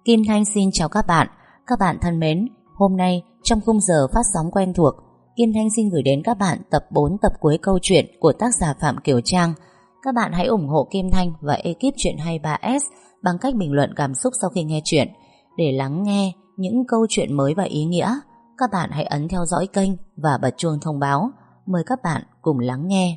Kim Thanh xin chào các bạn. Các bạn thân mến, hôm nay trong khung giờ phát sóng quen thuộc, Kim Thanh xin gửi đến các bạn tập 4 tập cuối câu chuyện của tác giả Phạm Kiều Trang. Các bạn hãy ủng hộ Kim Thanh và ekip Chuyện 23S bằng cách bình luận cảm xúc sau khi nghe chuyện. Để lắng nghe những câu chuyện mới và ý nghĩa, các bạn hãy ấn theo dõi kênh và bật chuông thông báo. Mời các bạn cùng lắng nghe.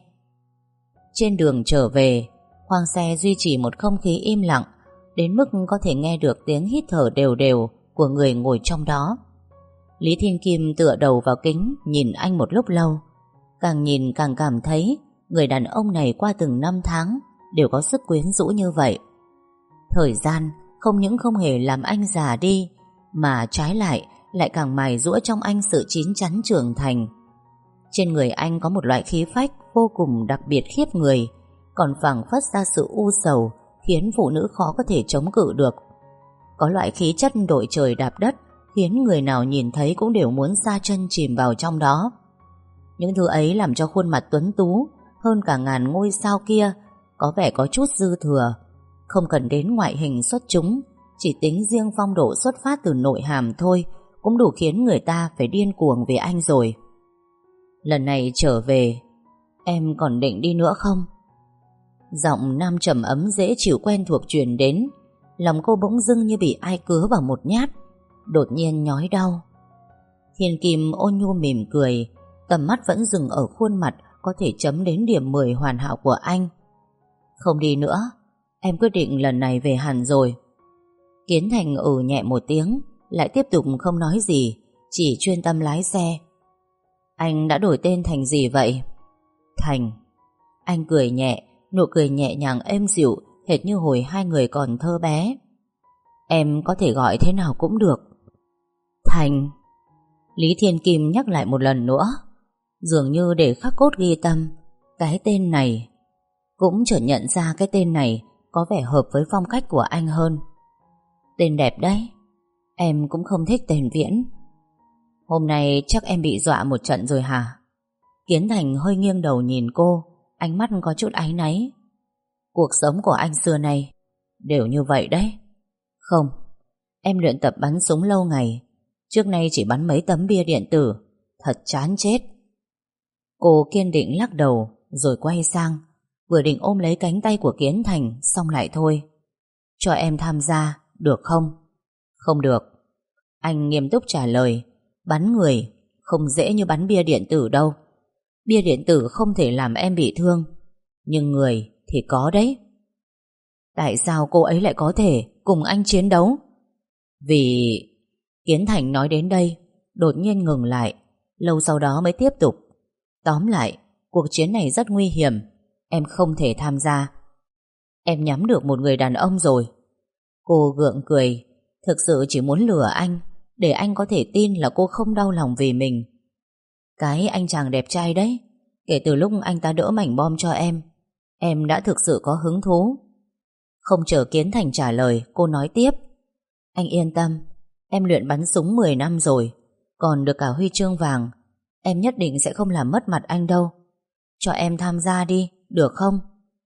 Trên đường trở về, khoang xe duy trì một không khí im lặng, đến mức có thể nghe được tiếng hít thở đều đều của người ngồi trong đó. Lý Thiên Kim tựa đầu vào kính, nhìn anh một lúc lâu. Càng nhìn càng cảm thấy người đàn ông này qua từng năm tháng đều có sức quyến rũ như vậy. Thời gian không những không hề làm anh già đi, mà trái lại càng mài giũa trong anh sự chín chắn trưởng thành. Trên người anh có một loại khí phách vô cùng đặc biệt khiếp người, còn phảng phất ra sự u sầu khiến phụ nữ khó có thể chống cự được. Có loại khí chất đội trời đạp đất khiến người nào nhìn thấy cũng đều muốn sa chân chìm vào trong đó. Những thứ ấy làm cho khuôn mặt tuấn tú hơn cả ngàn ngôi sao kia có vẻ có chút dư thừa. Không cần đến ngoại hình xuất chúng, chỉ tính riêng phong độ xuất phát từ nội hàm thôi cũng đủ khiến người ta phải điên cuồng về anh rồi. Lần này trở về, em còn định đi nữa không? Giọng nam trầm ấm dễ chịu quen thuộc truyền đến. Lòng cô bỗng dưng như bị ai cứa vào một nhát, đột nhiên nhói đau. Thiên Kim ôn nhu mỉm cười, tầm mắt vẫn dừng ở khuôn mặt có thể chấm đến điểm 10 hoàn hảo của anh. Không đi nữa, em quyết định lần này về hẳn rồi. Kiến Thành nhẹ một tiếng, lại tiếp tục không nói gì, chỉ chuyên tâm lái xe. Anh đã đổi tên thành gì vậy? Thành. Anh cười nhẹ, nụ cười nhẹ nhàng êm dịu, hệt như hồi hai người còn thơ bé. Em có thể gọi thế nào cũng được. Thành. Lý Thiên Kim nhắc lại một lần nữa, dường như để khắc cốt ghi tâm. Cái tên này, cũng chợt nhận ra cái tên này có vẻ hợp với phong cách của anh hơn. Tên đẹp đấy. Em cũng không thích tên Viễn. Hôm nay chắc em bị dọa một trận rồi hả? Kiến Thành hơi nghiêng đầu nhìn cô, ánh mắt có chút áy náy. Cuộc sống của anh xưa nay đều như vậy đấy. Không, em luyện tập bắn súng lâu ngày, trước nay chỉ bắn mấy tấm bia điện tử, thật chán chết. Cô kiên định lắc đầu rồi quay sang, vừa định ôm lấy cánh tay của Kiến Thành, xong lại thôi. Cho em tham gia, được không? Không được. Anh nghiêm túc trả lời. Bắn người không dễ như bắn bia điện tử đâu. Bia điện tử không thể làm em bị thương, nhưng người thì có đấy. Tại sao cô ấy lại có thể cùng anh chiến đấu? Vì... Kiến Thành nói đến đây đột nhiên ngừng lại, lâu sau đó mới tiếp tục. Tóm lại, cuộc chiến này rất nguy hiểm, em không thể tham gia. Em nhắm được một người đàn ông rồi. Cô gượng cười, thực sự chỉ muốn lừa anh, để anh có thể tin là cô không đau lòng vì mình. Cái anh chàng đẹp trai đấy, kể từ lúc anh ta đỡ mảnh bom cho em đã thực sự có hứng thú. Không chờ Kiến Thành trả lời, cô nói tiếp. Anh yên tâm, em luyện bắn súng 10 năm rồi, còn được cả huy chương vàng. Em nhất định sẽ không làm mất mặt anh đâu. Cho em tham gia đi, được không?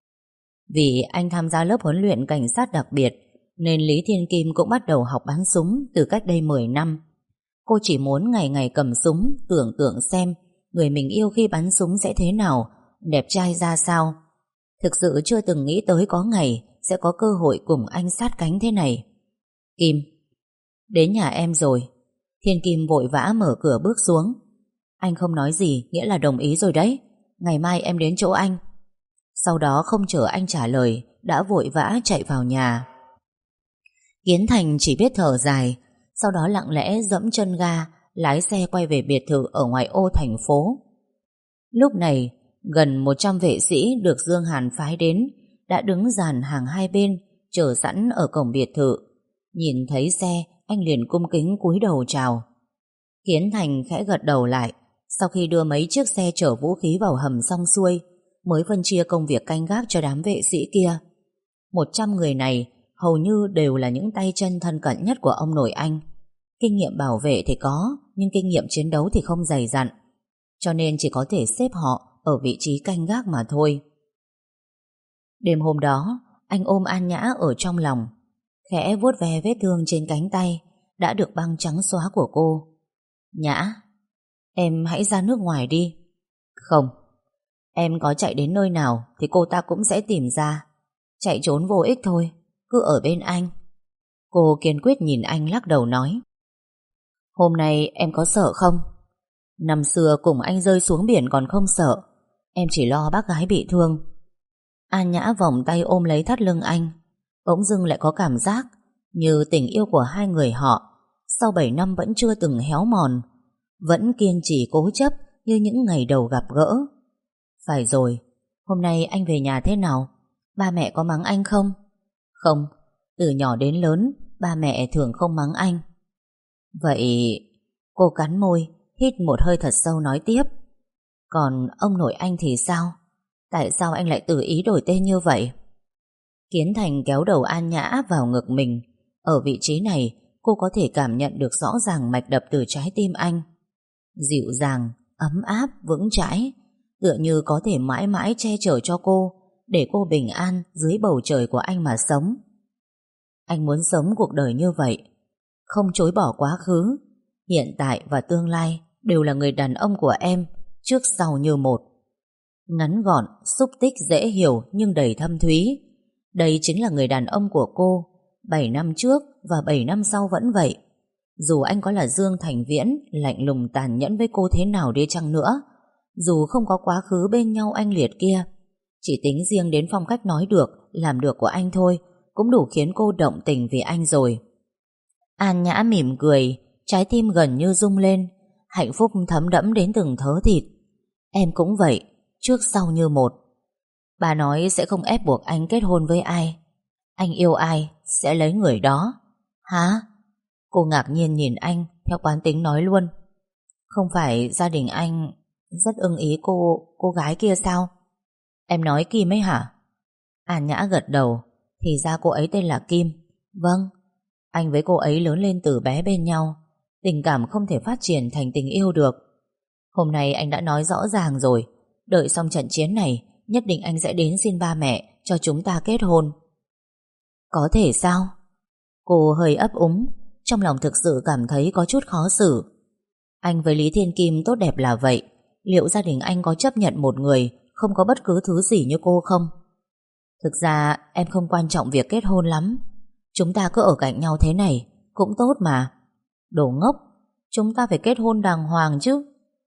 Vì anh tham gia lớp huấn luyện cảnh sát đặc biệt, nên Lý Thiên Kim cũng bắt đầu học bắn súng từ cách đây 10 năm. Cô chỉ muốn ngày ngày cầm súng, tưởng tượng xem người mình yêu khi bắn súng sẽ thế nào, đẹp trai ra sao. Thực sự chưa từng nghĩ tới có ngày sẽ có cơ hội cùng anh sát cánh thế này. Kim. Đến nhà em rồi. Thiên Kim vội vã mở cửa bước xuống. Anh không nói gì, nghĩa là đồng ý rồi đấy. Ngày mai em đến chỗ anh. Sau đó không chờ anh trả lời, đã vội vã chạy vào nhà. Kiến Thành chỉ biết thở dài, sau đó lặng lẽ dẫm chân ga, lái xe quay về biệt thự ở ngoại ô thành phố. Lúc này, gần 100 vệ sĩ được Dương Hàn phái đến đã đứng dàn hàng hai bên, chờ sẵn ở cổng biệt thự. Nhìn thấy xe, anh liền cung kính cúi đầu chào. Kiến Thành khẽ gật đầu lại, sau khi đưa mấy chiếc xe chở vũ khí vào hầm xong xuôi, mới phân chia công việc canh gác cho đám vệ sĩ kia. 100 người này hầu như đều là những tay chân thân cận nhất của ông nội anh. Kinh nghiệm bảo vệ thì có, nhưng kinh nghiệm chiến đấu thì không dày dặn, cho nên chỉ có thể xếp họ ở vị trí canh gác mà thôi. Đêm hôm đó, anh ôm An Nhã ở trong lòng. khẽ vuốt ve vết thương trên cánh tay đã được băng trắng xóa của cô. Nhã, em hãy ra nước ngoài đi. Không, em có chạy đến nơi nào thì cô ta cũng sẽ tìm ra. Chạy trốn vô ích thôi, cứ ở bên anh. Cô kiên quyết nhìn anh lắc đầu nói. Hôm nay em có sợ không? Năm xưa cùng anh rơi xuống biển còn không sợ, em chỉ lo bác gái bị thương. An Nhã vòng tay ôm lấy thắt lưng anh, bỗng dưng lại có cảm giác như tình yêu của hai người họ sau 7 năm vẫn chưa từng héo mòn, vẫn kiên trì cố chấp như những ngày đầu gặp gỡ. Phải rồi, hôm nay anh về nhà thế nào? Ba mẹ có mắng anh không? Không, từ nhỏ đến lớn ba mẹ thường không mắng anh. Vậy... Cô cắn môi, hít một hơi thật sâu nói tiếp. Còn ông nội anh thì sao? Tại sao anh lại tự ý đổi tên như vậy? Kiến Thành kéo đầu An Nhã vào ngực mình. Ở vị trí này cô có thể cảm nhận được rõ ràng mạch đập từ trái tim anh. Dịu dàng, ấm áp, vững chãi, tựa như có thể mãi mãi che chở cho cô, để cô bình an dưới bầu trời của anh mà sống. Anh muốn sống cuộc đời như vậy, không chối bỏ quá khứ. Hiện tại và tương lai đều là người đàn ông của em, trước sau như một. Ngắn gọn, xúc tích dễ hiểu nhưng đầy thâm thúy. Đây chính là người đàn ông của cô, 7 năm trước và 7 năm sau vẫn vậy. Dù anh có là Dương Thành Viễn, lạnh lùng tàn nhẫn với cô thế nào đi chăng nữa, dù không có quá khứ bên nhau anh liệt kia, chỉ tính riêng đến phong cách nói được, làm được của anh thôi cũng đủ khiến cô động tình vì anh rồi. An Nhã mỉm cười, trái tim gần như rung lên, hạnh phúc thấm đẫm đến từng thớ thịt. Em cũng vậy, trước sau như một. Bà nói sẽ không ép buộc anh kết hôn với ai. Anh yêu ai sẽ lấy người đó. Hả? Cô ngạc nhiên nhìn anh, theo quán tính nói luôn. Không phải gia đình anh rất ưng ý cô gái kia sao? Em nói Kim ấy hả? An Nhã gật đầu. Thì ra cô ấy tên là Kim. Vâng. Anh với cô ấy lớn lên từ bé bên nhau, tình cảm không thể phát triển thành tình yêu được. Hôm nay anh đã nói rõ ràng rồi, đợi xong trận chiến này nhất định anh sẽ đến xin ba mẹ cho chúng ta kết hôn. Có thể sao? Cô hơi ấp úng, trong lòng thực sự cảm thấy có chút khó xử. Anh với Lý Thiên Kim tốt đẹp là vậy, liệu gia đình anh có chấp nhận một người không có bất cứ thứ gì như cô không? Thực ra em không quan trọng việc kết hôn lắm. Chúng ta cứ ở cạnh nhau thế này cũng tốt mà. Đồ ngốc, chúng ta phải kết hôn đàng hoàng chứ.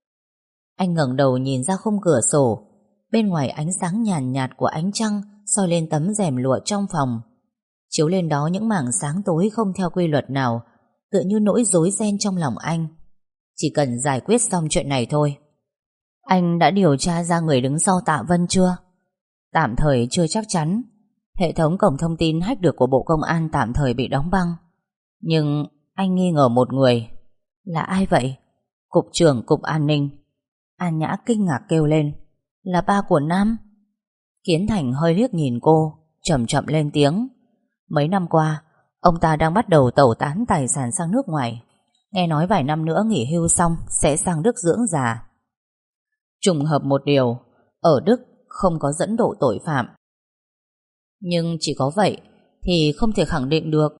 Anh ngẩng đầu nhìn ra khung cửa sổ. Bên ngoài ánh sáng nhàn nhạt của ánh trăng soi lên tấm rèm lụa trong phòng, chiếu lên đó những mảng sáng tối không theo quy luật nào, tựa như nỗi rối ren trong lòng anh. Chỉ cần giải quyết xong chuyện này thôi. Anh đã điều tra ra người đứng sau Tạ Vân chưa? Tạm thời chưa chắc chắn. Hệ thống cổng thông tin hack được của Bộ Công an tạm thời bị đóng băng. Nhưng anh nghi ngờ một người. Là ai vậy? Cục trưởng Cục An ninh. An Nhã kinh ngạc kêu lên. Là ba của Nam. Kiến Thành hơi liếc nhìn cô, chậm chậm lên tiếng. Mấy năm qua ông ta đang bắt đầu tẩu tán tài sản sang nước ngoài. Nghe nói vài năm nữa nghỉ hưu xong sẽ sang Đức dưỡng già. Trùng hợp một điều, ở Đức không có dẫn độ tội phạm. Nhưng chỉ có vậy thì không thể khẳng định được.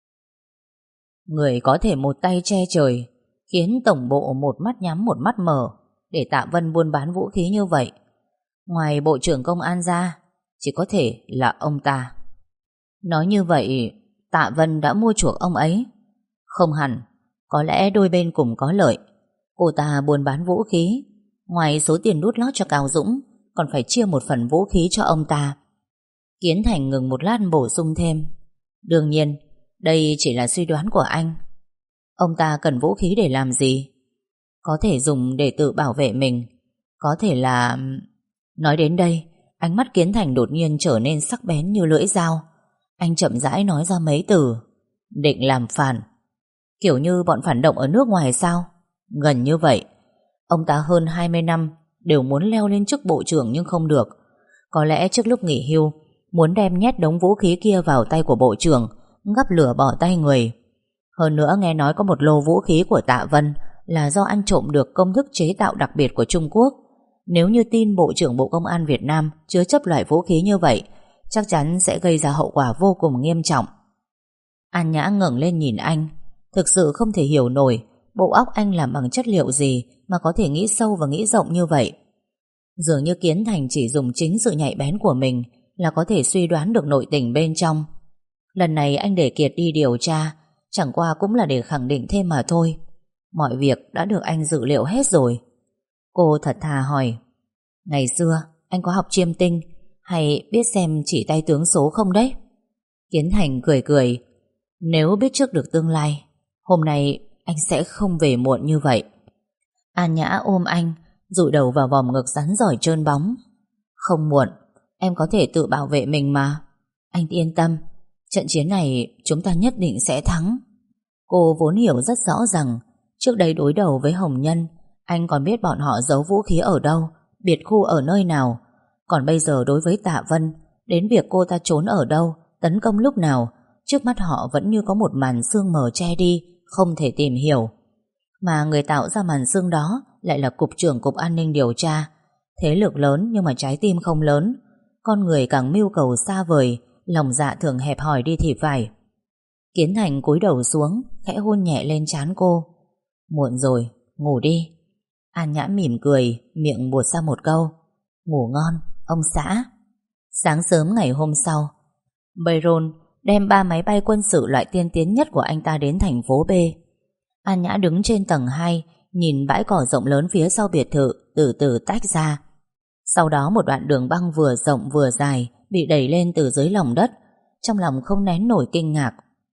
Người có thể một tay che trời, khiến tổng bộ một mắt nhắm một mắt mở để Tạ Vân buôn bán vũ khí như vậy. Ngoài Bộ trưởng Công an ra, chỉ có thể là ông ta. Nói như vậy, Tạ Vân đã mua chuộc ông ấy? Không hẳn, có lẽ đôi bên cùng có lợi. Cô ta buôn bán vũ khí, ngoài số tiền đút lót cho Cao Dũng, còn phải chia một phần vũ khí cho ông ta. Kiến Thành ngừng một lát bổ sung thêm. Đương nhiên, đây chỉ là suy đoán của anh. Ông ta cần vũ khí để làm gì? Có thể dùng để tự bảo vệ mình, có thể là... Nói đến đây, ánh mắt Kiến Thành đột nhiên trở nên sắc bén như lưỡi dao. Anh chậm rãi nói ra mấy từ. Định làm phản. Kiểu như bọn phản động ở nước ngoài sao? Gần như vậy. Ông ta hơn 20 năm đều muốn leo lên chức bộ trưởng nhưng không được. Có lẽ trước lúc nghỉ hưu muốn đem nhét đống vũ khí kia vào tay của bộ trưởng, gắp lửa bỏ tay người. Hơn nữa nghe nói có một lô vũ khí của Tạ Vân là do ăn trộm được công thức chế tạo đặc biệt của Trung Quốc. Nếu như tin Bộ trưởng Bộ Công an Việt Nam chứa chấp loại vũ khí như vậy, chắc chắn sẽ gây ra hậu quả vô cùng nghiêm trọng. An Nhã ngẩng lên nhìn anh, thực sự không thể hiểu nổi bộ óc anh làm bằng chất liệu gì mà có thể nghĩ sâu và nghĩ rộng như vậy. Dường như Kiến Thành chỉ dùng chính sự nhạy bén của mình là có thể suy đoán được nội tình bên trong. Lần này anh để Kiệt đi điều tra chẳng qua cũng là để khẳng định thêm mà thôi. Mọi việc đã được anh dự liệu hết rồi. Cô thật thà hỏi, ngày xưa anh có học chiêm tinh hay biết xem chỉ tay tướng số không đấy? Kiến Thành cười cười, nếu biết trước được tương lai, hôm nay anh sẽ không về muộn như vậy. An Nhã ôm anh, dụi đầu vào vòng ngực rắn rỏi trơn bóng. Không muộn, em có thể tự bảo vệ mình mà. Anh yên tâm, trận chiến này chúng ta nhất định sẽ thắng. Cô vốn hiểu rất rõ rằng trước đây đối đầu với Hồng Nhân, anh còn biết bọn họ giấu vũ khí ở đâu, biệt khu ở nơi nào. Còn bây giờ đối với Tạ Vân, đến việc cô ta trốn ở đâu, tấn công lúc nào, trước mắt họ vẫn như có một màn sương mờ che đi, không thể tìm hiểu. Mà người tạo ra màn sương đó lại là Cục trưởng Cục An ninh điều tra. Thế lực lớn nhưng mà trái tim không lớn. Con người càng mưu cầu xa vời, lòng dạ thường hẹp hòi đi thì phải. Kiến Thành cúi đầu xuống, khẽ hôn nhẹ lên trán cô. Muộn rồi, ngủ đi. An Nhã mỉm cười, miệng buột ra một câu, ngủ ngon, ông xã. Sáng sớm ngày hôm sau, Byron đem 3 máy bay quân sự loại tiên tiến nhất của anh ta đến thành phố B. An Nhã đứng trên tầng 2, nhìn bãi cỏ rộng lớn phía sau biệt thự từ từ tách ra. Sau đó một đoạn đường băng vừa rộng vừa dài bị đẩy lên từ dưới lòng đất. Trong lòng không nén nổi kinh ngạc.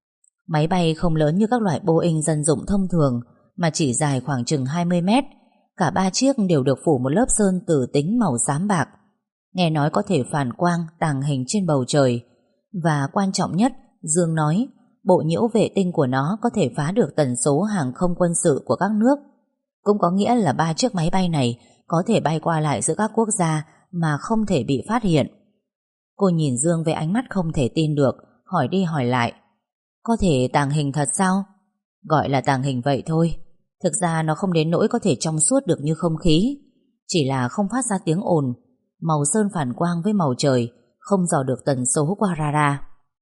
Máy bay không lớn như các loại Boeing dân dụng thông thường, mà chỉ dài khoảng chừng 20 mét. Cả 3 chiếc đều được phủ một lớp sơn tử tính màu xám bạc. Nghe nói có thể phản quang, tàng hình trên bầu trời. Và quan trọng nhất, Dương nói, bộ nhiễu vệ tinh của nó có thể phá được tần số hàng không quân sự của các nước. Cũng có nghĩa là 3 chiếc máy bay này có thể bay qua lại giữa các quốc gia mà không thể bị phát hiện. Cô nhìn Dương với ánh mắt không thể tin được, hỏi đi hỏi lại. Có thể tàng hình thật sao? Gọi là tàng hình vậy thôi. Thực ra nó không đến nỗi có thể trong suốt được như không khí. Chỉ là không phát ra tiếng ồn, màu sơn phản quang với màu trời, không dò được tần số qua radar.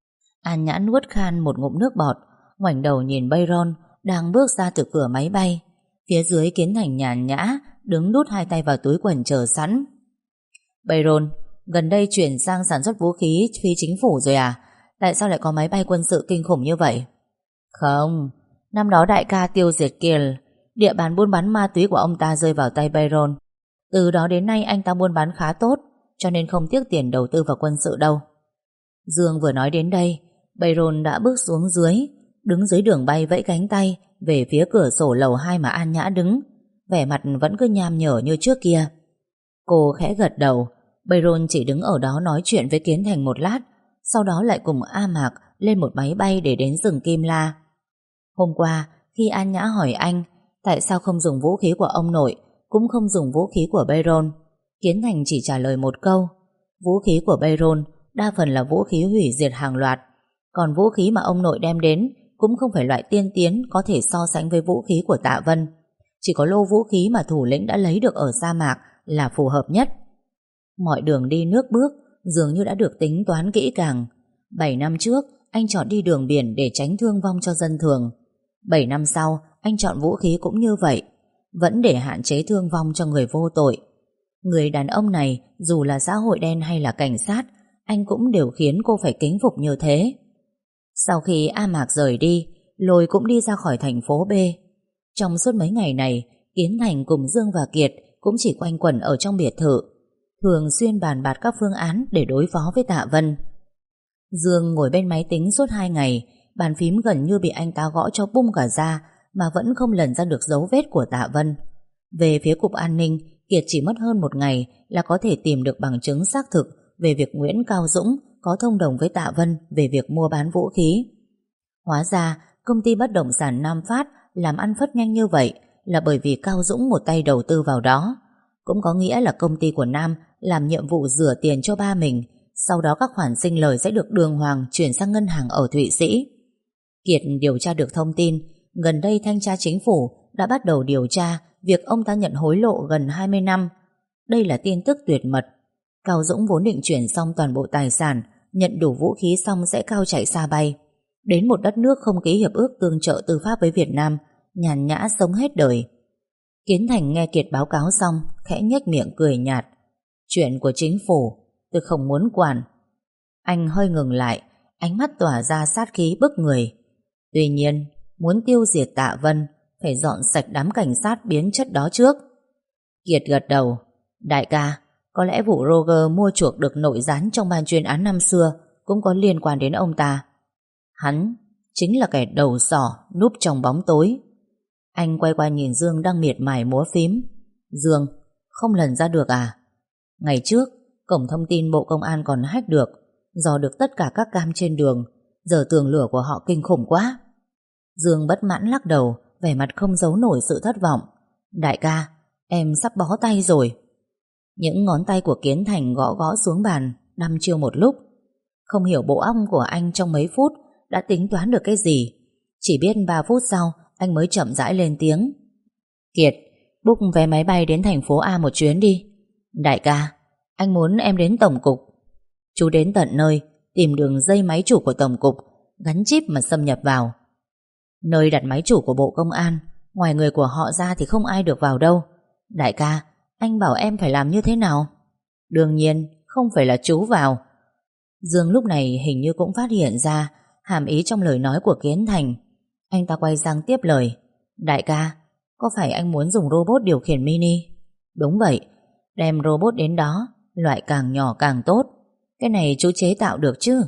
An Nhã nuốt khan một ngụm nước bọt, ngoảnh đầu nhìn Byron đang bước ra từ cửa máy bay. Phía dưới Kiến Thành nhàn nhã đứng đút 2 tay vào túi quần chờ sẵn. Byron, gần đây chuyển sang sản xuất vũ khí phi chính phủ rồi à? Tại sao lại có máy bay quân sự kinh khủng như vậy? Không, năm đó đại ca tiêu diệt Kiel, địa bàn buôn bán ma túy của ông ta rơi vào tay Byron. Từ đó đến nay anh ta buôn bán khá tốt, cho nên không tiếc tiền đầu tư vào quân sự đâu. Dương vừa nói đến đây, Byron đã bước xuống dưới, đứng dưới đường bay vẫy cánh tay về phía cửa sổ lầu 2 mà An Nhã đứng, vẻ mặt vẫn cứ nham nhở như trước kia. Cô khẽ gật đầu. Byron chỉ đứng ở đó nói chuyện với Kiến Thành một lát, sau đó lại cùng A Mạc lên một máy bay để đến rừng Kim La. Hôm qua khi An Nhã hỏi anh tại sao không dùng vũ khí của ông nội, cũng không dùng vũ khí của Byron, Kiến Thành chỉ trả lời một câu: vũ khí của Byron đa phần là vũ khí hủy diệt hàng loạt, còn vũ khí mà ông nội đem đến cũng không phải loại tiên tiến có thể so sánh với vũ khí của Tạ Vân. Chỉ có lô vũ khí mà thủ lĩnh đã lấy được ở sa mạc là phù hợp nhất. Mọi đường đi nước bước dường như đã được tính toán kỹ càng. 7 năm trước anh chọn đi đường biển để tránh thương vong cho dân thường. 7 năm sau anh chọn vũ khí cũng như vậy, vẫn để hạn chế thương vong cho người vô tội. Người đàn ông này dù là xã hội đen hay là cảnh sát, anh cũng đều khiến cô phải kính phục như thế. Sau khi A Mạc rời đi, Lôi cũng đi ra khỏi thành phố B. Trong suốt mấy ngày này, Kiến Thành cùng Dương và Kiệt cũng chỉ quanh quẩn ở trong biệt thự, thường xuyên bàn bạc các phương án để đối phó với Tạ Vân. Dương ngồi bên máy tính suốt 2 ngày, bàn phím gần như bị anh ta gõ cho bung cả ra mà vẫn không lần ra được dấu vết của Tạ Vân. Về phía Cục An ninh, Kiệt chỉ mất hơn 1 ngày là có thể tìm được bằng chứng xác thực về việc Nguyễn Cao Dũng có thông đồng với Tạ Vân về việc mua bán vũ khí. Hóa ra công ty bất động sản Nam Phát làm ăn phất nhanh như vậy là bởi vì Cao Dũng một tay đầu tư vào đó. Cũng có nghĩa là công ty của Nam làm nhiệm vụ rửa tiền cho ba mình, sau đó các khoản sinh lời sẽ được đường hoàng chuyển sang ngân hàng ở Thụy Sĩ. Kiệt điều tra được thông tin gần đây thanh tra chính phủ đã bắt đầu điều tra việc ông ta nhận hối lộ gần 20 năm. Đây là tin tức tuyệt mật. Cao Dũng vốn định chuyển xong toàn bộ tài sản, nhận đủ vũ khí xong sẽ cao chạy xa bay. đến một đất nước không ký hiệp ước tương trợ tư pháp với Việt Nam, nhàn nhã sống hết đời. Kiến Thành nghe Kiệt báo cáo xong, khẽ nhếch miệng cười nhạt. Chuyện của chính phủ, tôi không muốn quản. Anh hơi ngừng lại, ánh mắt tỏa ra sát khí bức người. Tuy nhiên, muốn tiêu diệt Tạ Vân, phải dọn sạch đám cảnh sát biến chất đó trước. Kiệt gật đầu. Đại ca, có lẽ vụ Roger mua chuộc được nội gián trong ban chuyên án năm xưa cũng có liên quan đến ông ta. Hắn chính là kẻ đầu sỏ núp trong bóng tối. Anh quay qua nhìn Dương đang miệt mài múa phím. Dương, không lần ra được à? Ngày trước, cổng thông tin Bộ Công an còn hack được, dò được tất cả các cam trên đường. Giờ tường lửa của họ kinh khủng quá. Dương bất mãn lắc đầu, vẻ mặt không giấu nổi sự thất vọng. Đại ca, em sắp bó tay rồi. Những ngón tay của Kiến Thành gõ gõ xuống bàn, đăm chiêu một lúc. Không hiểu bộ óc của anh trong mấy phút đã tính toán được cái gì. Chỉ biết 3 phút sau anh mới chậm rãi lên tiếng. Kiệt, book vé máy bay đến thành phố A một chuyến đi. Đại ca, anh muốn em đến tổng cục. Chú đến tận nơi, tìm đường dây máy chủ của tổng cục, gắn chip mà xâm nhập vào. Nơi đặt máy chủ của Bộ Công an, ngoài người của họ ra thì không ai được vào đâu. Đại ca, anh bảo em phải làm như thế nào? Đương nhiên, không phải là chú vào. Dương lúc này hình như cũng phát hiện ra hàm ý trong lời nói của Kiến Thành. Anh ta quay sang tiếp lời. Đại ca, có phải anh muốn dùng robot điều khiển mini? Đúng vậy, đem robot đến đó, loại càng nhỏ càng tốt. Cái này chú chế tạo được chứ?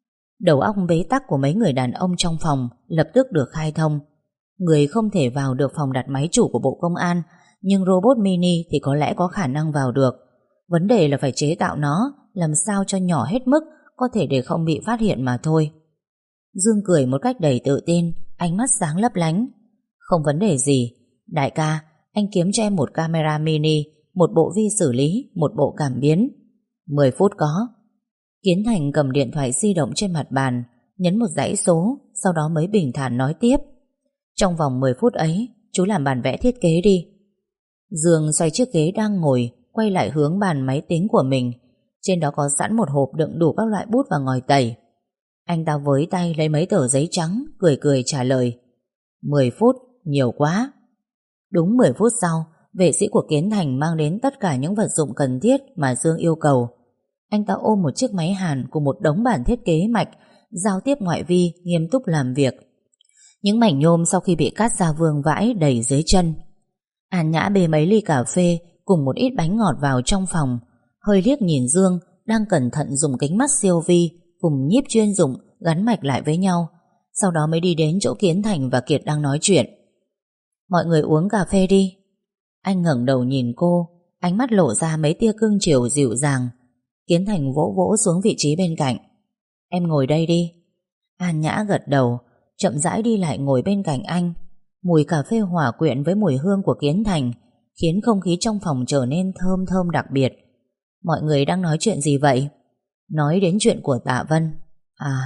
Đầu óc bế tắc của mấy người đàn ông trong phòng lập tức được khai thông. Người không thể vào được phòng đặt máy chủ của Bộ Công an, nhưng robot mini thì có lẽ có khả năng vào được. Vấn đề là phải chế tạo nó làm sao cho nhỏ hết mức, có thể để không bị phát hiện mà thôi. Dương cười một cách đầy tự tin, ánh mắt sáng lấp lánh. Không vấn đề gì. Đại ca, anh kiếm cho em một camera mini, một bộ vi xử lý, một bộ cảm biến. 10 phút có. Kiến Thành cầm điện thoại di động trên mặt bàn, nhấn một dãy số, sau đó mới bình thản nói tiếp. Trong vòng 10 phút ấy, chú làm bản vẽ thiết kế đi. Dương xoay chiếc ghế đang ngồi, quay lại hướng bàn máy tính của mình. Trên đó có sẵn một hộp đựng đủ các loại bút và ngòi tẩy. Anh ta với tay lấy mấy tờ giấy trắng, cười cười trả lời. 10 phút, nhiều quá. Đúng 10 phút sau, vệ sĩ của Kiến Thành mang đến tất cả những vật dụng cần thiết mà Dương yêu cầu. Anh ta ôm một chiếc máy hàn cùng một đống bản thiết kế mạch, giao tiếp ngoại vi, nghiêm túc làm việc. Những mảnh nhôm sau khi bị cắt ra vương vãi đầy dưới chân. An Nhã bê mấy ly cà phê cùng một ít bánh ngọt vào trong phòng, hơi liếc nhìn Dương đang cẩn thận dùng kính mắt siêu vi cùng nhíp chuyên dụng gắn mạch lại với nhau. Sau đó mới đi đến chỗ Kiến Thành và Kiệt đang nói chuyện. Mọi người uống cà phê đi. Anh ngẩng đầu nhìn cô, ánh mắt lộ ra mấy tia cưng chiều dịu dàng. Kiến Thành vỗ vỗ xuống vị trí bên cạnh. Em ngồi đây đi. An Nhã gật đầu, chậm rãi đi lại ngồi bên cạnh anh. Mùi cà phê hòa quyện với mùi hương của Kiến Thành khiến không khí trong phòng trở nên thơm thơm đặc biệt. Mọi người đang nói chuyện gì vậy? Nói đến chuyện của Tạ Vân. À,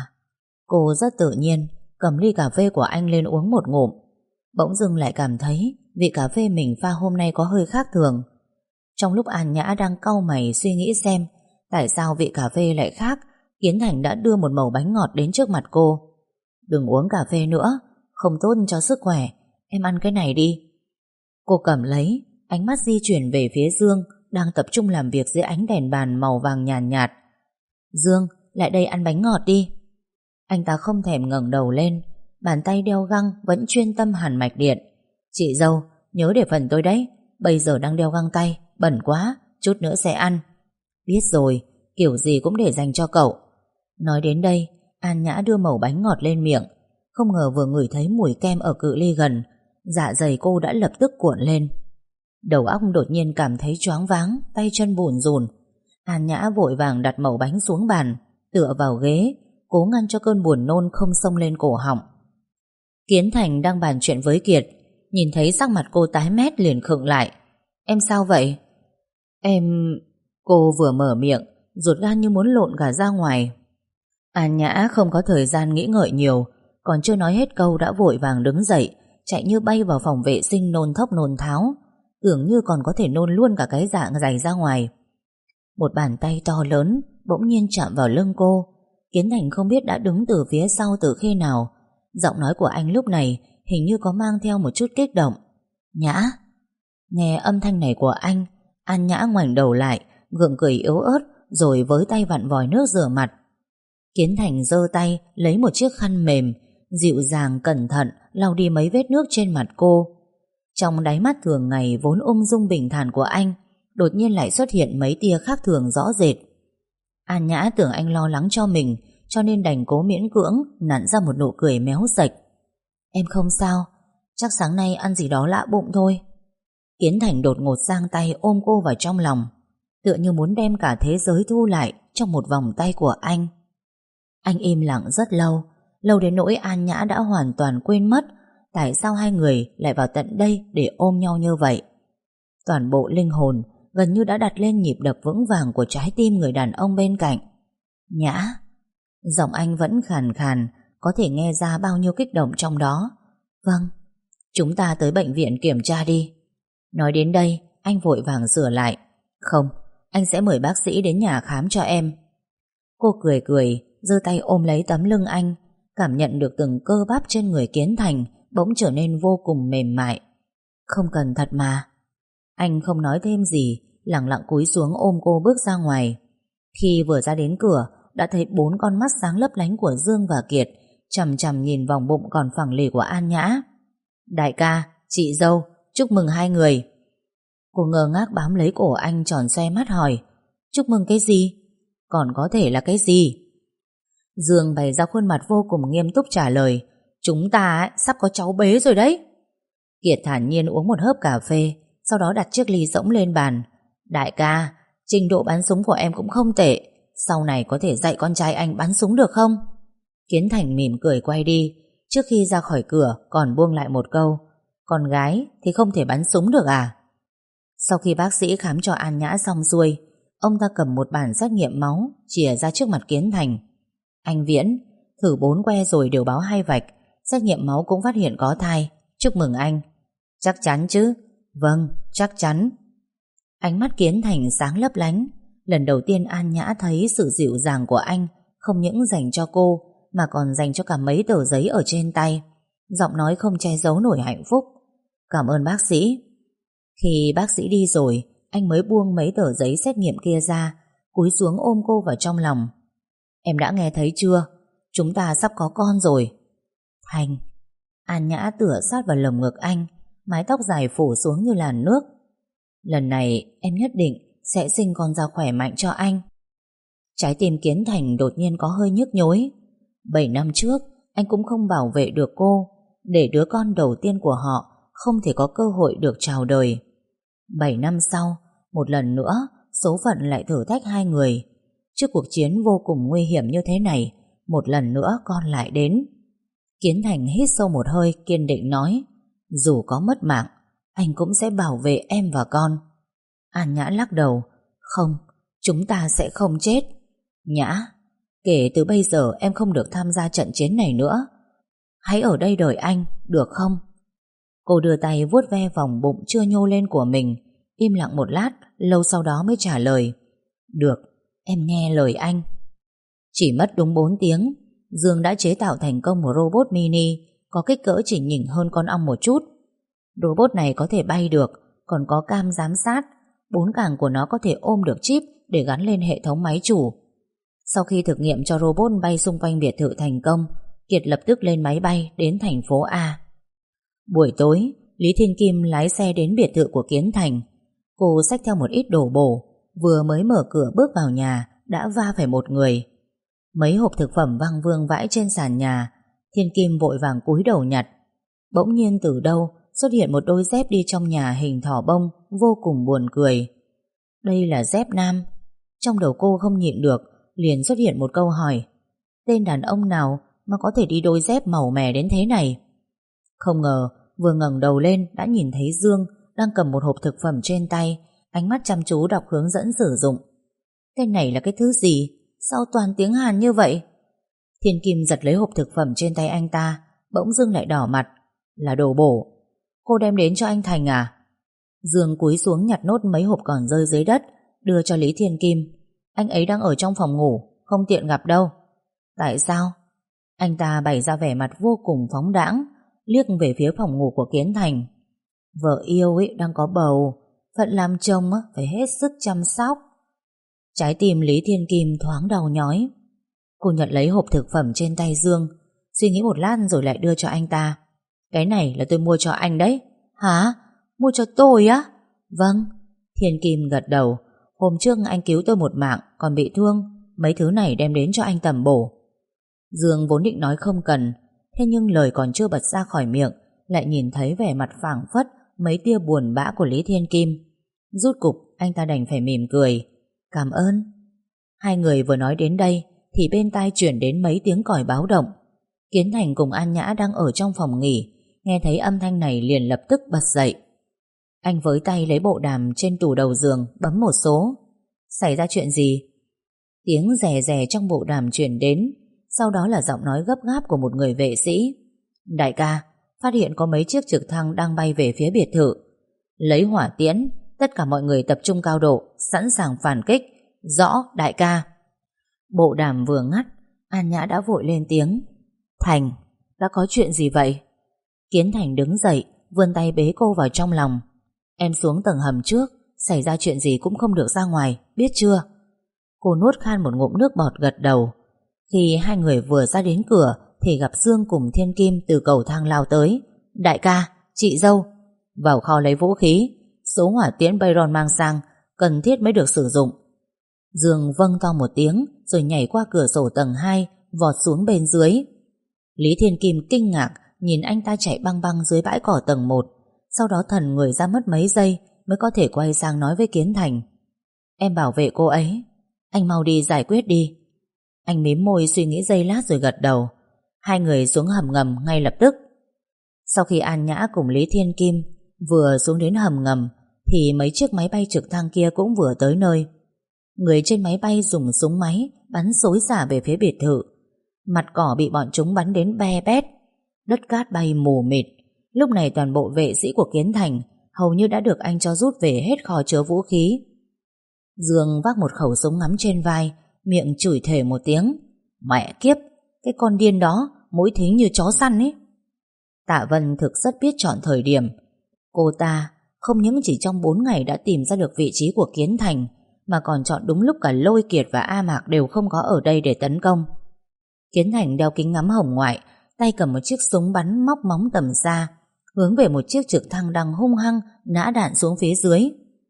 cô rất tự nhiên cầm ly cà phê của anh lên uống một ngụm. Bỗng dưng lại cảm thấy vị cà phê mình pha hôm nay có hơi khác thường. Trong lúc An Nhã đang cau mày suy nghĩ xem tại sao vị cà phê lại khác, Kiến Thành đã đưa một mẩu bánh ngọt đến trước mặt cô. Đừng uống cà phê nữa, không tốt cho sức khỏe. Em ăn cái này đi. Cô cầm lấy, ánh mắt di chuyển về phía Dương đang tập trung làm việc dưới ánh đèn bàn màu vàng nhàn nhạt. Dương, lại đây ăn bánh ngọt đi. Anh ta không thèm ngẩng đầu lên, bàn tay đeo găng vẫn chuyên tâm hàn mạch điện. Chị dâu, nhớ để phần tôi đấy, bây giờ đang đeo găng tay, bẩn quá, chút nữa sẽ ăn. Biết rồi, kiểu gì cũng để dành cho cậu. Nói đến đây, An Nhã đưa mẩu bánh ngọt lên miệng. Không ngờ vừa ngửi thấy mùi kem ở cự ly gần, dạ dày cô đã lập tức cuộn lên. Đầu óc đột nhiên cảm thấy choáng váng, tay chân bủn rủn. An Nhã vội vàng đặt mẩu bánh xuống bàn, tựa vào ghế, cố ngăn cho cơn buồn nôn không xông lên cổ họng. Kiến Thành đang bàn chuyện với Kiệt, nhìn thấy sắc mặt cô tái mét liền khựng lại. Em sao vậy? Em... Cô vừa mở miệng, ruột gan như muốn lộn cả ra ngoài. An Nhã không có thời gian nghĩ ngợi nhiều, còn chưa nói hết câu đã vội vàng đứng dậy, chạy như bay vào phòng vệ sinh nôn thốc nôn tháo, tưởng như còn có thể nôn luôn cả cái dạ dày ra ngoài. Một bàn tay to lớn bỗng nhiên chạm vào lưng cô, Kiến Thành không biết đã đứng từ phía sau từ khi nào. Giọng nói của anh lúc này hình như có mang theo một chút kích động. Nhã. Nghe âm thanh này của anh, An Nhã ngoảnh đầu lại, gượng cười yếu ớt, rồi với tay vặn vòi nước rửa mặt. Kiến Thành giơ tay lấy một chiếc khăn mềm, dịu dàng cẩn thận lau đi mấy vết nước trên mặt cô. Trong đáy mắt thường ngày vốn ung dung bình thản của anh, đột nhiên lại xuất hiện mấy tia khác thường rõ rệt. An Nhã tưởng anh lo lắng cho mình, cho nên đành cố miễn cưỡng nặn ra một nụ cười méo sạch. Em không sao, chắc sáng nay ăn gì đó lạ bụng thôi. Kiến Thành đột ngột giang tay ôm cô vào trong lòng, tựa như muốn đem cả thế giới thu lại trong một vòng tay của anh. Anh im lặng rất lâu, lâu đến nỗi An Nhã đã hoàn toàn quên mất tại sao hai người lại vào tận đây để ôm nhau như vậy. Toàn bộ linh hồn gần như đã đặt lên nhịp đập vững vàng của trái tim người đàn ông bên cạnh. Nhã. Giọng anh vẫn khàn khàn, có thể nghe ra bao nhiêu kích động trong đó. Vâng, chúng ta tới bệnh viện kiểm tra đi. Nói đến đây, anh vội vàng sửa lại. Không, anh sẽ mời bác sĩ đến nhà khám cho em. Cô cười cười, giơ tay ôm lấy tấm lưng anh, cảm nhận được từng cơ bắp trên người Kiến Thành bỗng trở nên vô cùng mềm mại. Không cần thật mà. Anh không nói thêm gì, lặng lặng cúi xuống ôm cô bước ra ngoài. Khi vừa ra đến cửa, đã thấy 4 con mắt sáng lấp lánh của Dương và Kiệt chằm chằm nhìn vòng bụng còn phẳng lì của An Nhã. Đại ca, chị dâu, chúc mừng hai người. Cô ngơ ngác bám lấy cổ anh tròn xoe mắt hỏi, chúc mừng cái gì? Còn có thể là cái gì? Dương bày ra khuôn mặt vô cùng nghiêm túc trả lời, chúng ta sắp có cháu bé rồi đấy. Kiệt thản nhiên uống một hớp cà phê, sau đó đặt chiếc ly rỗng lên bàn. Đại ca, trình độ bắn súng của em cũng không tệ, sau này có thể dạy con trai anh bắn súng được không? Kiến Thành mỉm cười quay đi, trước khi ra khỏi cửa còn buông lại một câu, con gái thì không thể bắn súng được à? Sau khi bác sĩ khám cho An Nhã xong xuôi, ông ta cầm một bản xét nghiệm máu chìa ra trước mặt Kiến Thành. Anh Viễn, thử 4 que rồi đều báo 2 vạch, xét nghiệm máu cũng phát hiện có thai, chúc mừng anh. Chắc chắn chứ? Vâng, chắc chắn. Ánh mắt Kiến Thành sáng lấp lánh. Lần đầu tiên An Nhã thấy sự dịu dàng của anh không những dành cho cô mà còn dành cho cả mấy tờ giấy ở trên tay. Giọng nói không che giấu nổi hạnh phúc. Cảm ơn bác sĩ. Khi bác sĩ đi rồi, anh mới buông mấy tờ giấy xét nghiệm kia ra, cúi xuống ôm cô vào trong lòng. Em đã nghe thấy chưa? Chúng ta sắp có con rồi. Thành. An Nhã tựa sát vào lồng ngực anh, mái tóc dài phủ xuống như làn nước. Lần này em nhất định sẽ sinh con ra khỏe mạnh cho anh. Trái tim Kiến Thành đột nhiên có hơi nhức nhối. 7 năm trước anh cũng không bảo vệ được cô, để đứa con đầu tiên của họ không thể có cơ hội được chào đời. 7 năm sau, một lần nữa số phận lại thử thách hai người. Trước cuộc chiến vô cùng nguy hiểm như thế này, một lần nữa con lại đến. Kiến Thành hít sâu một hơi, kiên định nói, dù có mất mạng, anh cũng sẽ bảo vệ em và con. An Nhã lắc đầu, không, chúng ta sẽ không chết. Nhã, kể từ bây giờ em không được tham gia trận chiến này nữa. Hãy ở đây đợi anh, được không? Cô đưa tay vuốt ve vòng bụng chưa nhô lên của mình, im lặng một lát, lâu sau đó mới trả lời, được, em nghe lời anh. Chỉ mất đúng 4 tiếng, Dương đã chế tạo thành công một robot mini có kích cỡ chỉ nhỉnh hơn con ong một chút. Robot này có thể bay được, còn có cam giám sát, 4 càng của nó có thể ôm được chip để gắn lên hệ thống máy chủ. Sau khi thực nghiệm cho robot bay xung quanh biệt thự thành công, Kiệt lập tức lên máy bay đến thành phố A. Buổi tối, Lý Thiên Kim lái xe đến biệt thự của Kiến Thành. Cô xách theo một ít đồ bổ, vừa mới mở cửa bước vào nhà đã va phải một người. Mấy hộp thực phẩm văng vương vãi trên sàn nhà. Thiên Kim vội vàng cúi đầu nhặt. Bỗng nhiên từ đâu xuất hiện một đôi dép đi trong nhà hình thỏ bông, vô cùng buồn cười. Đây là dép nam. Trong đầu cô không nhịn được, liền xuất hiện một câu hỏi, tên đàn ông nào mà có thể đi đôi dép màu mè đến thế này? Không ngờ vừa ngẩng đầu lên đã nhìn thấy Dương đang cầm một hộp thực phẩm trên tay, ánh mắt chăm chú đọc hướng dẫn sử dụng. Cái này là cái thứ gì? Sao toàn tiếng Hàn như vậy? Thiên Kim giật lấy hộp thực phẩm trên tay anh ta, bỗng dưng lại đỏ mặt. Là đồ bổ. Cô đem đến cho anh Thành à? Dương cúi xuống nhặt nốt mấy hộp còn rơi dưới đất, đưa cho Lý Thiên Kim. Anh ấy đang ở trong phòng ngủ, không tiện gặp đâu. Tại sao? Anh ta bày ra vẻ mặt vô cùng phóng đãng, liếc về phía phòng ngủ của Kiến Thành. Vợ yêu ấy đang có bầu, phận làm chồng phải hết sức chăm sóc. Trái tim Lý Thiên Kim thoáng đau nhói. Cô nhận lấy hộp thực phẩm trên tay Dương, suy nghĩ một lát rồi lại đưa cho anh ta. Cái này là tôi mua cho anh đấy. Hả? Mua cho tôi á? Vâng. Thiên Kim gật đầu. Hôm trước anh cứu tôi một mạng, còn bị thương, mấy thứ này đem đến cho anh tầm bổ. Dương vốn định nói không cần, thế nhưng lời còn chưa bật ra khỏi miệng lại nhìn thấy vẻ mặt phảng phất mấy tia buồn bã của Lý Thiên Kim. Rút cục anh ta đành phải mỉm cười. Cảm ơn. Hai người vừa nói đến đây thì bên tai chuyển đến mấy tiếng còi báo động. Kiến Thành cùng An Nhã đang ở trong phòng nghỉ, nghe thấy âm thanh này liền lập tức bật dậy. Anh với tay lấy bộ đàm trên tủ đầu giường, bấm một số. Xảy ra chuyện gì? Tiếng rè rè trong bộ đàm truyền đến, sau đó là giọng nói gấp gáp của một người vệ sĩ. Đại ca, phát hiện có mấy chiếc trực thăng đang bay về phía biệt thự. Lấy hỏa tiễn, tất cả mọi người tập trung cao độ, sẵn sàng phản kích. Rõ, đại ca. Bộ đàm vừa ngắt, An Nhã đã vội lên tiếng. Thành, đã có chuyện gì vậy? Kiến Thành đứng dậy, vươn tay bế cô vào trong lòng. Em xuống tầng hầm trước, xảy ra chuyện gì cũng không được ra ngoài, biết chưa? Cô nuốt khan một ngụm nước bọt gật đầu. Khi hai người vừa ra đến cửa thì gặp Dương cùng Thiên Kim từ cầu thang lao tới. Đại ca, chị dâu, vào kho lấy vũ khí. Số hỏa tiễn Bayron mang sang, cần thiết mới được sử dụng. Dương vâng to một tiếng rồi nhảy qua cửa sổ tầng 2, vọt xuống bên dưới. Lý Thiên Kim kinh ngạc nhìn anh ta chạy băng băng dưới bãi cỏ tầng 1, sau đó thần người ra mất mấy giây mới có thể quay sang nói với Kiến Thành. Em bảo vệ cô ấy, anh mau đi giải quyết đi. Anh mím môi suy nghĩ giây lát rồi gật đầu. Hai người xuống hầm ngầm ngay lập tức. Sau khi An Nhã cùng Lý Thiên Kim vừa xuống đến hầm ngầm thì mấy chiếc máy bay trực thăng kia cũng vừa tới nơi. Người trên máy bay dùng súng máy bắn xối xả về phía biệt thự. Mặt cỏ bị bọn chúng bắn đến be bét, đất cát bay mù mịt. Lúc này toàn bộ vệ sĩ của Kiến Thành hầu như đã được anh cho rút về hết kho chứa vũ khí. Dương vác một khẩu súng ngắm trên vai, miệng chửi thề một tiếng. Mẹ kiếp, cái con điên đó mũi thính như chó săn ấy. Tạ Vân thực rất biết chọn thời điểm. Cô ta không những chỉ trong 4 ngày đã tìm ra được vị trí của Kiến Thành, mà còn chọn đúng lúc cả Lôi Kiệt và A Mạc đều không có ở đây để tấn công. Kiến Thành đeo kính ngắm hồng ngoại, tay cầm một chiếc súng bắn móc móng tầm xa, hướng về một chiếc trực thăng đang hung hăng nã đạn xuống phía dưới.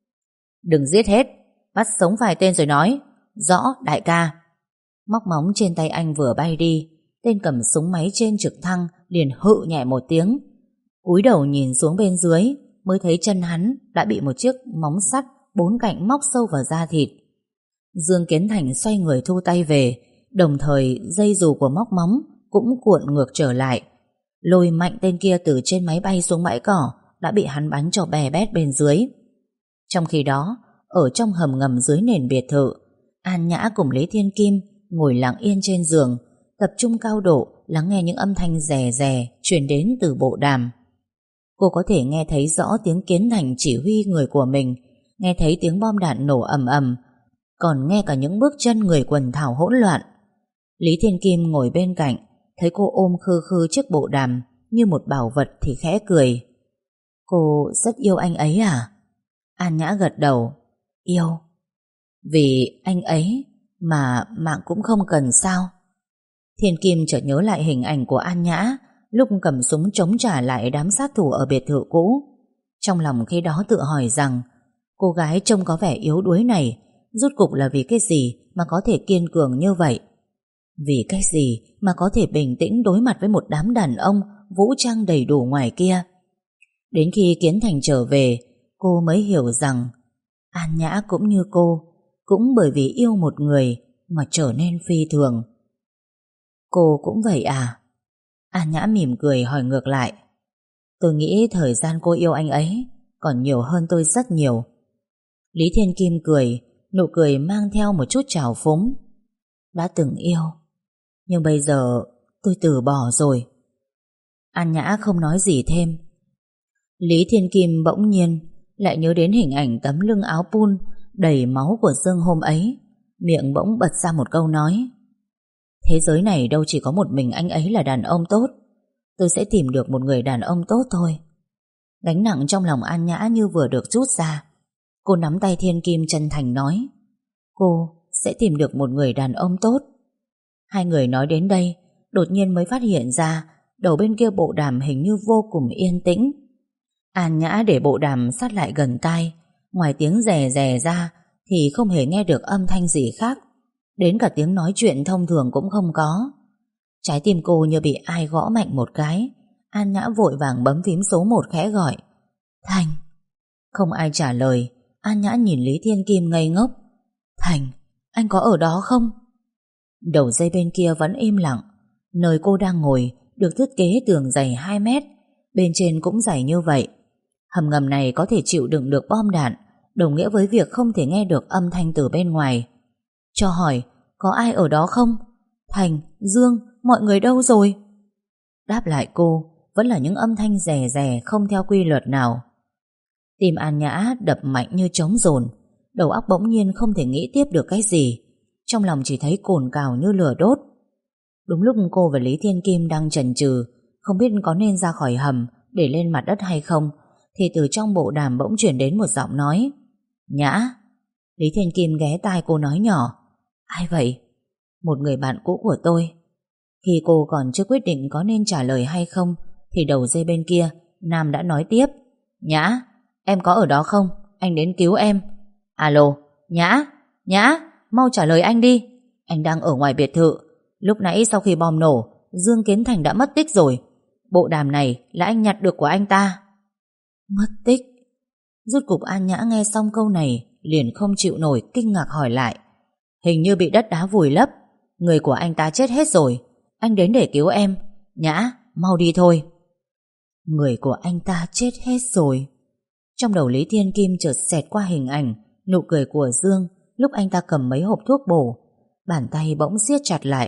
Đừng giết hết, bắt sống vài tên rồi nói. Rõ, đại ca. Móc móng trên tay anh vừa bay đi, tên cầm súng máy trên trực thăng liền hự nhẹ một tiếng. Cúi đầu nhìn xuống bên dưới mới thấy chân hắn đã bị một chiếc móng sắt 4 cạnh móc sâu vào da thịt. Dương Kiến Thành xoay người thu tay về, đồng thời dây dù của móc móng cũng cuộn ngược trở lại, lôi mạnh tên kia từ trên máy bay xuống bãi cỏ, đã bị hắn bắn cho bè bét bên dưới. Trong khi đó, ở trong hầm ngầm dưới nền biệt thự, An Nhã cùng Lý Thiên Kim ngồi lặng yên trên giường, tập trung cao độ lắng nghe những âm thanh rè rè truyền đến từ bộ đàm. Cô có thể nghe thấy rõ tiếng Kiến Thành chỉ huy người của mình, nghe thấy tiếng bom đạn nổ ầm ầm, còn nghe cả những bước chân người quần thảo hỗn loạn. Lý Thiên Kim ngồi bên cạnh, thấy cô ôm khư khư chiếc bộ đàm như một bảo vật thì khẽ cười. Cô rất yêu anh ấy à? An Nhã gật đầu. Yêu. Vì anh ấy mà mạng cũng không cần sao? Thiên Kim chợt nhớ lại hình ảnh của An Nhã lúc cầm súng chống trả lại đám sát thủ ở biệt thự cũ. Trong lòng khi đó tự hỏi rằng cô gái trông có vẻ yếu đuối này rốt cục là vì cái gì mà có thể kiên cường như vậy? Vì cái gì mà có thể bình tĩnh đối mặt với một đám đàn ông vũ trang đầy đủ ngoài kia? Đến khi Kiến Thành trở về, cô mới hiểu rằng An Nhã cũng như cô, cũng bởi vì yêu một người mà trở nên phi thường. Cô cũng vậy à? An Nhã mỉm cười hỏi ngược lại. Tôi nghĩ thời gian cô yêu anh ấy còn nhiều hơn tôi rất nhiều. Lý Thiên Kim cười, nụ cười mang theo một chút trào phúng. Đã từng yêu, nhưng bây giờ tôi từ bỏ rồi. An Nhã không nói gì thêm. Lý Thiên Kim bỗng nhiên lại nhớ đến hình ảnh tấm lưng áo pun đầy máu của Dương hôm ấy, miệng bỗng bật ra một câu nói. Thế giới này đâu chỉ có một mình anh ấy là đàn ông tốt. Tôi sẽ tìm được một người đàn ông tốt thôi. Gánh nặng trong lòng An Nhã như vừa được rút ra. Cô nắm tay Thiên Kim chân thành nói, cô sẽ tìm được một người đàn ông tốt. Hai người nói đến đây, đột nhiên mới phát hiện ra đầu bên kia bộ đàm hình như vô cùng yên tĩnh. An Nhã để bộ đàm sát lại gần tai, ngoài tiếng rè rè ra thì không hề nghe được âm thanh gì khác. Đến cả tiếng nói chuyện thông thường cũng không có. Trái tim cô như bị ai gõ mạnh một cái. An Nhã vội vàng bấm phím số 1 khẽ gọi, Thành. Không ai trả lời. An Nhã nhìn Lý Thiên Kim ngây ngốc. Thành, anh có ở đó không? Đầu dây bên kia vẫn im lặng. Nơi cô đang ngồi được thiết kế tường dày 2 mét, bên trên cũng dày như vậy. Hầm ngầm này có thể chịu đựng được bom đạn, đồng nghĩa với việc không thể nghe được âm thanh từ bên ngoài. Cho hỏi, có ai ở đó không? Thành, Dương, mọi người đâu rồi? Đáp lại cô vẫn là những âm thanh rè rè không theo quy luật nào. Tim An Nhã đập mạnh như trống dồn, đầu óc bỗng nhiên không thể nghĩ tiếp được cái gì. Trong lòng chỉ thấy cồn cào như lửa đốt. Đúng lúc cô và Lý Thiên Kim đang chần chừ không biết có nên ra khỏi hầm để lên mặt đất hay không, thì từ trong bộ đàm bỗng chuyển đến một giọng nói, Nhã. Lý Thiên Kim ghé tai cô nói nhỏ, ai vậy? Một người bạn cũ của tôi. Khi cô còn chưa quyết định có nên trả lời hay không, thì đầu dây bên kia Nam đã nói tiếp, Nhã, em có ở đó không? Anh đến cứu em. Alo, Nhã, Nhã, mau trả lời anh đi. Anh đang ở ngoài biệt thự. Lúc nãy sau khi bom nổ, Dương Kiến Thành đã mất tích rồi. Bộ đàm này là anh nhặt được của anh ta. Mất tích? Rốt cục An Nhã nghe xong câu này liền không chịu nổi, kinh ngạc hỏi lại, hình như bị đất đá vùi lấp. Người của anh ta chết hết rồi. Anh đến để cứu em. Nhã, mau đi thôi. Người của anh ta chết hết rồi. Trong đầu Lý Thiên Kim chợt xẹt qua hình ảnh nụ cười của Dương lúc anh ta cầm mấy hộp thuốc bổ. Bàn tay bỗng siết chặt lại.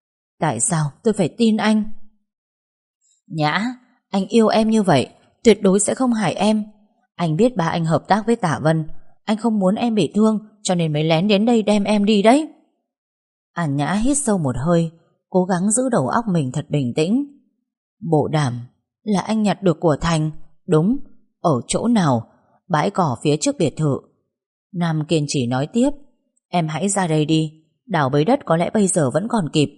Tại sao tôi phải tin anh? Nhã, anh yêu em như vậy, tuyệt đối sẽ không hại em. Anh biết ba anh hợp tác với Tạ Vân. Anh không muốn em bị thương, cho nên mới lén đến đây đem em đi đấy. An Nhã hít sâu một hơi, cố gắng giữ đầu óc mình thật bình tĩnh. Bộ đàm là anh nhặt được của Thành. Đúng. Ở chỗ nào? Bãi cỏ phía trước biệt thự. Nam kiên trì nói tiếp, em hãy ra đây đi. Đào bới đất có lẽ bây giờ vẫn còn kịp.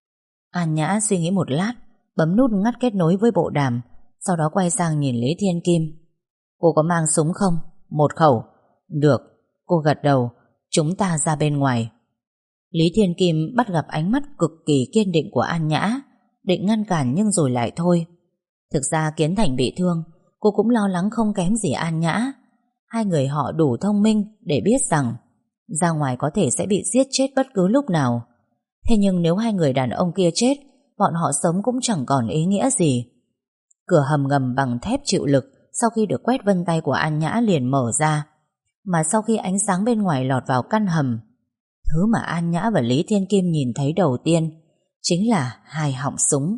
An Nhã suy nghĩ một lát, bấm nút ngắt kết nối với bộ đàm, sau đó quay sang nhìn Lý Thiên Kim. Cô có mang súng không? Một khẩu. Được. Cô gật đầu. Chúng ta ra bên ngoài. Lý Thiên Kim bắt gặp ánh mắt cực kỳ kiên định của An Nhã, định ngăn cản nhưng rồi lại thôi. Thực ra Kiến Thành bị thương, cô cũng lo lắng không kém gì An Nhã. Hai người họ đủ thông minh để biết rằng ra ngoài có thể sẽ bị giết chết bất cứ lúc nào. Thế nhưng nếu hai người đàn ông kia chết, bọn họ sống cũng chẳng còn ý nghĩa gì. Cửa hầm ngầm bằng thép chịu lực sau khi được quét vân tay của An Nhã liền mở ra. Mà sau khi ánh sáng bên ngoài lọt vào căn hầm, thứ mà An Nhã và Lý Thiên Kim nhìn thấy đầu tiên chính là hai họng súng.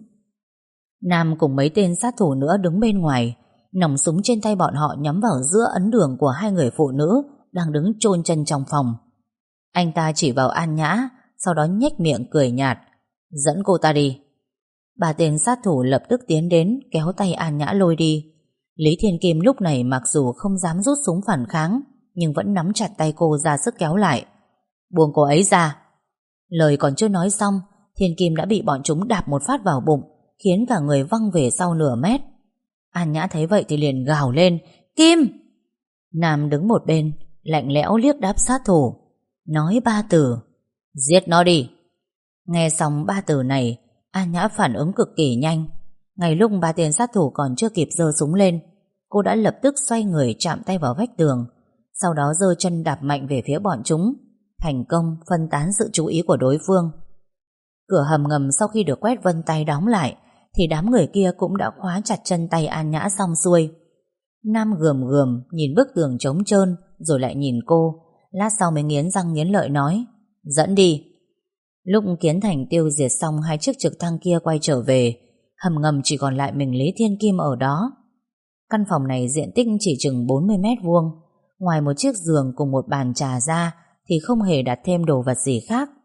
Nam cùng mấy tên sát thủ nữa đứng bên ngoài, nòng súng trên tay bọn họ nhắm vào giữa ấn đường của hai người phụ nữ đang đứng chôn chân trong phòng. Anh ta chỉ vào An Nhã, sau đó nhếch miệng cười nhạt, dẫn cô ta đi. Ba tên sát thủ lập tức tiến đến kéo tay An Nhã lôi đi. Lý Thiên Kim lúc này mặc dù không dám rút súng phản kháng, nhưng vẫn nắm chặt tay cô ra sức kéo lại. Buông cô ấy ra. Lời còn chưa nói xong, Thiên Kim đã bị bọn chúng đạp một phát vào bụng, khiến cả người văng về sau nửa mét. An Nhã thấy vậy thì liền gào lên, Kim! Nam đứng một bên, lạnh lẽo liếc đáp sát thủ, nói ba từ, giết nó đi. Nghe xong ba từ này, An Nhã phản ứng cực kỳ nhanh. Ngay lúc ba tên sát thủ còn chưa kịp giơ súng lên, cô đã lập tức xoay người chạm tay vào vách tường, sau đó giơ chân đạp mạnh về phía bọn chúng, thành công phân tán sự chú ý của đối phương. Cửa hầm ngầm sau khi được quét vân tay đóng lại, thì đám người kia cũng đã khóa chặt chân tay An Nhã xong xuôi. Nam gườm gườm nhìn bức tường trống trơn, rồi lại nhìn cô, lát sau mới nghiến răng nghiến lợi nói, dẫn đi. Lúc Kiến Thành tiêu diệt xong hai chiếc trực thăng kia quay trở về, hầm ngầm chỉ còn lại mình Lý Thiên Kim ở đó. Căn phòng này diện tích chỉ chừng 40 mét vuông, ngoài một chiếc giường cùng một bàn trà ra thì không hề đặt thêm đồ vật gì khác.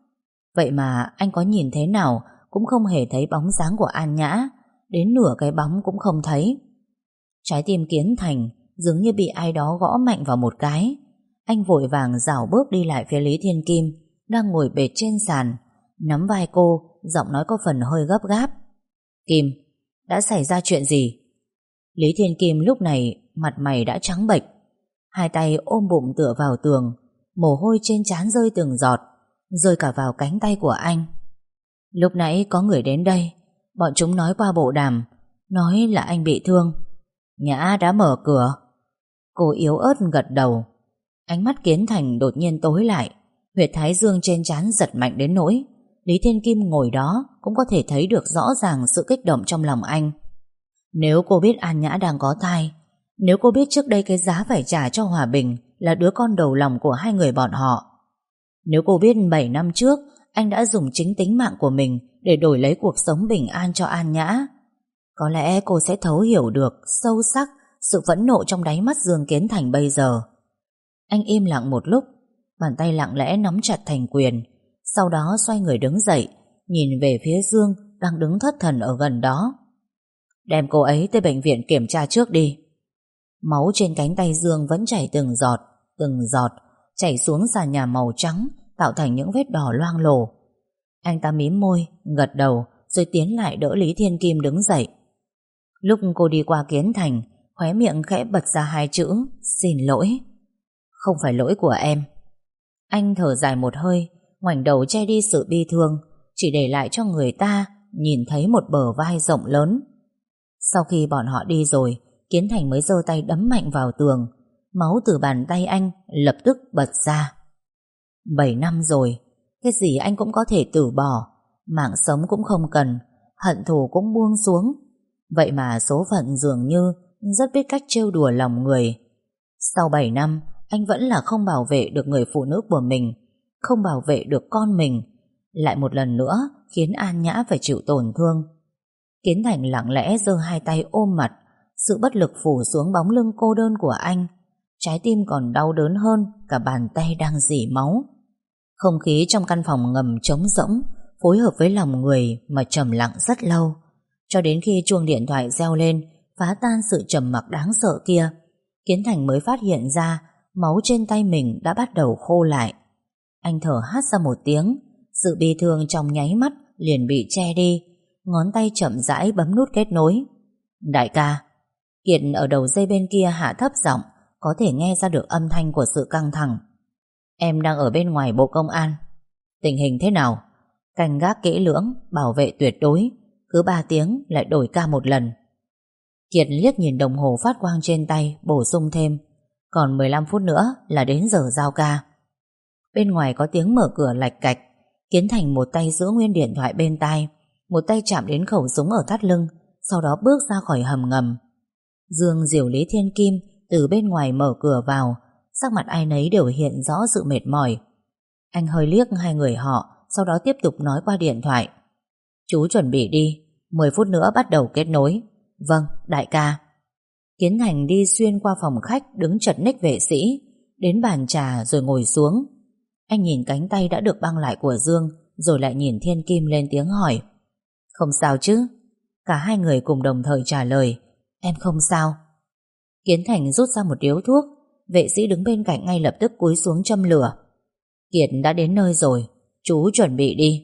Vậy mà anh có nhìn thế nào cũng không hề thấy bóng dáng của An Nhã, đến nửa cái bóng cũng không thấy. Trái tim Kiến Thành dường như bị ai đó gõ mạnh vào một cái. Anh vội vàng rảo bước đi lại phía Lý Thiên Kim đang ngồi bệt trên sàn, nắm vai cô, giọng nói có phần hơi gấp gáp. Kim, đã xảy ra chuyện gì? Lý Thiên Kim lúc này mặt mày đã trắng bệch, hai tay ôm bụng tựa vào tường, mồ hôi trên trán rơi từng giọt, rơi cả vào cánh tay của anh. Lúc nãy có người đến đây, bọn chúng nói qua bộ đàm, nói là anh bị thương. Nhã đã mở cửa. Cô yếu ớt gật đầu. Ánh mắt Kiến Thành đột nhiên tối lại, huyệt thái dương trên trán giật mạnh đến nỗi Lý Thiên Kim ngồi đó cũng có thể thấy được rõ ràng sự kích động trong lòng anh. Nếu cô biết An Nhã đang có thai, nếu cô biết trước đây cái giá phải trả cho Hòa Bình là đứa con đầu lòng của hai người bọn họ, nếu cô biết 7 năm trước anh đã dùng chính tính mạng của mình để đổi lấy cuộc sống bình an cho An Nhã, có lẽ cô sẽ thấu hiểu được sâu sắc sự phẫn nộ trong đáy mắt Dương Kiến Thành bây giờ. Anh im lặng một lúc, bàn tay lặng lẽ nắm chặt thành quyền, sau đó xoay người đứng dậy, nhìn về phía Dương đang đứng thất thần ở gần đó. Đem cô ấy tới bệnh viện kiểm tra trước đi. Máu trên cánh tay Dương vẫn chảy từng giọt, chảy xuống sàn nhà màu trắng, tạo thành những vết đỏ loang lổ. Anh ta mím môi, gật đầu, rồi tiến lại đỡ Lý Thiên Kim đứng dậy. Lúc cô đi qua Kiến Thành, khóe miệng khẽ bật ra hai chữ xin lỗi. Không phải lỗi của em. Anh thở dài một hơi, ngoảnh đầu che đi sự bi thương, chỉ để lại cho người ta nhìn thấy một bờ vai rộng lớn. Sau khi bọn họ đi rồi, Kiến Thành mới giơ tay đấm mạnh vào tường. Máu từ bàn tay anh lập tức bật ra. 7 năm rồi, cái gì anh cũng có thể từ bỏ, mạng sống cũng không cần, hận thù cũng buông xuống. Vậy mà số phận dường như rất biết cách trêu đùa lòng người. Sau 7 năm, anh vẫn là không bảo vệ được người phụ nữ của mình, không bảo vệ được con mình, lại một lần nữa khiến An Nhã phải chịu tổn thương. Kiến Thành lặng lẽ giơ hai tay ôm mặt, sự bất lực phủ xuống bóng lưng cô đơn của anh. Trái tim còn đau đớn hơn cả bàn tay đang rỉ máu. Không khí trong căn phòng ngầm trống rỗng, phối hợp với lòng người mà trầm lặng rất lâu, cho đến khi chuông điện thoại reo lên, phá tan sự trầm mặc đáng sợ kia. Kiến Thành mới phát hiện ra máu trên tay mình đã bắt đầu khô lại. Anh thở hắt ra một tiếng, sự bi thương trong nháy mắt liền bị che đi. Ngón tay chậm rãi bấm nút kết nối. Đại ca. Kiệt ở đầu dây bên kia hạ thấp giọng, có thể nghe ra được âm thanh của sự căng thẳng. Em đang ở bên ngoài Bộ Công an. Tình hình thế nào? Canh gác kỹ lưỡng, bảo vệ tuyệt đối, cứ 3 tiếng lại đổi ca một lần. Kiệt liếc nhìn đồng hồ phát quang trên tay, bổ sung thêm. Còn 15 phút nữa là đến giờ giao ca. Bên ngoài có tiếng mở cửa lạch cạch. Kiến Thành một tay giữ nguyên điện thoại bên tai, một tay chạm đến khẩu súng ở thắt lưng, sau đó bước ra khỏi hầm ngầm. Dương dìu Lý Thiên Kim từ bên ngoài mở cửa vào, sắc mặt ai nấy đều hiện rõ sự mệt mỏi. Anh hơi liếc hai người họ, sau đó tiếp tục nói qua điện thoại. Chú chuẩn bị đi, 10 phút nữa bắt đầu kết nối. Vâng, đại ca. Kiến Thành đi xuyên qua phòng khách, đứng chật ních vệ sĩ, đến bàn trà rồi ngồi xuống. Anh nhìn cánh tay đã được băng lại của Dương, rồi lại nhìn Thiên Kim lên tiếng hỏi. Không sao chứ? Cả hai người cùng đồng thời trả lời. Em không sao. Kiến Thành rút ra một điếu thuốc. Vệ sĩ đứng bên cạnh ngay lập tức cúi xuống châm lửa. Kiệt đã đến nơi rồi, chú chuẩn bị đi.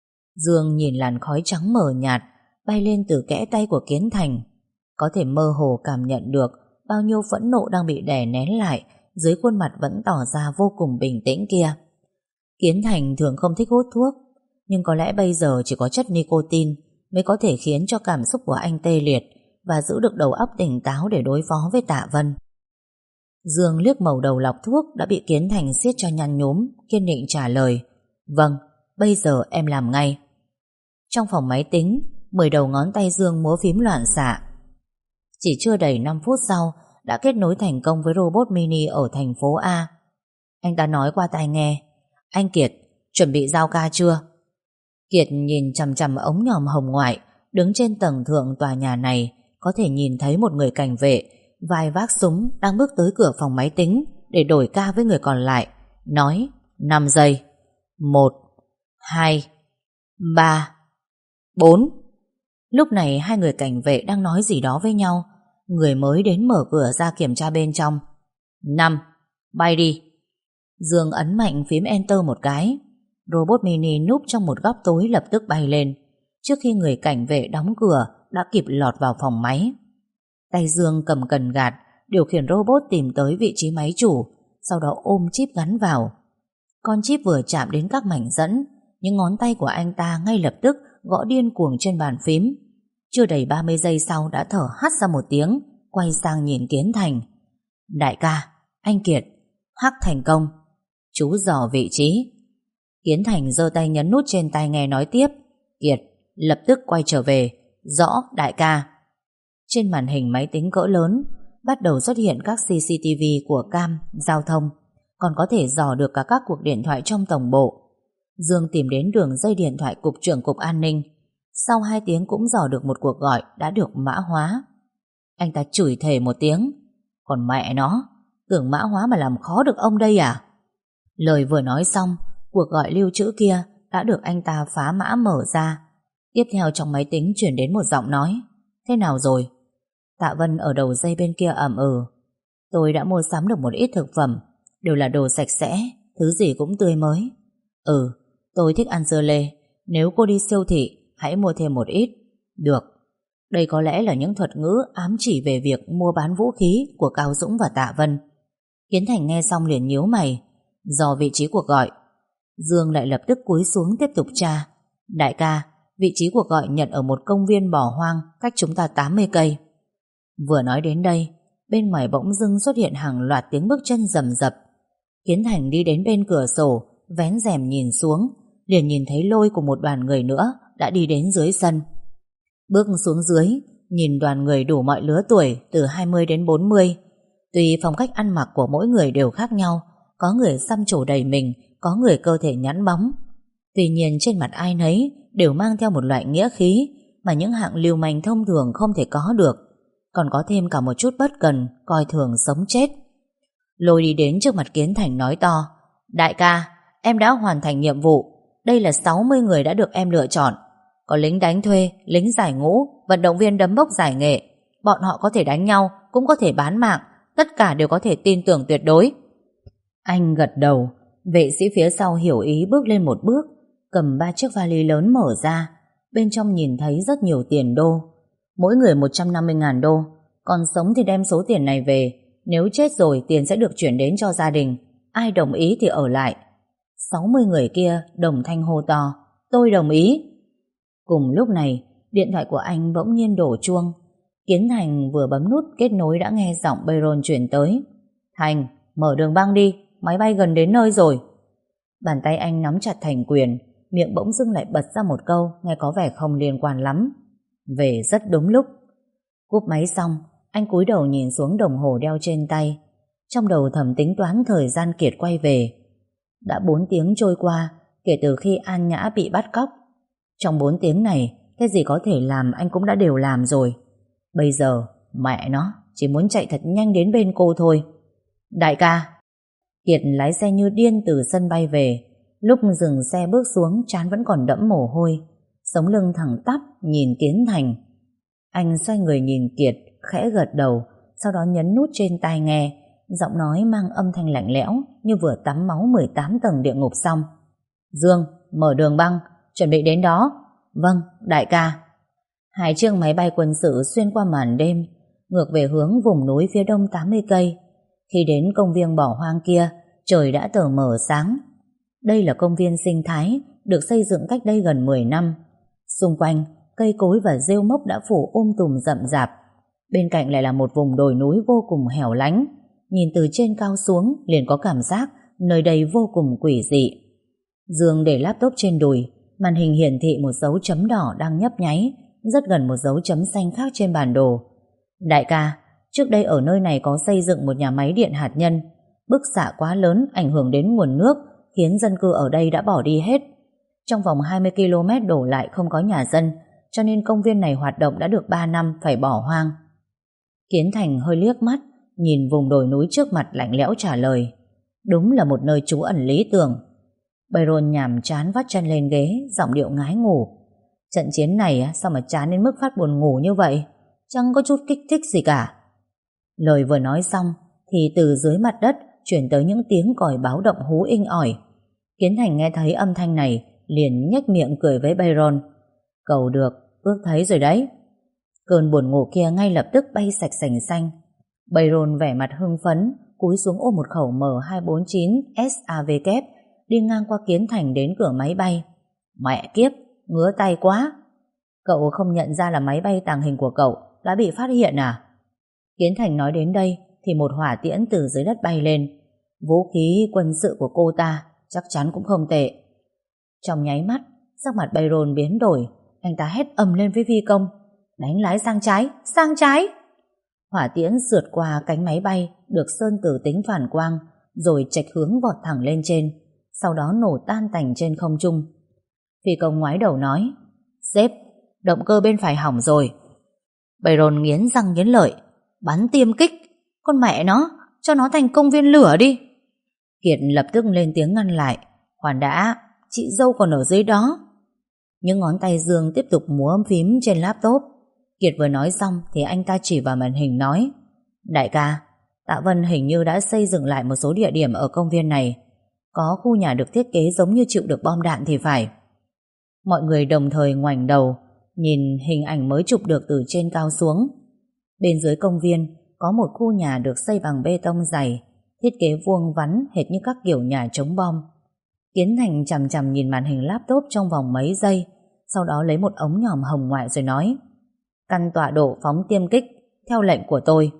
Dương nhìn làn khói trắng mờ nhạt bay lên từ kẽ tay của Kiến Thành, có thể mơ hồ cảm nhận được bao nhiêu phẫn nộ đang bị đè nén lại dưới khuôn mặt vẫn tỏ ra vô cùng bình tĩnh kia. Kiến Thành thường không thích hút thuốc, nhưng có lẽ bây giờ chỉ có chất nicotine mới có thể khiến cho cảm xúc của anh tê liệt và giữ được đầu óc tỉnh táo để đối phó với Tạ Vân. Dương liếc màu đầu lọc thuốc đã bị Kiến Thành siết cho nhăn nhúm, kiên định trả lời. Vâng, bây giờ em làm ngay. Trong phòng máy tính, 10 đầu ngón tay Dương múa phím loạn xạ. Chỉ chưa đầy 5 phút sau đã kết nối thành công với robot mini ở thành phố A. Anh ta nói qua tai nghe. Anh Kiệt, chuẩn bị giao ca chưa? Kiệt nhìn chằm chằm ống nhòm hồng ngoại đứng trên tầng thượng tòa nhà này, có thể nhìn thấy một người cảnh vệ vai vác súng đang bước tới cửa phòng máy tính để đổi ca với người còn lại. Nói 5 giây. 1 2, 3, 4. Lúc này hai người cảnh vệ đang nói gì đó với nhau. Người mới đến mở cửa ra kiểm tra bên trong. 5, bay đi. Dương ấn mạnh phím enter một cái. Robot mini núp trong một góc tối lập tức bay lên. Trước khi người cảnh vệ đóng cửa đã kịp lọt vào phòng máy. Tay Dương cầm cần gạt, điều khiển robot tìm tới vị trí máy chủ, sau đó ôm chip gắn vào. Con chip vừa chạm đến các mảnh dẫn, những ngón tay của anh ta ngay lập tức gõ điên cuồng trên bàn phím. Chưa đầy 30 giây sau đã thở hắt ra một tiếng, quay sang nhìn Kiến Thành. Đại ca, anh Kiệt, hack thành công. Chú dò vị trí. Kiến Thành giơ tay nhấn nút trên tai nghe nói tiếp. Kiệt, lập tức quay trở về. Rõ đại ca. Trên màn hình máy tính cỡ lớn bắt đầu xuất hiện các CCTV của cam, giao thông, còn có thể dò được cả các cuộc điện thoại trong tổng bộ. Dương tìm đến đường dây điện thoại cục trưởng cục an ninh. Sau 2 tiếng cũng dò được một cuộc gọi đã được mã hóa. Anh ta chửi thề một tiếng. Còn mẹ nó, tưởng mã hóa mà làm khó được ông đây à? Lời vừa nói xong, cuộc gọi lưu trữ kia đã được anh ta phá mã mở ra. Tiếp theo trong máy tính chuyển đến một giọng nói. Thế nào rồi? Tạ Vân ở đầu dây bên kia ậm ừ. Tôi đã mua sắm được một ít thực phẩm, đều là đồ sạch sẽ, thứ gì cũng tươi mới. Ừ, tôi thích ăn dưa lê. Nếu cô đi siêu thị, hãy mua thêm một ít. Được. Đây có lẽ là những thuật ngữ ám chỉ về việc mua bán vũ khí của Cao Dũng và Tạ Vân. Kiến Thành nghe xong liền nhíu mày, dò vị trí cuộc gọi. Dương lại lập tức cúi xuống tiếp tục tra. Đại ca, vị trí cuộc gọi nhận ở một công viên bỏ hoang cách chúng ta 80 cây. Vừa nói đến đây, bên ngoài bỗng dưng xuất hiện hàng loạt tiếng bước chân rầm rập. Kiến Thành đi đến bên cửa sổ, vén rèm nhìn xuống, liền nhìn thấy Lôi của một đoàn người nữa đã đi đến dưới sân. Bước xuống dưới, nhìn đoàn người đủ mọi lứa tuổi từ 20 đến 40. Tuy phong cách ăn mặc của mỗi người đều khác nhau, có người xăm trổ đầy mình, có người cơ thể nhẵn bóng. Tuy nhiên trên mặt ai nấy đều mang theo một loại nghĩa khí mà những hạng lưu manh thông thường không thể có được, còn có thêm cả một chút bất cần, coi thường sống chết. Lôi đi đến trước mặt Kiến Thành nói to. Đại ca, em đã hoàn thành nhiệm vụ. Đây là 60 người đã được em lựa chọn. Có lính đánh thuê, lính giải ngũ, vận động viên đấm bốc giải nghệ. Bọn họ có thể đánh nhau, cũng có thể bán mạng. Tất cả đều có thể tin tưởng tuyệt đối. Anh gật đầu. Vệ sĩ phía sau hiểu ý bước lên một bước, cầm 3 chiếc vali lớn mở ra. Bên trong nhìn thấy rất nhiều tiền đô. Mỗi người 150.000 đô. Còn sống thì đem số tiền này về. Nếu chết rồi tiền sẽ được chuyển đến cho gia đình. Ai đồng ý thì ở lại. 60 người kia đồng thanh hô to. Tôi đồng ý. Cùng lúc này, điện thoại của anh bỗng nhiên đổ chuông. Kiến Thành vừa bấm nút kết nối đã nghe giọng Bayron chuyển tới. Thành, mở đường băng đi, máy bay gần đến nơi rồi. Bàn tay anh nắm chặt thành quyền, miệng bỗng dưng lại bật ra một câu nghe có vẻ không liên quan lắm. Về rất đúng lúc. Cúp máy xong, anh cúi đầu nhìn xuống đồng hồ đeo trên tay. Trong đầu thầm tính toán thời gian Kiệt quay về. Đã 4 tiếng trôi qua kể từ khi An Nhã bị bắt cóc. Trong 4 tiếng này, cái gì có thể làm anh cũng đã đều làm rồi. Bây giờ, mẹ nó chỉ muốn chạy thật nhanh đến bên cô thôi. Đại ca. Kiệt lái xe như điên từ sân bay về. Lúc dừng xe bước xuống, trán vẫn còn đẫm mồ hôi, sống lưng thẳng tắp nhìn Kiến Thành. Anh xoay người nhìn Kiệt, khẽ gật đầu, sau đó nhấn nút trên tai nghe. Giọng nói mang âm thanh lạnh lẽo như vừa tắm máu 18 tầng địa ngục xong. Dương, mở đường băng, chuẩn bị đến đó. Vâng, đại ca. 2 chiếc máy bay quân sự xuyên qua màn đêm, ngược về hướng vùng núi phía đông 80 cây. Khi đến công viên bỏ hoang kia, trời đã tờ mờ sáng. Đây là công viên sinh thái, được xây dựng cách đây gần 10 năm. Xung quanh, cây cối và rêu mốc đã phủ tùm rậm rạp. Bên cạnh lại là một vùng đồi núi vô cùng hẻo lánh. Nhìn từ trên cao xuống liền có cảm giác nơi đây vô cùng quỷ dị. Dương để laptop trên đùi, màn hình hiển thị một dấu chấm đỏ đang nhấp nháy, rất gần một dấu chấm xanh khác trên bản đồ. Đại ca, trước đây ở nơi này có xây dựng một nhà máy điện hạt nhân. Bức xạ quá lớn ảnh hưởng đến nguồn nước, khiến dân cư ở đây đã bỏ đi hết. Trong vòng 20 km đổ lại không có nhà dân, cho nên công viên này hoạt động đã được 3 năm phải bỏ hoang. Kiến Thành hơi liếc mắt, nhìn vùng đồi núi trước mặt lạnh lẽo trả lời. Đúng là một nơi trú ẩn lý tưởng. Byron nhàm chán vắt chân lên ghế, giọng điệu ngái ngủ. Trận chiến này sao mà chán đến mức phát buồn ngủ như vậy? Chẳng có chút kích thích gì cả. Lời vừa nói xong thì từ dưới mặt đất chuyển tới những tiếng còi báo động hú inh ỏi. Kiến Thành nghe thấy âm thanh này liền nhếch miệng cười với Byron. Cầu được, ước thấy rồi đấy. Cơn buồn ngủ kia ngay lập tức bay sạch sành xanh. Byron vẻ mặt hưng phấn cúi xuống ôm một khẩu M249 SAV kép đi ngang qua Kiến Thành đến cửa máy bay. Mẹ kiếp, ngứa tay quá. Cậu không nhận ra là máy bay tàng hình của cậu đã bị phát hiện à? Kiến Thành nói đến đây thì một hỏa tiễn từ dưới đất bay lên. Vũ khí quân sự của cô ta chắc chắn cũng không tệ. Trong nháy mắt, sắc mặt Byron biến đổi. Anh ta hét ầm lên với phi công. Đánh lái sang trái, sang trái. Hỏa tiễn sượt qua cánh máy bay được sơn tử tính phản quang rồi chệch hướng vọt thẳng lên trên, sau đó nổ tan tành trên không trung. Phi công ngoái đầu nói: Sếp, động cơ bên phải hỏng rồi. Byron nghiến răng nghiến lợi: Bắn tiêm kích, con mẹ nó, cho nó thành công viên lửa đi. Kiệt lập tức lên tiếng ngăn lại: Khoan đã, chị dâu còn ở dưới đó. Những ngón tay Dương tiếp tục múa phím trên laptop. Kiệt vừa nói xong thì anh ta chỉ vào màn hình nói: Đại ca, Tạ Vân hình như đã xây dựng lại một số địa điểm ở công viên này. Có khu nhà được thiết kế giống như chịu được bom đạn thì phải. Mọi người đồng thời ngoảnh đầu nhìn hình ảnh mới chụp được từ trên cao xuống. Bên dưới công viên có một khu nhà được xây bằng bê tông dày, thiết kế vuông vắn hệt như các kiểu nhà chống bom. Kiến Thành chằm chằm nhìn màn hình laptop trong vòng mấy giây, sau đó lấy một ống nhòm hồng ngoại rồi nói: Căn tọa độ phóng tiêm kích theo lệnh của tôi.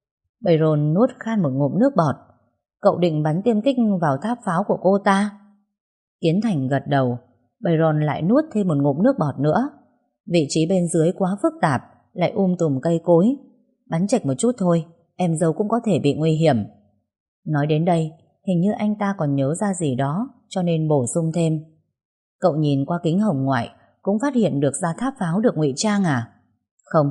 Byron nuốt khan một ngụm nước bọt. Cậu định bắn tiêm kích vào tháp pháo của cô ta? Kiến Thành gật đầu. Byron lại nuốt thêm một ngụm nước bọt nữa. Vị trí bên dưới quá phức tạp, lại tùm cây cối. Bắn chệch một chút thôi, em dâu cũng có thể bị nguy hiểm. Nói đến đây, hình như anh ta còn nhớ ra gì đó, cho nên bổ sung thêm: Cậu nhìn qua kính hồng ngoại cũng phát hiện được ra tháp pháo được ngụy trang à? Không.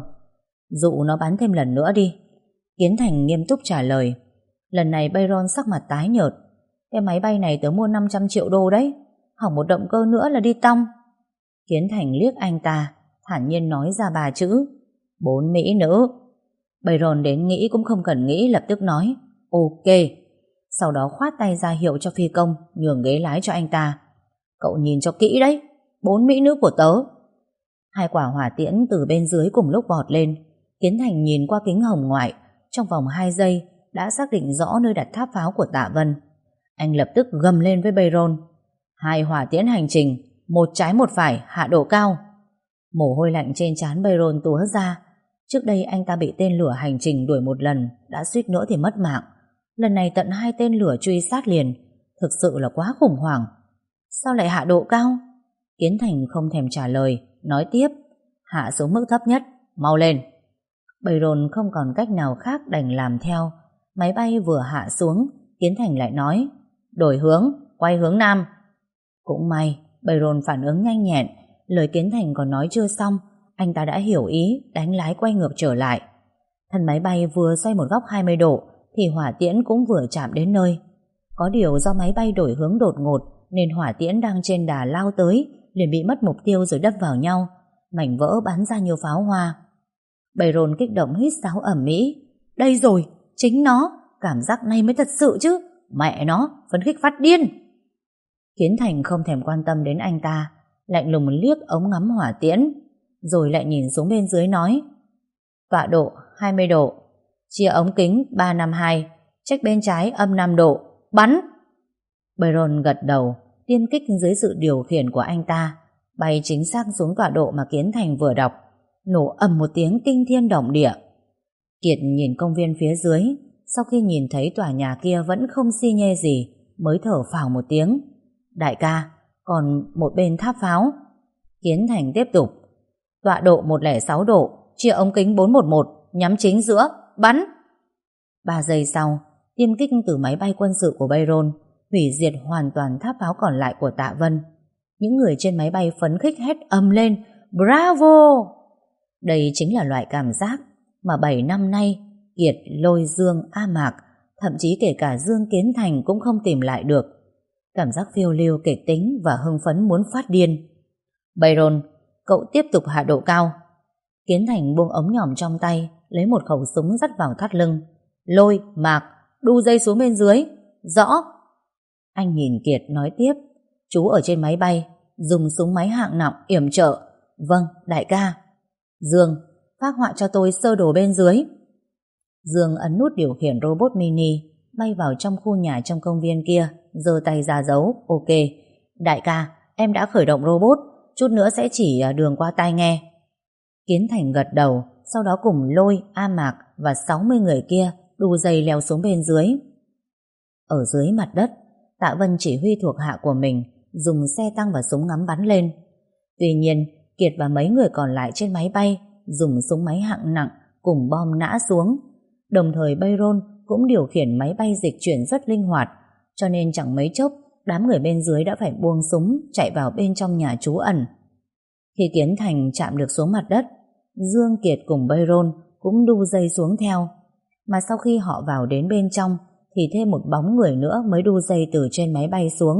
Dụ nó bắn thêm lần nữa đi. Kiến Thành nghiêm túc trả lời. Lần này Byron sắc mặt tái nhợt. Cái máy bay này tớ mua 500 triệu đô đấy, hỏng một động cơ nữa là đi tong. Kiến Thành liếc anh ta, thản nhiên nói ra 3 chữ: 4 mỹ nữ. Byron đến nghĩ cũng không cần nghĩ, lập tức nói: Ok. Sau đó khoát tay ra hiệu cho phi công nhường ghế lái cho anh ta. Cậu nhìn cho kỹ đấy, 4 mỹ nữ của tớ. 2 quả hỏa tiễn từ bên dưới cùng lúc vọt lên. Kiến Thành nhìn qua kính hồng ngoại, trong vòng 2 giây đã xác định rõ nơi đặt tháp pháo của Tạ Vân. Anh lập tức gầm lên với Byron: 2 hỏa tiễn hành trình, 1 trái 1 phải, hạ độ cao. Mồ hôi lạnh trên trán Byron túa ra. Trước đây anh ta bị tên lửa hành trình đuổi một lần, đã suýt nữa thì mất mạng. Lần này tận 2 tên lửa truy sát liền, thực sự là quá khủng hoảng. Sao lại hạ độ cao? Kiến Thành không thèm trả lời, nói tiếp: Hạ xuống mức thấp nhất, mau lên. Byron không còn cách nào khác đành làm theo. Máy bay vừa hạ xuống, Kiến Thành lại nói: Đổi hướng, quay hướng nam. Cũng may Byron phản ứng nhanh nhẹn. Lời Kiến Thành còn nói chưa xong, anh ta đã hiểu ý, đánh lái quay ngược trở lại. Thân máy bay vừa xoay một góc 20 độ thì hỏa tiễn cũng vừa chạm đến nơi. Có điều do máy bay đổi hướng đột ngột nên hỏa tiễn đang trên đà lao tới liền bị mất mục tiêu rồi đâm vào nhau, mảnh vỡ bắn ra như pháo hoa. Byron kích động huýt sáo ầm ĩ: Đây rồi, chính nó, cảm giác này mới thật sự chứ, mẹ nó, phấn khích phát điên. Kiến Thành không thèm quan tâm đến anh ta, lạnh lùng liếc ống ngắm hỏa tiễn, rồi lại nhìn xuống bên dưới nói: Tọa độ 20 độ, chia ống kính 352, check bên trái âm 5 độ, bắn. Byron gật đầu, tiêm kích dưới sự điều khiển của anh ta bay chính xác xuống tọa độ mà Kiến Thành vừa đọc, nổ ầm một tiếng kinh thiên động địa. Kiệt nhìn công viên phía dưới, sau khi nhìn thấy tòa nhà kia vẫn không xi nhê gì, mới thở phào một tiếng: Đại ca, còn một bên tháp pháo. Kiến Thành tiếp tục: Tọa độ 106 độ, chia ống kính 411, nhắm chính giữa, bắn. 3 giây sau, tiêm kích từ máy bay quân sự của Byron hủy diệt hoàn toàn tháp pháo còn lại của Tạ Vân. Những người trên máy bay phấn khích hét ầm lên: Bravo! Đây chính là loại cảm giác mà 7 năm nay Kiệt, Lôi, Dương, A Mạc, thậm chí kể cả Dương Kiến Thành cũng không tìm lại được. Cảm giác phiêu lưu kịch tính và hưng phấn muốn phát điên. Byron, cậu tiếp tục hạ độ cao. Kiến Thành buông ống nhòm trong tay, lấy một khẩu súng dắt vào thắt lưng. Lôi, Mạc, đu dây xuống bên dưới. Rõ. Anh nhìn Kiệt nói tiếp. Chú ở trên máy bay, dùng súng máy hạng nặng yểm trợ. Vâng, đại ca. Dương, phác họa cho tôi sơ đồ bên dưới. Dương ấn nút điều khiển robot mini, bay vào trong khu nhà trong công viên kia, giơ tay ra dấu. Ok. Đại ca, em đã khởi động robot, chút nữa sẽ chỉ đường qua tai nghe. Kiến Thành gật đầu, sau đó cùng Lôi, A Mạc và 60 người kia đu dây leo xuống bên dưới. Ở dưới mặt đất, Tạ Vân chỉ huy thuộc hạ của mình dùng xe tăng và súng ngắm bắn lên. Tuy nhiên, Kiệt và mấy người còn lại trên máy bay dùng súng máy hạng nặng cùng bom nã xuống. Đồng thời Byron cũng điều khiển máy bay dịch chuyển rất linh hoạt, cho nên chẳng mấy chốc đám người bên dưới đã phải buông súng chạy vào bên trong nhà trú ẩn. Khi Kiến Thành chạm được xuống mặt đất, Dương, Kiệt cùng Byron cũng đu dây xuống theo. Mà sau khi họ vào đến bên trong thì thêm một bóng người nữa mới đu dây từ trên máy bay xuống.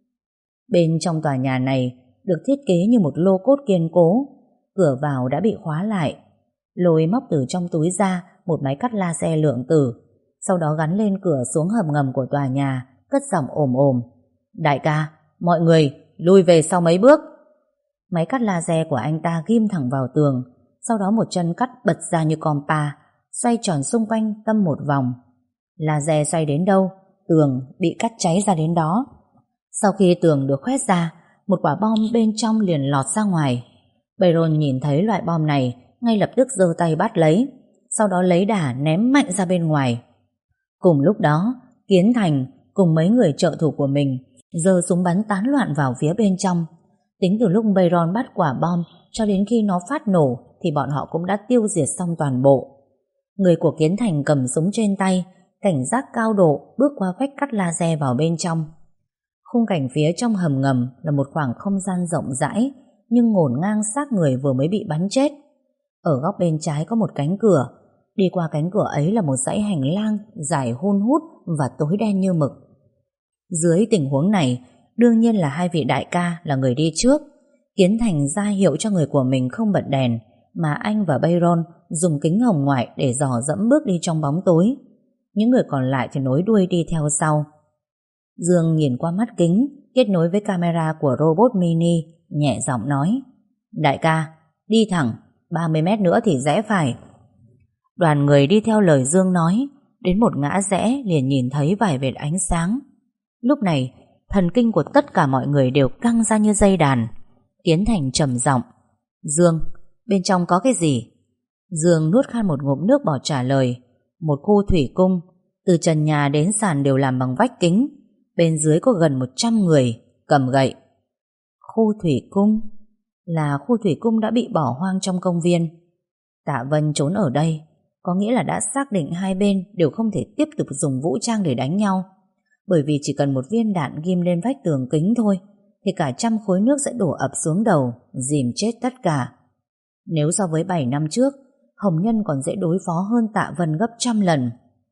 Bên trong tòa nhà này được thiết kế như một lô cốt kiên cố. Cửa vào đã bị khóa lại. Lôi móc từ trong túi ra một máy cắt laser lượng tử, sau đó gắn lên cửa xuống hầm ngầm của tòa nhà, cất giọng ồm ồm. Đại ca, mọi người lui về sau mấy bước. Máy cắt laser của anh ta ghim thẳng vào tường, sau đó một chân cắt bật ra như compa, xoay tròn xung quanh tâm một vòng. Laser xoay đến đâu, tường bị cắt cháy ra đến đó. Sau khi tường được khoét ra, một quả bom bên trong liền lọt ra ngoài. Byron nhìn thấy loại bom này, ngay lập tức giơ tay bắt lấy, sau đó lấy đà ném mạnh ra bên ngoài. Cùng lúc đó, Kiến Thành cùng mấy người trợ thủ của mình giơ súng bắn tán loạn vào phía bên trong. Tính từ lúc Byron bắt quả bom cho đến khi nó phát nổ thì bọn họ cũng đã tiêu diệt xong toàn bộ. Người của Kiến Thành cầm súng trên tay, cảnh giác cao độ bước qua vách cắt laser vào bên trong. Khung cảnh phía trong hầm ngầm là một khoảng không gian rộng rãi, nhưng ngổn ngang xác người vừa mới bị bắn chết. Ở góc bên trái có một cánh cửa, đi qua cánh cửa ấy là một dãy hành lang dài hun hút và tối đen như mực. Dưới tình huống này, đương nhiên là hai vị đại ca là người đi trước. Kiến Thành ra hiệu cho người của mình không bật đèn, mà anh và Byron dùng kính hồng ngoại để dò dẫm bước đi trong bóng tối. Những người còn lại thì nối đuôi đi theo sau. Dương nhìn qua mắt kính kết nối với camera của robot mini, nhẹ giọng nói: Đại ca, đi thẳng, 30 mét nữa thì rẽ phải. Đoàn người đi theo lời Dương nói, đến một ngã rẽ liền nhìn thấy vài vệt ánh sáng. Lúc này, thần kinh của tất cả mọi người đều căng ra như dây đàn. Kiến Thành trầm giọng: Dương, bên trong có cái gì? Dương nuốt khan một ngụm nước bọt trả lời: Một khu thủy cung, từ trần nhà đến sàn đều làm bằng vách kính. Bên dưới có gần 100 người cầm gậy. Khu thủy cung? Là khu thủy cung đã bị bỏ hoang trong công viên. Tạ Vân trốn ở đây, có nghĩa là đã xác định hai bên đều không thể tiếp tục dùng vũ trang để đánh nhau. Bởi vì chỉ cần một viên đạn ghim lên vách tường kính thôi thì cả trăm khối nước sẽ đổ ập xuống đầu, dìm chết tất cả. Nếu so với 7 năm trước, Hồng Nhân còn dễ đối phó hơn Tạ Vân gấp trăm lần.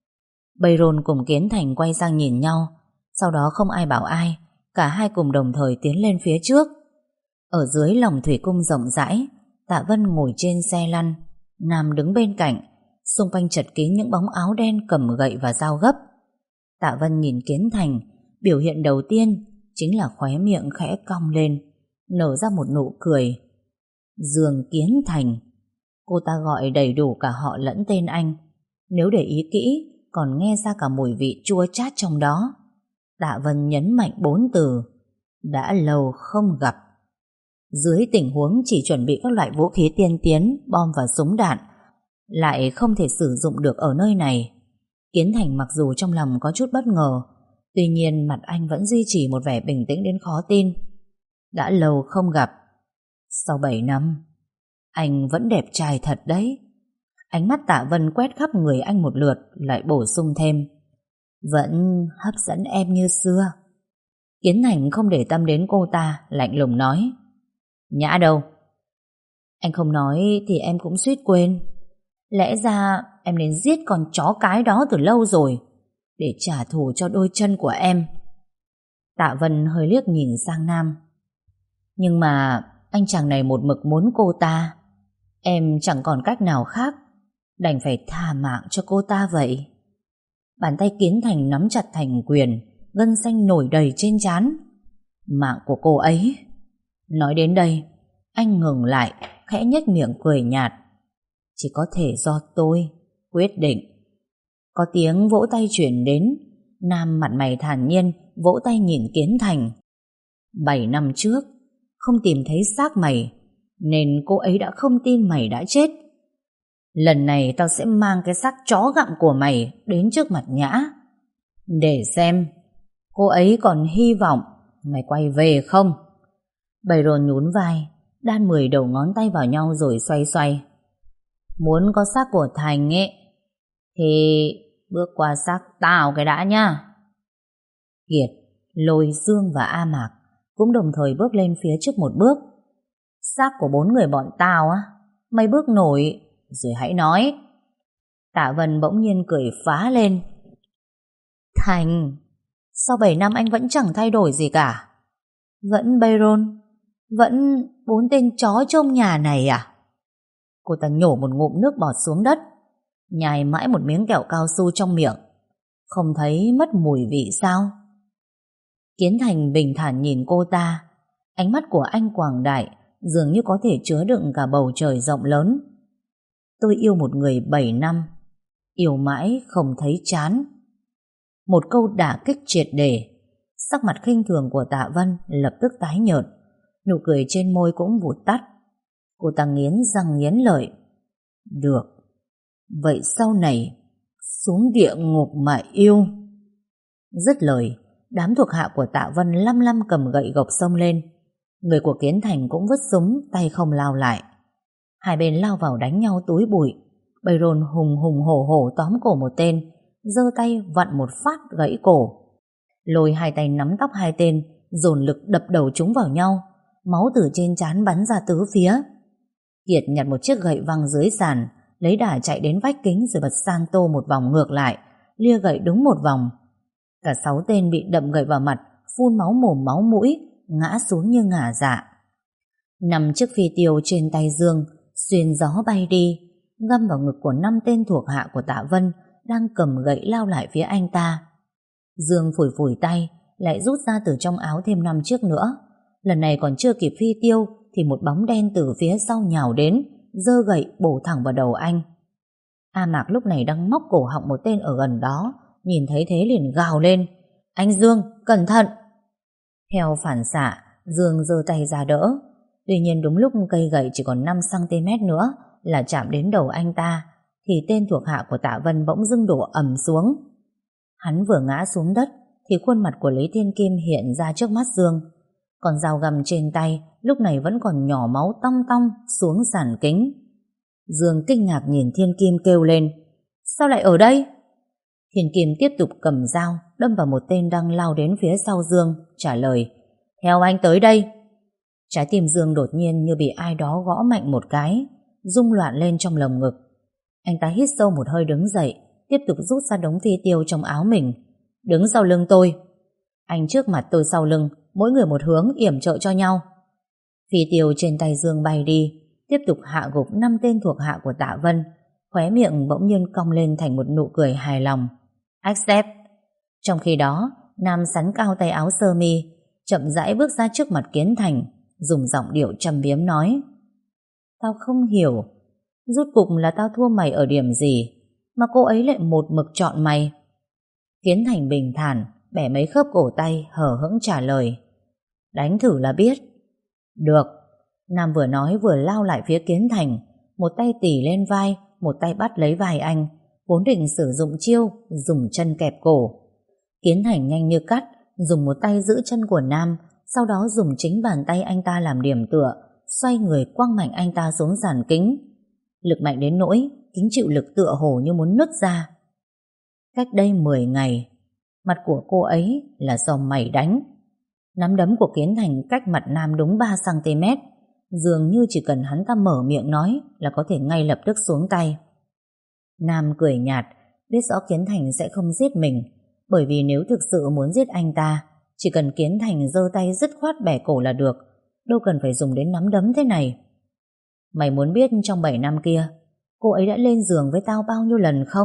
Byron cùng Kiến Thành quay sang nhìn nhau, sau đó không ai bảo ai, cả hai cùng đồng thời tiến lên phía trước. Ở dưới lòng thủy cung rộng rãi, Tạ Vân ngồi trên xe lăn, Nam đứng bên cạnh, xung quanh chật kín những bóng áo đen cầm gậy và dao gấp. Tạ Vân nhìn Kiến Thành, biểu hiện đầu tiên chính là khóe miệng khẽ cong lên, nở ra một nụ cười. Dương Kiến Thành, cô ta gọi đầy đủ cả họ lẫn tên anh. Nếu để ý kỹ, còn nghe ra cả mùi vị chua chát trong đó. Tạ Vân nhấn mạnh 4 từ: đã lâu không gặp. Dưới tình huống chỉ chuẩn bị các loại vũ khí tiên tiến, bom và súng đạn, lại không thể sử dụng được ở nơi này. Kiến Thành mặc dù trong lòng có chút bất ngờ, tuy nhiên mặt anh vẫn duy trì một vẻ bình tĩnh đến khó tin. Đã lâu không gặp. Sau 7 năm, anh vẫn đẹp trai thật đấy. Ánh mắt Tạ Vân quét khắp người anh một lượt, lại bổ sung thêm: vẫn hấp dẫn em như xưa. Kiến Thành không để tâm đến cô ta, lạnh lùng nói: Nhã đâu? Anh không nói thì em cũng suýt quên. Lẽ ra em nên giết con chó cái đó từ lâu rồi, để trả thù cho đôi chân của em. Tạ Vân hơi liếc nhìn sang Nam. Nhưng mà anh chàng này một mực muốn cô ta. Em chẳng còn cách nào khác, đành phải tha mạng cho cô ta vậy. Bàn tay Kiến Thành nắm chặt thành quyền, gân xanh nổi đầy trên trán. Mạng của cô ấy. Nói đến đây, anh ngừng lại, khẽ nhếch miệng cười nhạt. Chỉ có thể do tôi quyết định. Có tiếng vỗ tay chuyển đến. Nam mặt mày thản nhiên vỗ tay nhìn Kiến Thành. 7 năm trước không tìm thấy xác mày, nên cô ấy đã không tin mày đã chết. Lần này tao sẽ mang cái xác chó gặm của mày đến trước mặt Nhã, để xem cô ấy còn hy vọng mày quay về không. Byron nhún vai, đan 10 đầu ngón tay vào nhau rồi xoay xoay. Muốn có xác của Thành ấy thì bước qua xác tao cái đã nha. Kiệt, Lôi, Dương và A Mạc cũng đồng thời bước lên phía trước một bước. Xác của 4 người bọn tao á, mày bước nổi rồi hãy nói. Tạ Vân bỗng nhiên cười phá lên. Thành, sau 7 năm anh vẫn chẳng thay đổi gì cả. Vẫn Byron, vẫn 4 tên chó trong nhà này à? Cô ta nhổ một ngụm nước bọt xuống đất, nhai mãi một miếng kẹo cao su trong miệng. Không thấy mất mùi vị sao? Kiến Thành bình thản nhìn cô ta. Ánh mắt của anh quảng đại, dường như có thể chứa đựng cả bầu trời rộng lớn. Tôi yêu một người 7 năm, yêu mãi không thấy chán. Một câu đả kích triệt để. Sắc mặt khinh thường của Tạ Vân lập tức tái nhợt, nụ cười trên môi cũng vụt tắt. Cô ta nghiến răng nghiến lợi. Được, vậy sau này xuống địa ngục mà yêu. Dứt lời, đám thuộc hạ của Tạ Vân lăm lăm cầm gậy gộc xông lên. Người của Kiến Thành cũng vứt súng, tay không lao lại. Hai bên lao vào đánh nhau túi bụi. Byron hùng hùng hổ hổ tóm cổ một tên, giơ tay vặn một phát gãy cổ. Lôi hai tay nắm tóc hai tên, dồn lực đập đầu chúng vào nhau. Máu từ trên trán bắn ra tứ phía. Kiệt nhặt một chiếc gậy văng dưới sàn, lấy đà chạy đến vách kính rồi bật san tô một vòng ngược lại, lia gậy đúng một vòng. Cả 6 tên bị đậm gậy vào mặt, phun máu mồm máu mũi, ngã xuống như ngả dạ. 5 chiếc phi tiêu trên tay Dương xuyên gió bay đi, găm vào ngực của 5 tên thuộc hạ của Tạ Vân đang cầm gậy lao lại phía anh ta. Dương phủi phủi tay, lại rút ra từ trong áo thêm 5 chiếc nữa. Lần này còn chưa kịp phi tiêu thì một bóng đen từ phía sau nhào đến, giơ gậy bổ thẳng vào đầu anh. A Mạc lúc này đang móc cổ họng một tên ở gần đó, nhìn thấy thế liền gào lên. Anh Dương, cẩn thận! Theo phản xạ, Dương giơ tay ra đỡ. Tuy nhiên đúng lúc cây gậy chỉ còn 5cm nữa là chạm đến đầu anh ta, thì tên thuộc hạ của Tạ Vân bỗng dưng đổ ầm xuống. Hắn vừa ngã xuống đất thì khuôn mặt của Lý Thiên Kim hiện ra trước mắt Dương. Còn dao găm trên tay lúc này vẫn còn nhỏ máu tong tong xuống sàn kính. Dương kinh ngạc nhìn Thiên Kim kêu lên. Sao lại ở đây? Thiên Kim tiếp tục cầm dao đâm vào một tên đang lao đến phía sau Dương, trả lời. Theo anh tới đây. Trái tim Dương đột nhiên như bị ai đó gõ mạnh một cái, rung loạn lên trong lồng ngực. Anh ta hít sâu một hơi đứng dậy, tiếp tục rút ra đống phi tiêu trong áo mình. Đứng sau lưng tôi. Anh trước mặt tôi sau lưng, mỗi người một hướng yểm trợ cho nhau. Phi tiêu trên tay Dương bay đi, tiếp tục hạ gục 5 tên thuộc hạ của Tạ Vân. Khóe miệng bỗng nhiên cong lên thành một nụ cười hài lòng. Accept. Trong khi đó, Nam sắn cao tay áo sơ mi, chậm rãi bước ra trước mặt Kiến Thành, dùng giọng điệu trầm biếm nói. Tao không hiểu, rốt cục là tao thua mày ở điểm gì mà cô ấy lại một mực chọn mày? Kiến Thành bình thản bẻ mấy khớp cổ tay, hờ hững trả lời. Đánh thử là biết. Được. Nam vừa nói vừa lao lại phía Kiến Thành, một tay tỉ lên vai, một tay bắt lấy vai anh, vốn định sử dụng chiêu dùng chân kẹp cổ. Kiến Thành nhanh như cắt, dùng một tay giữ chân của Nam, sau đó dùng chính bàn tay anh ta làm điểm tựa, xoay người quăng mạnh anh ta xuống sàn kính. Lực mạnh đến nỗi kính chịu lực tựa hồ như muốn nứt ra. Cách đây 10 ngày, mặt của cô ấy là do mày đánh. Nắm đấm của Kiến Thành cách mặt Nam đúng 3cm, dường như chỉ cần hắn ta mở miệng nói là có thể ngay lập tức xuống tay. Nam cười nhạt, biết rõ Kiến Thành sẽ không giết mình, bởi vì nếu thực sự muốn giết anh ta, Chỉ cần Kiến Thành giơ tay dứt khoát bẻ cổ là được, đâu cần phải dùng đến nắm đấm thế này. Mày muốn biết trong 7 năm kia cô ấy đã lên giường với tao bao nhiêu lần không?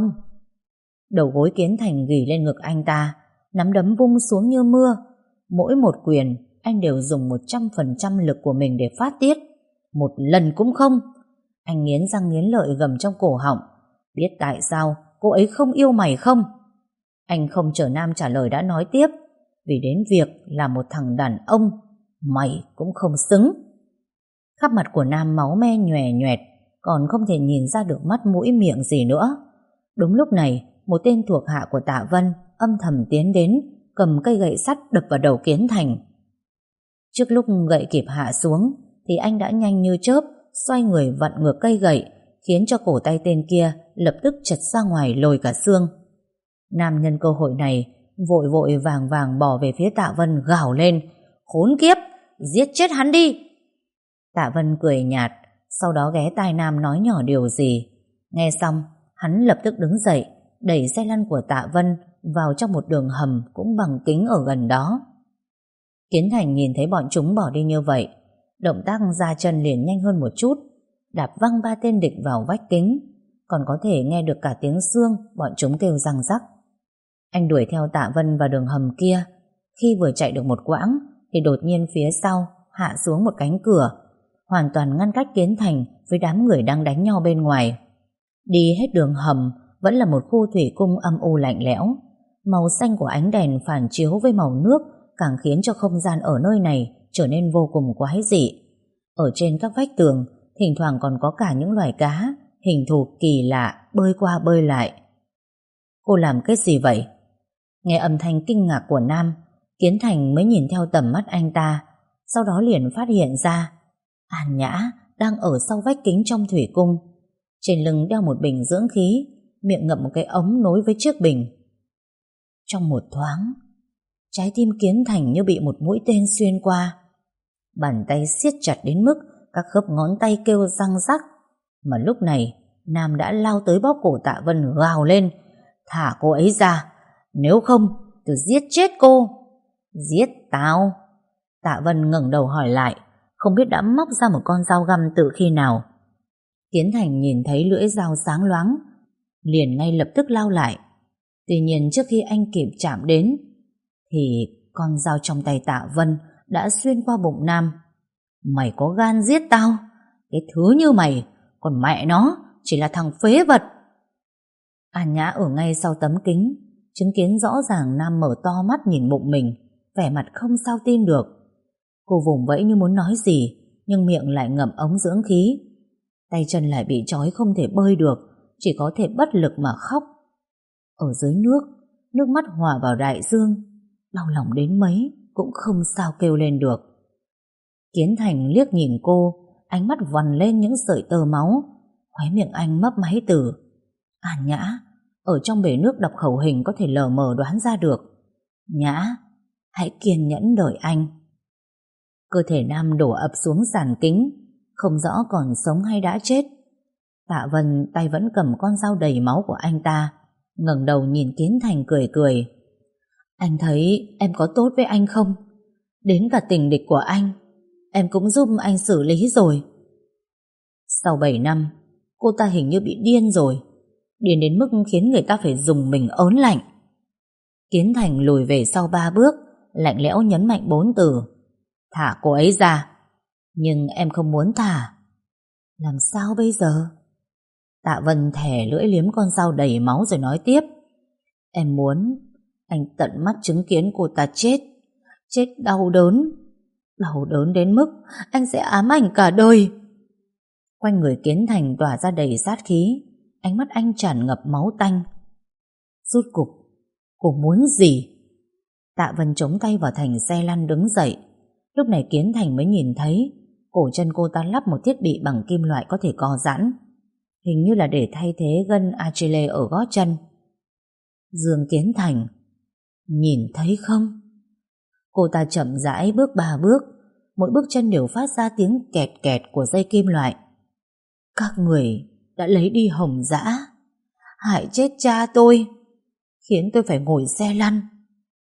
Đầu gối Kiến Thành ghì lên ngực anh ta, nắm đấm vung xuống như mưa. Mỗi một quyền anh đều dùng 100% lực của mình để phát tiết. Một lần cũng không. Anh nghiến răng nghiến lợi gầm trong cổ họng. Biết tại sao cô ấy không yêu mày không? Anh không chờ Nam trả lời đã nói tiếp. Vì đến việc là một thằng đàn ông, mày cũng không xứng. Khắp mặt của Nam máu me nhòe nhoẹt, còn không thể nhìn ra được mắt mũi miệng gì nữa. Đúng lúc này, một tên thuộc hạ của Tạ Vân âm thầm tiến đến, cầm cây gậy sắt đập vào đầu Kiến Thành. Trước lúc gậy kịp hạ xuống thì anh đã nhanh như chớp xoay người vặn ngược cây gậy, khiến cho cổ tay tên kia lập tức chật ra ngoài lồi cả xương. Nam nhân cơ hội này vội vội vàng vàng bỏ về phía Tạ Vân, gào lên: khốn kiếp, giết chết hắn đi. Tạ Vân cười nhạt, sau đó ghé tai Nam nói nhỏ điều gì. Nghe xong, hắn lập tức đứng dậy, đẩy xe lăn của Tạ Vân vào trong một đường hầm cũng bằng kính ở gần đó. Kiến Thành nhìn thấy bọn chúng bỏ đi như vậy, động tác ra chân liền nhanh hơn một chút, đạp văng 3 tên địch vào vách kính, còn có thể nghe được cả tiếng xương bọn chúng kêu răng rắc. Anh đuổi theo Tạ Vân vào đường hầm kia. Khi vừa chạy được một quãng thì đột nhiên phía sau hạ xuống một cánh cửa, hoàn toàn ngăn cách Kiến Thành với đám người đang đánh nhau bên ngoài. Đi hết đường hầm vẫn là một khu thủy cung âm u lạnh lẽo. Màu xanh của ánh đèn phản chiếu với màu nước càng khiến cho không gian ở nơi này trở nên vô cùng quái dị. Ở trên các vách tường thỉnh thoảng còn có cả những loài cá hình thù kỳ lạ bơi qua bơi lại. Cô làm cái gì vậy? Nghe âm thanh kinh ngạc của Nam, Kiến Thành mới nhìn theo tầm mắt anh ta, sau đó liền phát hiện ra An Nhã đang ở sau vách kính trong thủy cung. Trên lưng đeo một bình dưỡng khí, miệng ngậm một cái ống nối với chiếc bình. Trong một thoáng, trái tim Kiến Thành như bị một mũi tên xuyên qua. Bàn tay siết chặt đến mức các khớp ngón tay kêu răng rắc. Mà lúc này Nam đã lao tới bóp cổ Tạ Vân, gào lên: thả cô ấy ra, nếu không tôi giết chết cô. Giết tao? Tạ Vân ngẩng đầu hỏi lại, không biết đã móc ra một con dao găm từ khi nào. Kiến Thành nhìn thấy lưỡi dao sáng loáng, liền ngay lập tức lao lại. Tuy nhiên trước khi anh kịp chạm đến thì con dao trong tay Tạ Vân đã xuyên qua bụng Nam. Mày có gan giết tao? Cái thứ như mày, còn mẹ nó chỉ là thằng phế vật. An Nhã ở ngay sau tấm kính, chứng kiến rõ ràng Nam mở to mắt nhìn bụng mình, vẻ mặt không sao tin được. Cô vùng vẫy như muốn nói gì, nhưng miệng lại ngậm ống dưỡng khí. Tay chân lại bị trói không thể bơi được, chỉ có thể bất lực mà khóc. Ở dưới nước, nước mắt hòa vào đại dương, đau lòng đến mấy cũng không sao kêu lên được. Kiến Thành liếc nhìn cô, ánh mắt vằn lên những sợi tơ máu, khóe miệng anh mấp máy từ: An Nhã, ở trong bể nước đọc khẩu hình có thể lờ mờ đoán ra được. Nhã, hãy kiên nhẫn đợi anh. Cơ thể Nam đổ ập xuống sàn kính, không rõ còn sống hay đã chết. Tạ Vân tay vẫn cầm con dao đầy máu của anh ta, ngẩng đầu nhìn Kiến Thành cười cười. Anh thấy em có tốt với anh không? Đến cả tình địch của anh em cũng giúp anh xử lý rồi. Sau 7 năm, cô ta hình như bị điên rồi, điên đến mức khiến người ta phải dùng mình ớn lạnh. Kiến Thành lùi về sau 3 bước, lạnh lẽo nhấn mạnh 4 từ: thả cô ấy ra. Nhưng em không muốn thả. Làm sao bây giờ? Tạ Vân thè lưỡi liếm con dao đầy máu rồi nói tiếp: em muốn anh tận mắt chứng kiến cô ta chết. Chết đau đớn. Đau đớn đến mức anh sẽ ám ảnh cả đời. Quanh người Kiến Thành tỏa ra đầy sát khí, ánh mắt anh tràn ngập máu tanh. Rốt cục cô muốn gì? Tạ Vân chống tay vào thành xe lăn đứng dậy. Lúc này Kiến Thành mới nhìn thấy cổ chân cô ta lắp một thiết bị bằng kim loại có thể co giãn, hình như là để thay thế gân Achille ở gót chân. Dương Kiến Thành, nhìn thấy không? Cô ta chậm rãi bước 3 bước, mỗi bước chân đều phát ra tiếng kẹt kẹt của dây kim loại. Các người đã lấy đi Hồng Dã, hại chết cha tôi, khiến tôi phải ngồi xe lăn.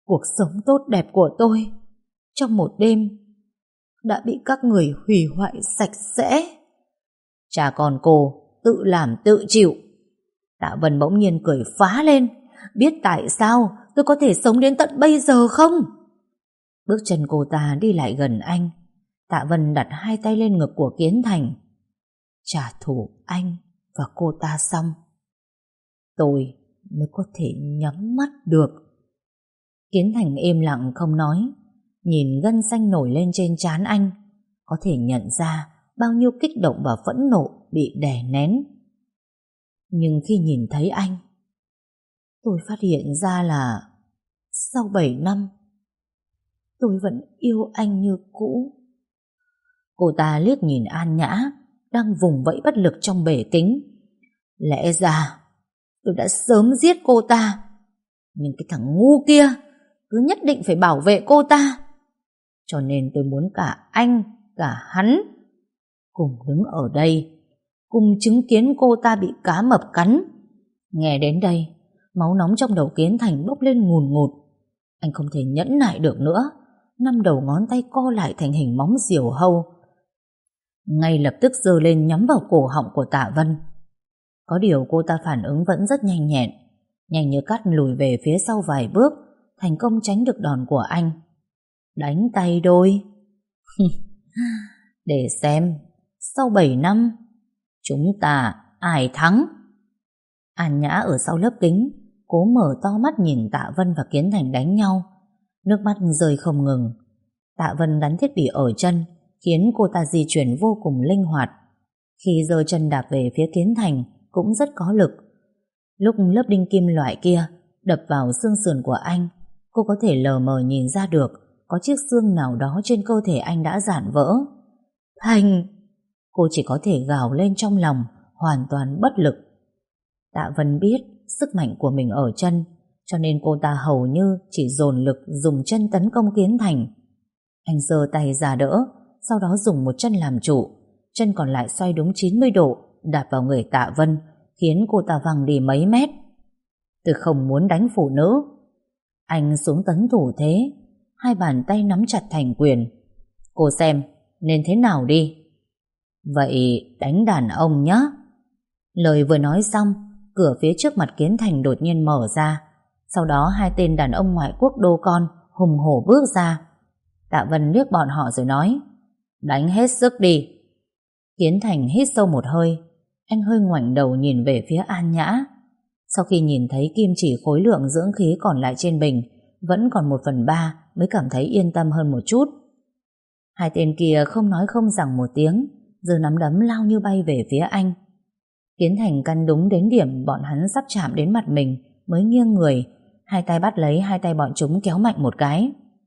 Cuộc sống tốt đẹp của tôi trong một đêm đã bị các người hủy hoại sạch sẽ. Chả còn cô, tự làm tự chịu. Tạ Vân bỗng nhiên cười phá lên. Biết tại sao tôi có thể sống đến tận bây giờ không? Bước chân cô ta đi lại gần anh. Tạ Vân đặt hai tay lên ngực của Kiến Thành. Trả thù anh và cô ta xong, tôi mới có thể nhắm mắt được. Kiến Thành im lặng không nói, nhìn gân xanh nổi lên trên trán anh, có thể nhận ra bao nhiêu kích động và phẫn nộ bị đè nén. Nhưng khi nhìn thấy anh, tôi phát hiện ra là sau 7 năm tôi vẫn yêu anh như cũ. Cô ta liếc nhìn An Nhã đang vùng vẫy bất lực trong bể kính. Lẽ ra tôi đã sớm giết cô ta, nhưng cái thằng ngu kia cứ nhất định phải bảo vệ cô ta, cho nên tôi muốn cả anh cả hắn cùng đứng ở đây, cùng chứng kiến cô ta bị cá mập cắn. Nghe đến đây, máu nóng trong đầu Kiến Thành bốc lên ngùn ngụt. Anh không thể nhẫn nại được nữa, năm đầu ngón tay co lại thành hình móng diều hâu, ngay lập tức giơ lên nhắm vào cổ họng của Tạ Vân. Có điều cô ta phản ứng vẫn rất nhanh nhẹn, nhanh như cắt lùi về phía sau vài bước, thành công tránh được đòn của anh. Đánh tay đôi. Để xem, sau 7 năm, chúng ta ai thắng? An Nhã ở sau lớp kính, cố mở to mắt nhìn Tạ Vân và Kiến Thành đánh nhau. Nước mắt rơi không ngừng. Tạ Vân gắn thiết bị ở chân, khiến cô ta di chuyển vô cùng linh hoạt. Khi giơ chân đạp về phía Kiến Thành cũng rất có lực. Lúc lớp đinh kim loại kia đập vào xương sườn của anh, cô có thể lờ mờ nhìn ra được có chiếc xương nào đó trên cơ thể anh đã rạn vỡ. Thành! Cô chỉ có thể gào lên trong lòng, hoàn toàn bất lực. Tạ Vân biết sức mạnh của mình ở chân, cho nên cô ta hầu như chỉ dồn lực dùng chân tấn công Kiến Thành. Anh giơ tay ra đỡ, sau đó dùng một chân làm trụ, chân còn lại xoay đúng 90 độ đạp vào người Tạ Vân, khiến cô ta văng đi mấy mét. Tôi không muốn đánh phụ nữ. Anh xuống tấn thủ thế, hai bàn tay nắm chặt thành quyền. Cô xem nên thế nào đi. Vậy đánh đàn ông nhé. Lời vừa nói xong, cửa phía trước mặt Kiến Thành đột nhiên mở ra. Sau đó hai tên đàn ông ngoại quốc đô con hùng hổ bước ra. Tạ Vân liếc bọn họ rồi nói, đánh hết sức đi. Kiến Thành hít sâu một hơi, anh hơi ngoảnh đầu nhìn về phía An Nhã. Sau khi nhìn thấy kim chỉ khối lượng dưỡng khí còn lại trên bình vẫn còn 1/3 mới cảm thấy yên tâm hơn một chút. Hai tên kia không nói không rằng một tiếng, giơ nắm đấm lao như bay về phía anh. Kiến Thành căn đúng đến điểm bọn hắn sắp chạm đến mặt mình mới nghiêng người, hai tay bắt lấy hai tay bọn chúng kéo mạnh một cái.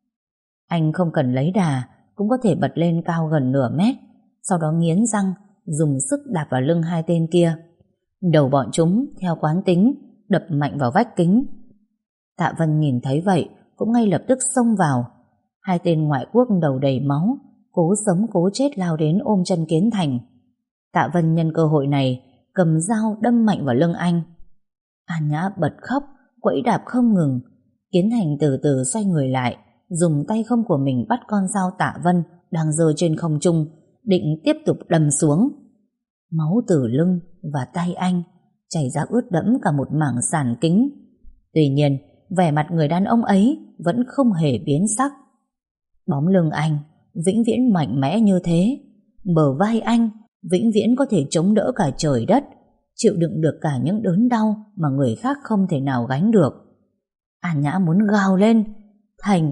Anh không cần lấy đà cũng có thể bật lên cao gần nửa mét, sau đó nghiến răng dùng sức đạp vào lưng hai tên kia. Đầu bọn chúng theo quán tính đập mạnh vào vách kính. Tạ Vân nhìn thấy vậy cũng ngay lập tức xông vào. Hai tên ngoại quốc đầu đầy máu, cố sống cố chết lao đến ôm chân Kiến Thành. Tạ Vân nhân cơ hội này cầm dao đâm mạnh vào lưng anh. An Nhã bật khóc, quẫy đạp không ngừng. Kiến Thành từ từ xoay người lại, dùng tay không của mình bắt con dao Tạ Vân đang giơ trên không trung, định tiếp tục đâm xuống. Máu từ lưng và tay anh chảy ra ướt đẫm cả một mảng sàn kính. Tuy nhiên, vẻ mặt người đàn ông ấy vẫn không hề biến sắc. Bóng lưng anh vĩnh viễn mạnh mẽ như thế, bờ vai anh vĩnh viễn có thể chống đỡ cả trời đất, chịu đựng được cả những đớn đau mà người khác không thể nào gánh được. An Nhã muốn gào lên, Thành,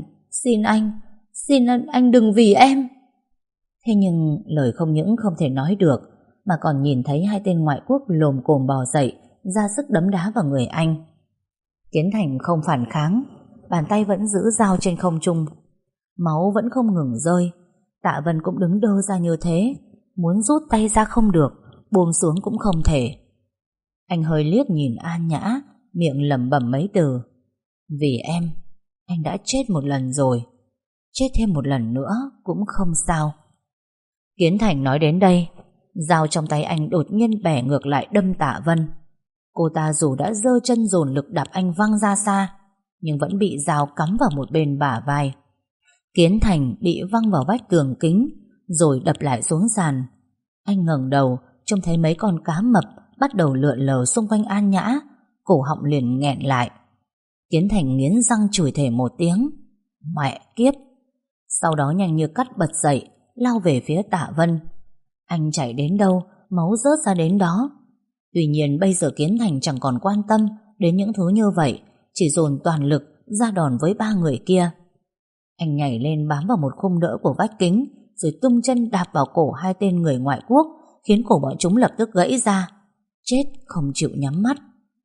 xin anh đừng vì em. Thế nhưng lời không những không thể nói được, mà còn nhìn thấy hai tên ngoại quốc lồm cồm bò dậy, ra sức đấm đá vào người anh. Kiến Thành không phản kháng, bàn tay vẫn giữ dao trên không trung. Máu vẫn không ngừng rơi. Tạ Vân cũng đứng đơ ra như thế, muốn rút tay ra không được, buông xuống cũng không thể. Anh hơi liếc nhìn An Nhã, miệng lẩm bẩm mấy từ. Vì em, anh đã chết một lần rồi, chết thêm một lần nữa cũng không sao. Kiến Thành nói đến đây, dao trong tay anh đột nhiên bẻ ngược lại đâm Tạ Vân. Cô ta dù đã giơ chân dồn lực đạp anh văng ra xa, nhưng vẫn bị dao cắm vào một bên bả vai. Kiến Thành bị văng vào vách tường kính, rồi đập lại xuống sàn. Anh ngẩng đầu, trông thấy mấy con cá mập bắt đầu lượn lờ xung quanh An Nhã, cổ họng liền nghẹn lại. Kiến Thành nghiến răng chửi thề một tiếng, mẹ kiếp. Sau đó nhanh như cắt bật dậy, lao về phía Tạ Vân. Anh chạy đến đâu, máu rớt ra đến đó. Tuy nhiên bây giờ Kiến Thành chẳng còn quan tâm đến những thứ như vậy, chỉ dồn toàn lực ra đòn với ba người kia. Anh nhảy lên bám vào một khung đỡ của vách kính, rồi tung chân đạp vào cổ hai tên người ngoại quốc, khiến cổ bọn chúng lập tức gãy ra. Chết không chịu nhắm mắt.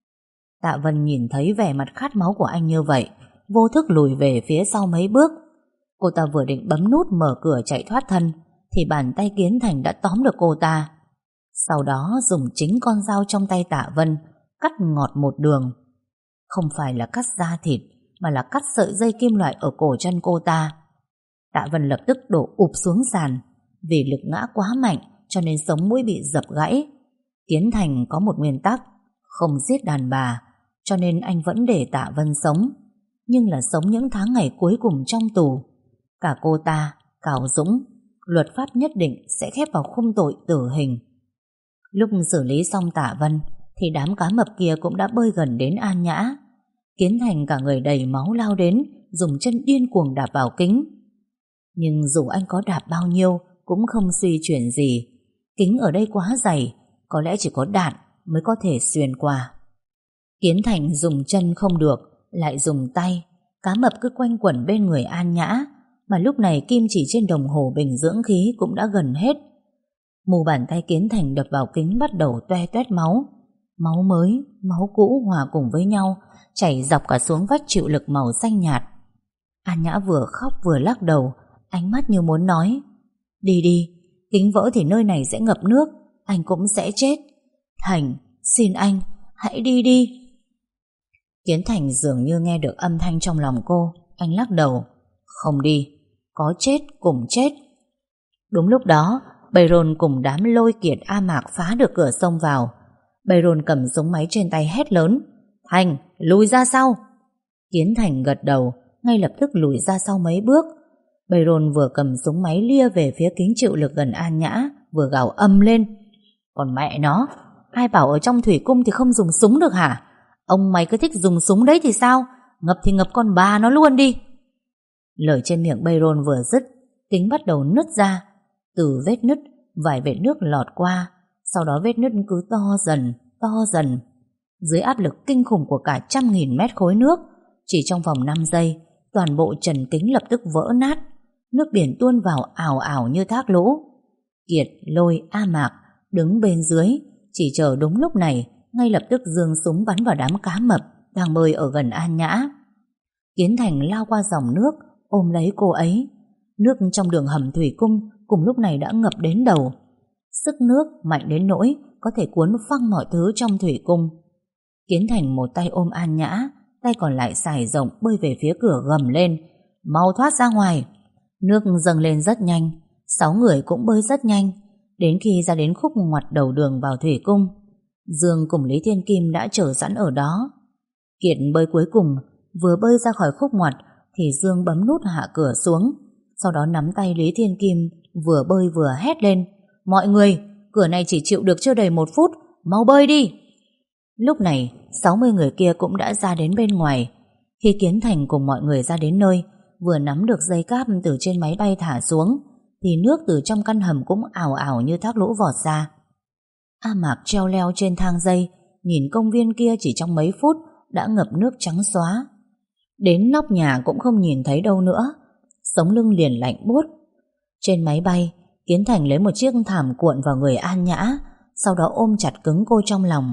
Tạ Vân nhìn thấy vẻ mặt khát máu của anh như vậy, vô thức lùi về phía sau mấy bước. Cô ta vừa định bấm nút mở cửa chạy thoát thân, thì bàn tay Kiến Thành đã tóm được cô ta. Sau đó dùng chính con dao trong tay Tạ Vân cắt ngọt một đường. Không phải là cắt da thịt, mà là cắt sợi dây kim loại ở cổ chân cô ta. Tạ Vân lập tức đổ ụp xuống sàn. Vì lực ngã quá mạnh cho nên sống mũi bị dập gãy. Kiến Thành có một nguyên tắc: không giết đàn bà, cho nên anh vẫn để Tạ Vân sống, nhưng là sống những tháng ngày cuối cùng trong tù. Cả cô ta, Cào Dũng, luật pháp nhất định sẽ khép vào khung tội tử hình. Lúc xử lý xong Tạ Vân thì đám cá mập kia cũng đã bơi gần đến An Nhã. Kiến Thành cả người đầy máu lao đến, dùng chân điên cuồng đạp vào kính. Nhưng dù anh có đạp bao nhiêu cũng không suy chuyển gì. Kính ở đây quá dày, có lẽ chỉ có đạn mới có thể xuyên qua. Kiến Thành dùng chân không được, lại dùng tay. Cá mập cứ quanh quẩn bên người An Nhã, mà lúc này kim chỉ trên đồng hồ bình dưỡng khí cũng đã gần hết. Mu bàn tay Kiến Thành đập vào kính bắt đầu toe toét máu. Máu mới, máu cũ hòa cùng với nhau, chảy dọc cả xuống vách chịu lực màu xanh nhạt. An Nhã vừa khóc vừa lắc đầu, ánh mắt như muốn nói: đi đi, kính vỡ thì nơi này sẽ ngập nước, anh cũng sẽ chết. Thành, xin anh, hãy đi đi. Kiến Thành dường như nghe được âm thanh trong lòng cô. Anh lắc đầu: không đi, có chết cùng chết. Đúng lúc đó, Bayron cùng đám Lôi Kiệt A Mạc phá được cửa xông vào. Bayron cầm súng máy trên tay hét lớn: Thành, lùi ra sau. Kiến Thành gật đầu, ngay lập tức lùi ra sau mấy bước. Bayron vừa cầm súng máy lia về phía kính chịu lực gần An Nhã, vừa gào âm lên: còn mẹ nó, ai bảo ở trong thủy cung thì không dùng súng được hả? Ông mày cứ thích dùng súng đấy thì sao? Ngập thì ngập con bà nó luôn đi. Lời trên miệng Bayron vừa dứt, kính bắt đầu nứt ra. Từ vết nứt, vài vệt nước lọt qua. Sau đó vết nứt cứ to dần. Dưới áp lực kinh khủng của cả 100.000 mét khối nước, chỉ trong vòng 5 giây, toàn bộ trần kính lập tức vỡ nát. Nước biển tuôn vào ào ào như thác lũ. Kiệt, Lôi, A Mạc đứng bên dưới, chỉ chờ đúng lúc này, ngay lập tức giương súng bắn vào đám cá mập đang bơi ở gần An Nhã. Kiến Thành lao qua dòng nước, ôm lấy cô ấy. Nước trong đường hầm thủy cung cùng lúc này đã ngập đến đầu. Sức nước mạnh đến nỗi có thể cuốn phăng mọi thứ trong thủy cung. Kiến Thành một tay ôm An Nhã, tay còn lại xài rộng bơi về phía cửa gầm lên: mau thoát ra ngoài. Nước dâng lên rất nhanh, 6 người cũng bơi rất nhanh. Đến khi ra đến khúc ngoặt đầu đường vào thủy cung, Dương cùng Lý Thiên Kim đã chờ sẵn ở đó. Kiệt bơi cuối cùng, vừa bơi ra khỏi khúc ngoặt thì Dương bấm nút hạ cửa xuống. Sau đó nắm tay Lý Thiên Kim, vừa bơi vừa hét lên: mọi người, cửa này chỉ chịu được chưa đầy 1 phút, mau bơi đi. Lúc này 60 người kia cũng đã ra đến bên ngoài. Khi Kiến Thành cùng mọi người ra đến nơi, vừa nắm được dây cáp từ trên máy bay thả xuống, thì nước từ trong căn hầm cũng ào ào như thác lũ vọt ra. A Mạc treo leo trên thang dây, nhìn công viên kia chỉ trong mấy phút đã ngập nước trắng xóa. Đến nóc nhà cũng không nhìn thấy đâu nữa, sống lưng liền lạnh buốt. Trên máy bay, Kiến Thành lấy một chiếc thảm cuộn vào người An Nhã, sau đó ôm chặt cứng cô trong lòng.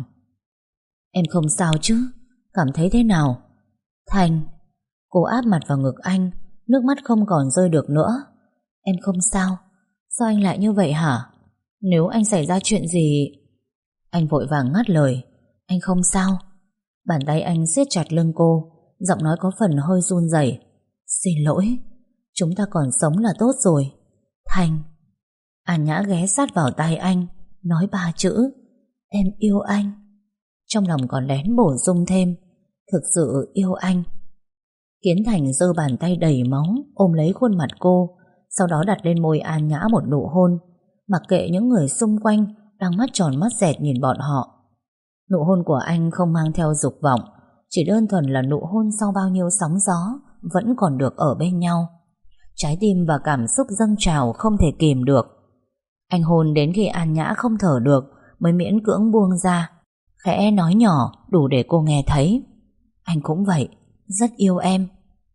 Em không sao chứ? Cảm thấy thế nào? Thành. Cô áp mặt vào ngực anh, nước mắt không còn rơi được nữa. Em không sao. Sao anh lại như vậy hả? Nếu anh xảy ra chuyện gì... Anh vội vàng ngắt lời. Anh không sao. Bàn tay anh siết chặt lưng cô, giọng nói có phần hơi run rẩy. Xin lỗi, chúng ta còn sống là tốt rồi. Thành. An Nhã ghé sát vào tai anh, nói 3 chữ: em yêu anh. Trong lòng còn lén bổ sung thêm: thực sự yêu anh. Kiến Thành giơ bàn tay đầy máu ôm lấy khuôn mặt cô, sau đó đặt lên môi An Nhã một nụ hôn, mặc kệ những người xung quanh đang mắt tròn mắt dẹt nhìn bọn họ. Nụ hôn của anh không mang theo dục vọng, chỉ đơn thuần là nụ hôn sau bao nhiêu sóng gió vẫn còn được ở bên nhau. Trái tim và cảm xúc dâng trào không thể kìm được. Anh hôn đến khi An Nhã không thở được mới miễn cưỡng buông ra, khẽ nói nhỏ đủ để cô nghe thấy: "Anh cũng vậy, rất yêu em."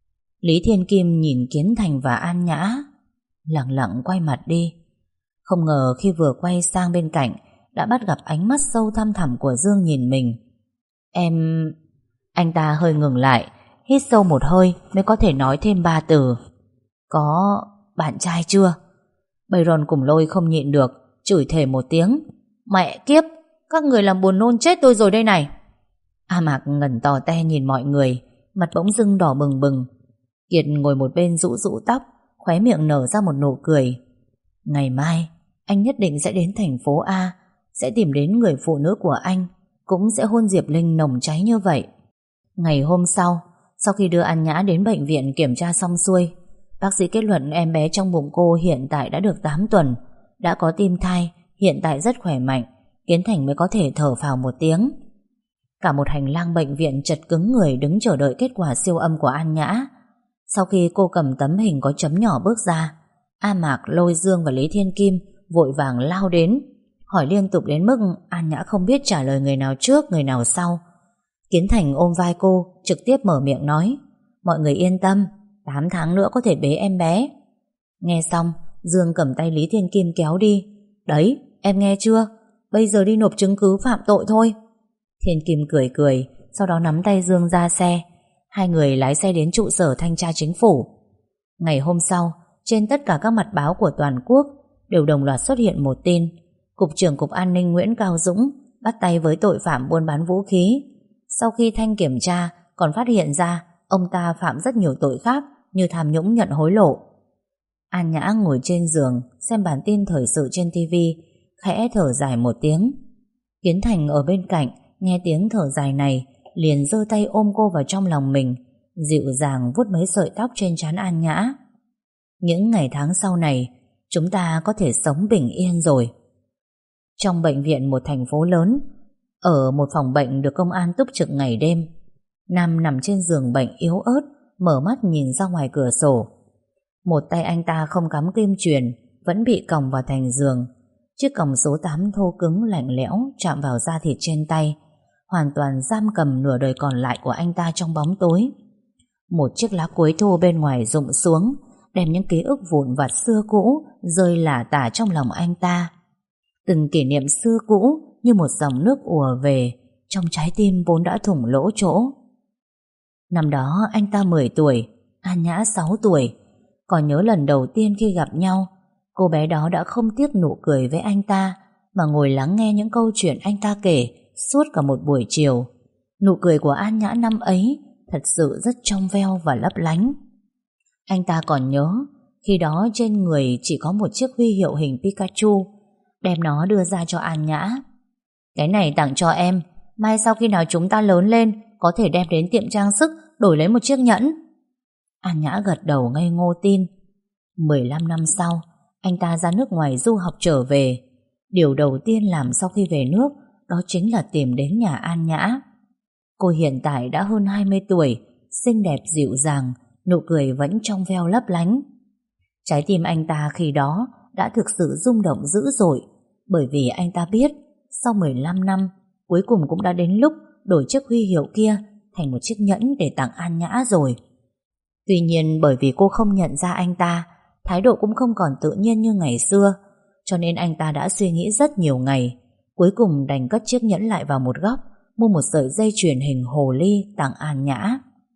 Lý Thiên Kim nhìn Kiến Thành và An Nhã, lặng lặng quay mặt đi. Không ngờ khi vừa quay sang bên cạnh đã bắt gặp ánh mắt sâu thăm thẳm của Dương nhìn mình. "Em..." Anh ta hơi ngừng lại, hít sâu một hơi mới có thể nói thêm 3 từ: "Có bạn trai chưa?" Bayron cùng Lôi không nhịn được, chửi thề một tiếng: "Mẹ kiếp, các người làm buồn nôn chết tôi rồi đây này." A Mạc ngẩn tò te nhìn mọi người, mặt bỗng dưng đỏ bừng bừng. Kiệt ngồi một bên rũ rũ tóc, khóe miệng nở ra một nụ cười. Ngày mai anh nhất định sẽ đến thành phố A, sẽ tìm đến người phụ nữ của anh, cũng sẽ hôn Diệp Linh nồng cháy như vậy. Ngày hôm sau khi đưa An Nhã đến bệnh viện kiểm tra xong xuôi, bác sĩ kết luận em bé trong bụng cô hiện tại đã được 8 tuần, đã có tim thai, hiện tại rất khỏe mạnh. Kiến Thành mới có thể thở phào một tiếng. Cả một hành lang bệnh viện chật cứng người đứng chờ đợi kết quả siêu âm của An Nhã. Sau khi cô cầm tấm hình có chấm nhỏ bước ra, A Mạc, Lôi, Dương và Lý Thiên Kim vội vàng lao đến, hỏi liên tục đến mức An Nhã không biết trả lời người nào trước người nào sau. Kiến Thành ôm vai cô, trực tiếp mở miệng nói: "Mọi người yên tâm, 8 tháng nữa có thể bế em bé." Nghe xong, Dương cầm tay Lý Thiên Kim kéo đi: "Đấy, em nghe chưa? Bây giờ đi nộp chứng cứ phạm tội thôi." Thiên Kim cười cười, sau đó nắm tay Dương ra xe. Hai người lái xe đến trụ sở thanh tra chính phủ. Ngày hôm sau, trên tất cả các mặt báo của toàn quốc đều đồng loạt xuất hiện một tin: Cục trưởng Cục An ninh Nguyễn Cao Dũng bắt tay với tội phạm buôn bán vũ khí. Sau khi thanh kiểm tra, còn phát hiện ra ông ta phạm rất nhiều tội khác như tham nhũng, nhận hối lộ. An Nhã ngồi trên giường xem bản tin thời sự trên TV, khẽ thở dài một tiếng. Kiến Thành ở bên cạnh nghe tiếng thở dài này, liền giơ tay ôm cô vào trong lòng mình, dịu dàng vuốt mấy sợi tóc trên trán An Nhã. Những ngày tháng sau này, chúng ta có thể sống bình yên rồi. Trong bệnh viện một thành phố lớn, ở một phòng bệnh được công an túc trực ngày đêm, Nam nằm trên giường bệnh yếu ớt, mở mắt nhìn ra ngoài cửa sổ. Một tay anh ta không cắm kim chuyền, vẫn bị còng vào thành giường. Chiếc còng số 8 thô cứng lạnh lẽo chạm vào da thịt trên tay, hoàn toàn giam cầm nửa đời còn lại của anh ta trong bóng tối. Một chiếc lá quế thô bên ngoài rụng xuống, đem những ký ức vụn vặt xưa cũ rơi lả tả trong lòng anh ta. Từng kỷ niệm xưa cũ như một dòng nước ùa về trong trái tim vốn đã thủng lỗ chỗ. Năm đó anh ta 10 tuổi, An Nhã 6 tuổi. Còn nhớ lần đầu tiên khi gặp nhau, cô bé đó đã không tiếc nụ cười với anh ta, mà ngồi lắng nghe những câu chuyện anh ta kể suốt cả một buổi chiều. Nụ cười của An Nhã năm ấy thật sự rất trong veo và lấp lánh. Anh ta còn nhớ khi đó trên người chỉ có một chiếc huy hiệu hình Pikachu, đem nó đưa ra cho An Nhã. "Cái này tặng cho em, mai sau khi nào chúng ta lớn lên có thể đem đến tiệm trang sức đổi lấy một chiếc nhẫn." An Nhã gật đầu ngây ngô tin. 15 năm sau, anh ta ra nước ngoài du học trở về. Điều đầu tiên làm sau khi về nước đó chính là tìm đến nhà An Nhã. Cô hiện tại đã hơn 20 tuổi, xinh đẹp dịu dàng, nụ cười vẫn trong veo lấp lánh. Trái tim anh ta khi đó đã thực sự rung động dữ dội, bởi vì anh ta biết sau 15 năm cuối cùng cũng đã đến lúc đổi chiếc huy hiệu kia thành một chiếc nhẫn để tặng An Nhã rồi. Tuy nhiên bởi vì cô không nhận ra anh ta, thái độ cũng không còn tự nhiên như ngày xưa, cho nên anh ta đã suy nghĩ rất nhiều ngày, cuối cùng đành cất chiếc nhẫn lại vào một góc, mua một sợi dây chuyền hình hồ ly tặng An Nhã.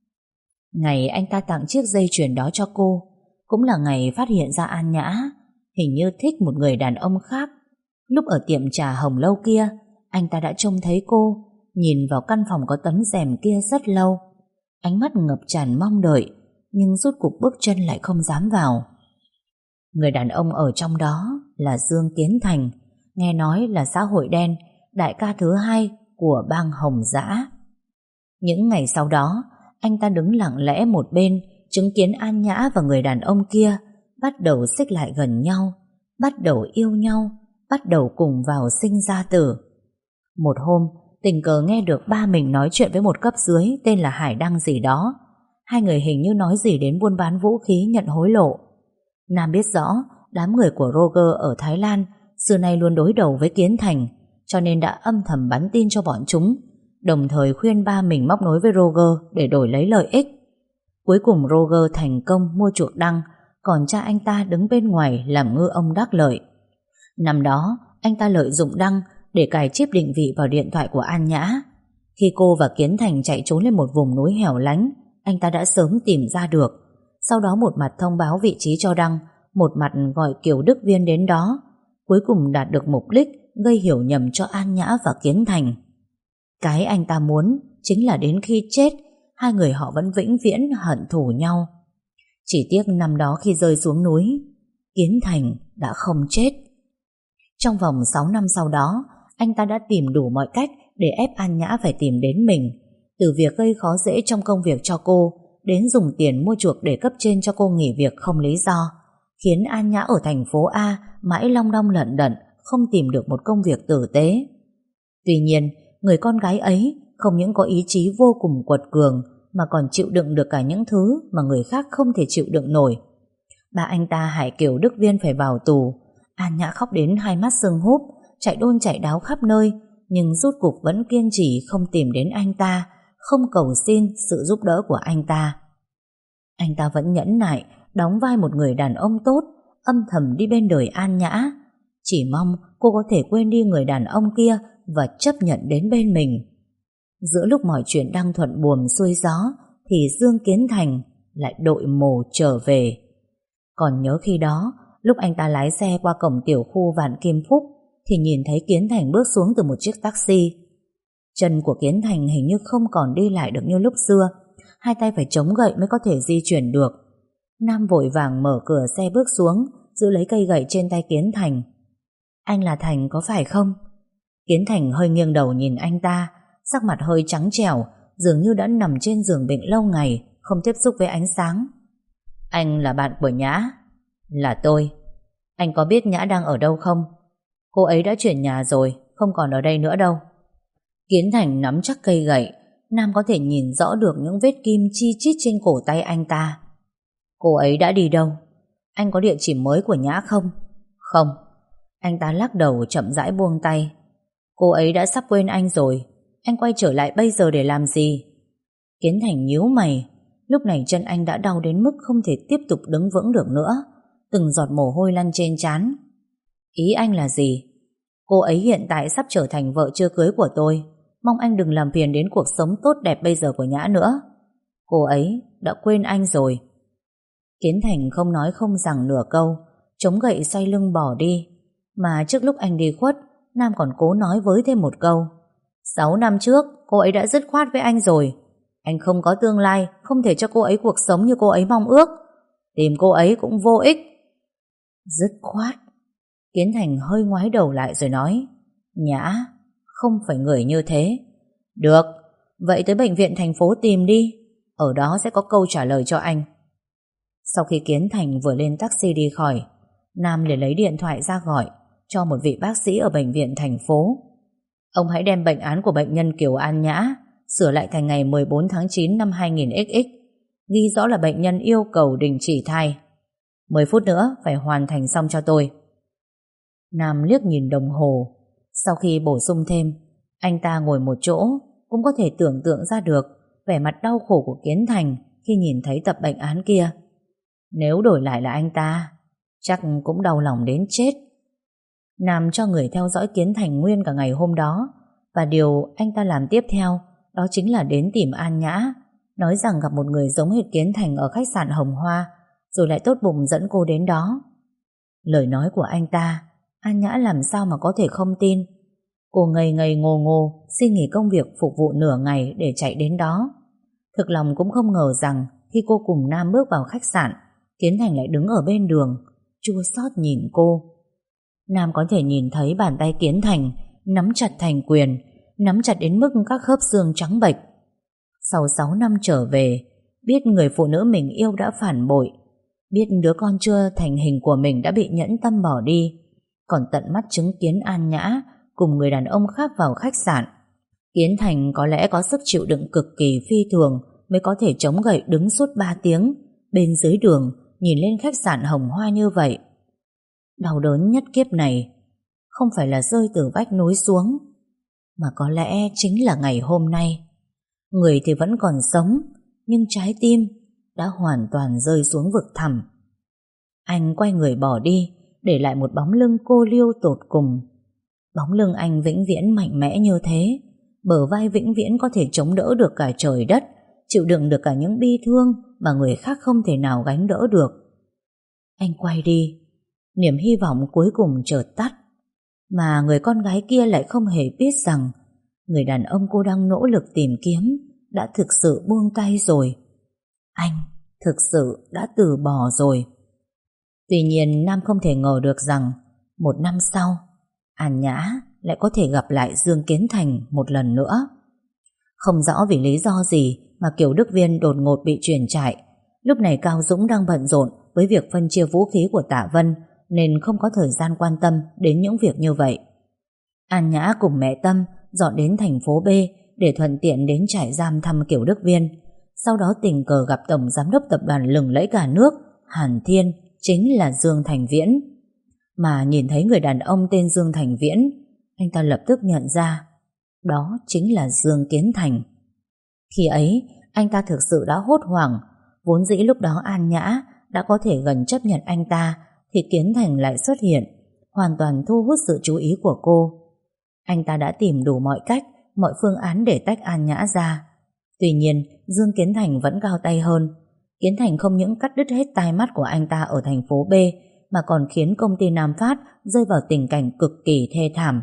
Ngày anh ta tặng chiếc dây chuyền đó cho cô cũng là ngày phát hiện ra An Nhã hình như thích một người đàn ông khác. Lúc ở tiệm trà Hồng Lâu kia, anh ta đã trông thấy cô nhìn vào căn phòng có tấm rèm kia rất lâu, ánh mắt ngập tràn mong đợi, nhưng rốt cuộc bước chân lại không dám vào. Người đàn ông ở trong đó là Dương Kiến Thành, nghe nói là xã hội đen, đại ca thứ 2 của bang Hồng Dã. Những ngày sau đó, anh ta đứng lặng lẽ một bên, chứng kiến An Nhã và người đàn ông kia bắt đầu xích lại gần nhau, bắt đầu yêu nhau, bắt đầu cùng vào sinh ra tử. Một hôm, tình cờ nghe được ba mình nói chuyện với một cấp dưới tên là Hải Đăng gì đó. Hai người hình như nói gì đến buôn bán vũ khí nhận hối lộ. Nam biết rõ đám người của Roger ở Thái Lan xưa nay luôn đối đầu với Kiến Thành, cho nên đã âm thầm bắn tin cho bọn chúng, đồng thời khuyên ba mình móc nối với Roger để đổi lấy lợi ích. Cuối cùng Roger thành công mua chuộc Đăng, còn cha anh ta đứng bên ngoài làm ngư ông đắc lợi. Năm đó, anh ta lợi dụng Đăng để cài chip định vị vào điện thoại của An Nhã. Khi cô và Kiến Thành chạy trốn lên một vùng núi hẻo lánh, anh ta đã sớm tìm ra được. Sau đó một mặt thông báo vị trí cho Đăng, một mặt gọi Kiều Đức Viên đến đó. Cuối cùng đạt được mục đích gây hiểu nhầm cho An Nhã và Kiến Thành. Cái anh ta muốn chính là đến khi chết, hai người họ vẫn vĩnh viễn hận thù nhau. Chỉ tiếc năm đó khi rơi xuống núi, Kiến Thành đã không chết. Trong vòng 6 năm sau đó, anh ta đã tìm đủ mọi cách để ép An Nhã phải tìm đến mình. Từ việc gây khó dễ trong công việc cho cô, đến dùng tiền mua chuộc để cấp trên cho cô nghỉ việc không lý do, khiến An Nhã ở thành phố A mãi long đong lận đận, không tìm được một công việc tử tế. Tuy nhiên, người con gái ấy không những có ý chí vô cùng quật cường, mà còn chịu đựng được cả những thứ mà người khác không thể chịu đựng nổi. Ba anh ta Hải Kiều Đức Viên phải vào tù. An Nhã khóc đến hai mắt sưng húp, chạy đôn chạy đáo khắp nơi, nhưng rốt cuộc vẫn kiên trì không tìm đến anh ta, không cầu xin sự giúp đỡ của anh ta. Anh ta vẫn nhẫn nại đóng vai một người đàn ông tốt, âm thầm đi bên đời An Nhã, chỉ mong cô có thể quên đi người đàn ông kia và chấp nhận đến bên mình. Giữa lúc mọi chuyện đang thuận buồm xuôi gió, thì Dương Kiến Thành lại đội mồ trở về. Còn nhớ khi đó, lúc anh ta lái xe qua cổng tiểu khu Vạn Kim Phúc, thì nhìn thấy Kiến Thành bước xuống từ một chiếc taxi. Chân của Kiến Thành hình như không còn đi lại được như lúc xưa, hai tay phải chống gậy mới có thể di chuyển được. Nam vội vàng mở cửa xe bước xuống, giữ lấy cây gậy trên tay Kiến Thành. Anh là Thành có phải không? Kiến Thành hơi nghiêng đầu nhìn anh ta, sắc mặt hơi trắng trẻo, dường như đã nằm trên giường bệnh lâu ngày, không tiếp xúc với ánh sáng. Anh là bạn của Nhã? Là tôi. Anh có biết Nhã đang ở đâu không? Cô ấy đã chuyển nhà rồi, không còn ở đây nữa đâu. Kiến Thành nắm chắc cây gậy, Nam có thể nhìn rõ được những vết kim chi chít trên cổ tay anh ta. Cô ấy đã đi đâu? Anh có địa chỉ mới của Nhã không? Không. Anh ta lắc đầu chậm rãi buông tay. Cô ấy đã sắp quên anh rồi, anh quay trở lại bây giờ để làm gì? Kiến Thành nhíu mày. Lúc này chân anh đã đau đến mức không thể tiếp tục đứng vững được nữa, từng giọt mồ hôi lăn trên trán. Ý anh là gì? Cô ấy hiện tại sắp trở thành vợ chưa cưới của tôi, mong anh đừng làm phiền đến cuộc sống tốt đẹp bây giờ của Nhã nữa. Cô ấy đã quên anh rồi. Kiến Thành không nói không rằng nửa câu, chống gậy xoay lưng bỏ đi. Mà trước lúc anh đi khuất, Nam còn cố nói với thêm một câu. 6 năm trước cô ấy đã dứt khoát với anh rồi. Anh không có tương lai, không thể cho cô ấy cuộc sống như cô ấy mong ước. Tìm cô ấy cũng vô ích. Dứt khoát. Kiến Thành hơi ngoái đầu lại rồi nói, Nhã không phải người như thế. Được, vậy tới bệnh viện thành phố tìm đi, ở đó sẽ có câu trả lời cho anh. Sau khi Kiến Thành vừa lên taxi đi khỏi, Nam liền lấy điện thoại ra gọi cho một vị bác sĩ ở bệnh viện thành phố. Ông hãy đem bệnh án của bệnh nhân Kiều An Nhã sửa lại thành ngày 14 tháng 9 năm 2000XX, ghi rõ là bệnh nhân yêu cầu đình chỉ thai. 10 phút nữa phải hoàn thành xong cho tôi. Nam liếc nhìn đồng hồ. Sau khi bổ sung thêm, anh ta ngồi một chỗ, cũng có thể tưởng tượng ra được vẻ mặt đau khổ của Kiến Thành khi nhìn thấy tập bệnh án kia. Nếu đổi lại là anh ta, chắc cũng đau lòng đến chết. Nam cho người theo dõi Kiến Thành nguyên cả ngày hôm đó, và điều anh ta làm tiếp theo đó chính là đến tìm An Nhã, nói rằng gặp một người giống hệt Kiến Thành ở khách sạn Hồng Hoa, rồi lại tốt bụng dẫn cô đến đó. Lời nói của anh ta, An Nhã làm sao mà có thể không tin. Cô ngây ngây ngô ngô xin nghỉ công việc phục vụ nửa ngày để chạy đến đó. Thực lòng cũng không ngờ rằng khi cô cùng Nam bước vào khách sạn, Kiến Thành lại đứng ở bên đường, chua xót nhìn cô. Nam có thể nhìn thấy bàn tay Kiến Thành nắm chặt thành quyền, nắm chặt đến mức các khớp xương trắng bệch. Sau 6 năm trở về, biết người phụ nữ mình yêu đã phản bội, biết đứa con chưa thành hình của mình đã bị nhẫn tâm bỏ đi, còn tận mắt chứng kiến An Nhã cùng người đàn ông khác vào khách sạn, Kiến Thành có lẽ có sức chịu đựng cực kỳ phi thường mới có thể chống gậy đứng suốt 3 tiếng bên dưới đường nhìn lên khách sạn hồng hoa như vậy. Đau đớn nhất kiếp này không phải là rơi từ vách núi xuống, mà có lẽ chính là ngày hôm nay. Người thì vẫn còn sống, nhưng trái tim đã hoàn toàn rơi xuống vực thẳm. Anh quay người bỏ đi, để lại một bóng lưng cô liêu tột cùng. Bóng lưng anh vĩnh viễn mạnh mẽ như thế, bờ vai vĩnh viễn có thể chống đỡ được cả trời đất, chịu đựng được cả những bi thương mà người khác không thể nào gánh đỡ được. Anh quay đi, niềm hy vọng cuối cùng chợt tắt, mà người con gái kia lại không hề biết rằng người đàn ông cô đang nỗ lực tìm kiếm đã thực sự buông tay rồi. Anh thực sự đã từ bỏ rồi. Tuy nhiên Nam không thể ngờ được rằng 1 năm sau An Nhã lại có thể gặp lại Dương Kiến Thành một lần nữa. Không rõ vì lý do gì mà Kiều Đức Viên đột ngột bị chuyển trại. Lúc này Cao Dũng đang bận rộn với việc phân chia vũ khí của Tạ Vân, nên không có thời gian quan tâm đến những việc như vậy. An Nhã cùng mẹ Tâm dọn đến thành phố B để thuận tiện đến trại giam thăm Kiều Đức Viên. Sau đó tình cờ gặp tổng giám đốc tập đoàn lừng lẫy cả nước Hàn Thiên, chính là Dương Thành Viễn. Mà nhìn thấy người đàn ông tên Dương Thành Viễn, anh ta lập tức nhận ra đó chính là Dương Kiến Thành. Khi ấy anh ta thực sự đã hốt hoảng. Vốn dĩ lúc đó An Nhã đã có thể gần chấp nhận anh ta, thì Kiến Thành lại xuất hiện, hoàn toàn thu hút sự chú ý của cô. Anh ta đã tìm đủ mọi cách, mọi phương án để tách An Nhã ra. Tuy nhiên Dương Kiến Thành vẫn cao tay hơn. Kiến Thành không những cắt đứt hết tai mắt của anh ta ở thành phố B, mà còn khiến công ty Nam Phát rơi vào tình cảnh cực kỳ thê thảm.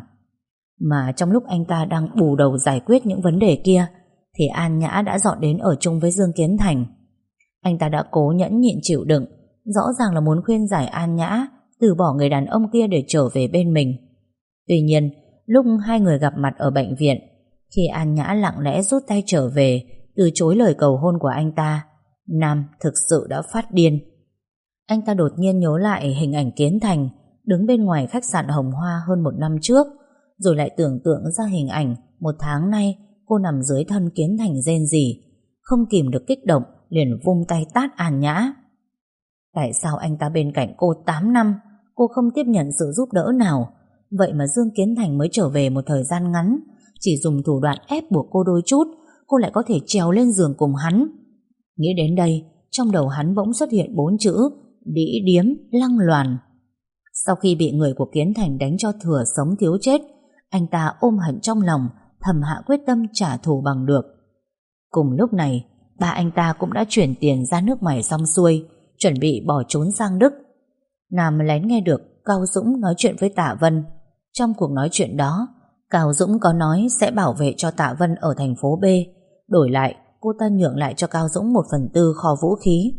Mà trong lúc anh ta đang bù đầu giải quyết những vấn đề kia, thì An Nhã đã dọn đến ở chung với Dương Kiến Thành. Anh ta đã cố nhẫn nhịn chịu đựng, rõ ràng là muốn khuyên giải An Nhã từ bỏ người đàn ông kia để trở về bên mình. Tuy nhiên lúc hai người gặp mặt ở bệnh viện, khi An Nhã lặng lẽ rút tay trở về, từ chối lời cầu hôn của anh ta, Nam thực sự đã phát điên. Anh ta đột nhiên nhớ lại hình ảnh Kiến Thành đứng bên ngoài khách sạn Hồng Hoa hơn 1 năm trước, rồi lại tưởng tượng ra hình ảnh 1 tháng nay cô nằm dưới thân Kiến Thành rên rỉ. Không kìm được kích động, liền vung tay tát An Nhã. Tại sao anh ta bên cạnh cô 8 năm, cô không tiếp nhận sự giúp đỡ nào? Vậy mà Dương Kiến Thành mới trở về một thời gian ngắn, chỉ dùng thủ đoạn ép buộc cô đôi chút, cô lại có thể trèo lên giường cùng hắn. Nghĩ đến đây, trong đầu hắn bỗng xuất hiện 4 chữ: đĩ điếm, lăng loàn. Sau khi bị người của Kiến Thành đánh cho thừa sống thiếu chết, anh ta ôm hận trong lòng, thầm hạ quyết tâm trả thù bằng được. Cùng lúc này, ba anh ta cũng đã chuyển tiền ra nước ngoài xong xuôi, chuẩn bị bỏ trốn sang Đức. Nam lén nghe được Cao Dũng nói chuyện với Tạ Vân. Trong cuộc nói chuyện đó, Cao Dũng có nói sẽ bảo vệ cho Tạ Vân ở thành phố B, đổi lại cô ta nhượng lại cho Cao Dũng 1/4 kho vũ khí.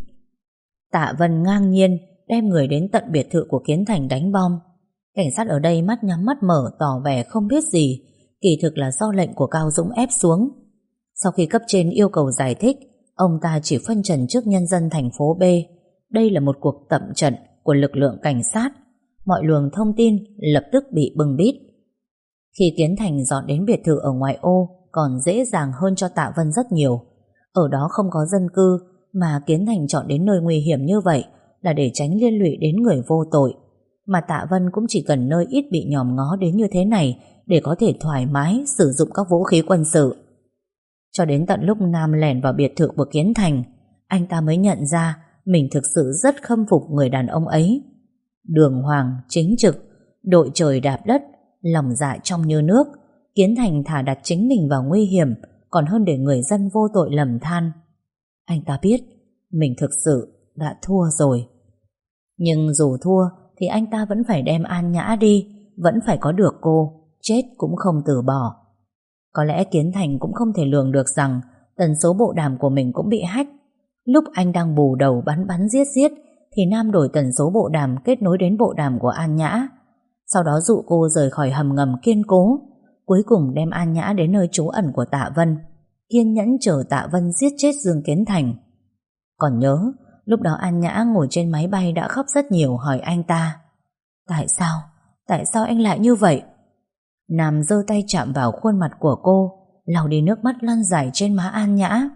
Tạ Vân ngang nhiên đem người đến tận biệt thự của Kiến Thành đánh bom. Cảnh sát ở đây mắt nhắm mắt mở tỏ vẻ không biết gì, kỳ thực là do lệnh của Cao Dũng ép xuống. Sau khi cấp trên yêu cầu giải thích, ông ta chỉ phân trần trước nhân dân thành phố B. Đây là một cuộc tập trận của lực lượng cảnh sát. Mọi luồng thông tin lập tức bị bưng bít. Khi Kiến Thành dọn đến biệt thự ở ngoại ô, còn dễ dàng hơn cho Tạ Vân rất nhiều. Ở đó không có dân cư, mà Kiến Thành chọn đến nơi nguy hiểm như vậy là để tránh liên lụy đến người vô tội. Mà Tạ Vân cũng chỉ cần nơi ít bị nhòm ngó đến như thế này để có thể thoải mái sử dụng các vũ khí quân sự. Cho đến tận lúc Nam lẻn vào biệt thự của Kiến Thành, anh ta mới nhận ra mình thực sự rất khâm phục người đàn ông ấy. Đường hoàng, chính trực, đội trời đạp đất, lòng dạ trong như nước. Kiến Thành thà đặt chính mình vào nguy hiểm còn hơn để người dân vô tội lầm than. Anh ta biết mình thực sự đã thua rồi. Nhưng dù thua thì anh ta vẫn phải đem An Nhã đi, vẫn phải có được cô, chết cũng không từ bỏ. Có lẽ Kiến Thành cũng không thể lường được rằng tần số bộ đàm của mình cũng bị hack. Lúc anh đang bù đầu bắn giết thì Nam đổi tần số bộ đàm kết nối đến bộ đàm của An Nhã, sau đó dụ cô rời khỏi hầm ngầm kiên cố, cuối cùng đem An Nhã đến nơi trú ẩn của Tạ Vân. kiên nhẫn chờ Tạ Vân giết chết Dương Kiến Thành. Còn nhớ, lúc đó An Nhã ngồi trên máy bay đã khóc rất nhiều, hỏi anh ta: Tại sao? Tại sao anh lại như vậy? Nam giơ tay chạm vào khuôn mặt của cô, lau đi nước mắt lăn dài trên má An Nhã.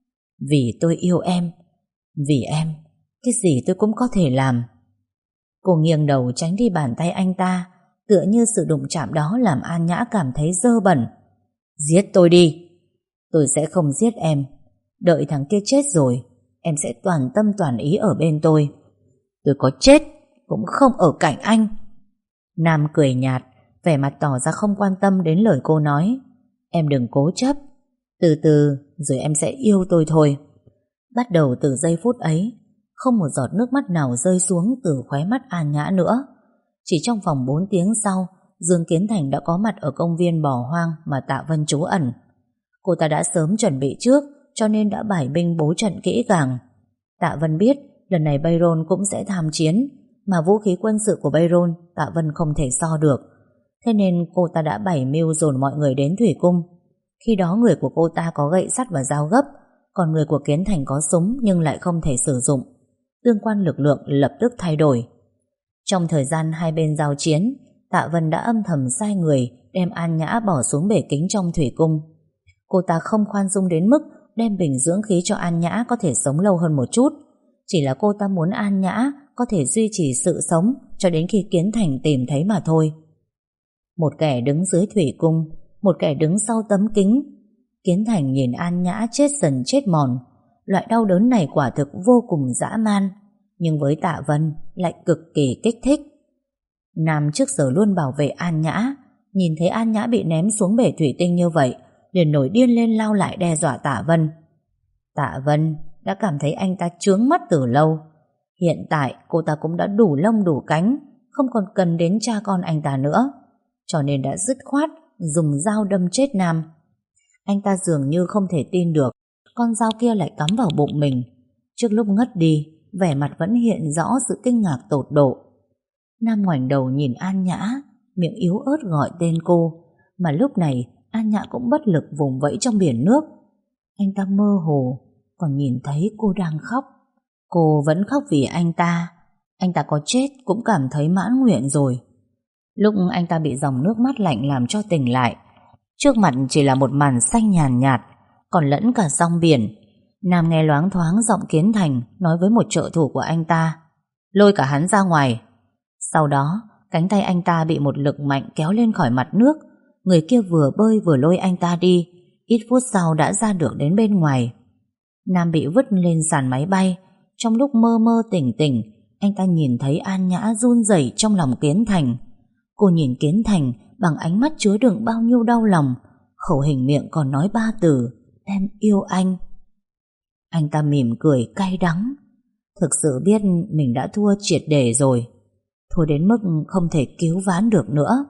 Vì tôi yêu em. Vì em, cái gì tôi cũng có thể làm. Cô nghiêng đầu tránh đi bàn tay anh ta, tựa như sự đụng chạm đó làm An Nhã cảm thấy dơ bẩn. Giết tôi đi. Tôi sẽ không giết em. Đợi thằng kia chết rồi, em sẽ toàn tâm toàn ý ở bên tôi. Tôi có chết cũng không ở cạnh anh. Nam cười nhạt, vẻ mặt tỏ ra không quan tâm đến lời cô nói. Em đừng cố chấp. Từ từ rồi em sẽ yêu tôi thôi. Bắt đầu từ giây phút ấy, không một giọt nước mắt nào rơi xuống từ khóe mắt An Nhã nữa. Chỉ trong vòng 4 tiếng sau, Dương Kiến Thành đã có mặt ở công viên bỏ hoang mà Tạ Vân trú ẩn. Cô ta đã sớm chuẩn bị trước, cho nên đã bài binh bố trận kỹ càng. Tạ Vân biết lần này Bayron cũng sẽ tham chiến, mà vũ khí quân sự của Bayron Tạ Vân không thể so được. Thế nên cô ta đã bày mưu dồn mọi người đến thủy cung. Khi đó người của cô ta có gậy sắt và dao gấp, còn người của Kiến Thành có súng nhưng lại không thể sử dụng. Tương quan lực lượng lập tức thay đổi. Trong thời gian hai bên giao chiến, Tạ Vân đã âm thầm sai người đem An Nhã bỏ xuống bể kính trong thủy cung. Cô ta không khoan dung đến mức đem bình dưỡng khí cho An Nhã có thể sống lâu hơn một chút. Chỉ là cô ta muốn An Nhã có thể duy trì sự sống cho đến khi Kiến Thành tìm thấy mà thôi. Một kẻ đứng dưới thủy cung, một kẻ đứng sau tấm kính. Kiến Thành nhìn An Nhã chết dần chết mòn. Loại đau đớn này quả thực vô cùng dã man, nhưng với Tạ Vân lại cực kỳ kích thích. Nam trước giờ luôn bảo vệ An Nhã, nhìn thấy An Nhã bị ném xuống bể thủy tinh như vậy, liền nổi điên lên lao lại đe dọa Tạ Vân. Tạ Vân đã cảm thấy anh ta chướng mắt từ lâu. Hiện tại cô ta cũng đã đủ lông đủ cánh, không còn cần đến cha con anh ta nữa, cho nên đã dứt khoát dùng dao đâm chết Nam. Anh ta dường như không thể tin được con dao kia lại cắm vào bụng mình. Trước lúc ngất đi, vẻ mặt vẫn hiện rõ sự kinh ngạc tột độ. Nam ngoảnh đầu nhìn An Nhã, miệng yếu ớt gọi tên cô, mà lúc này An Nhã cũng bất lực vùng vẫy trong biển nước. Anh ta mơ hồ còn nhìn thấy cô đang khóc. Cô vẫn khóc vì anh ta. Anh ta có chết cũng cảm thấy mãn nguyện rồi. Lúc anh ta bị dòng nước mắt lạnh làm cho tỉnh lại, trước mặt chỉ là một màn xanh nhàn nhạt, còn lẫn cả dòng biển. Nam nghe loáng thoáng giọng Kiến Thành nói với một trợ thủ của anh ta: lôi cả hắn ra ngoài. Sau đó cánh tay anh ta bị một lực mạnh kéo lên khỏi mặt nước. Người kia vừa bơi vừa lôi anh ta đi. Ít phút sau đã ra được đến bên ngoài. Nam bị vứt lên sàn máy bay. Trong lúc mơ mơ tỉnh tỉnh, anh ta nhìn thấy An Nhã run rẩy trong lòng Kiến Thành. Cô nhìn Kiến Thành bằng ánh mắt chứa đựng bao nhiêu đau lòng. Khẩu hình miệng còn nói 3 từ: em yêu anh. Anh ta mỉm cười cay đắng. Thực sự biết mình đã thua triệt để rồi, thua đến mức không thể cứu vãn được nữa.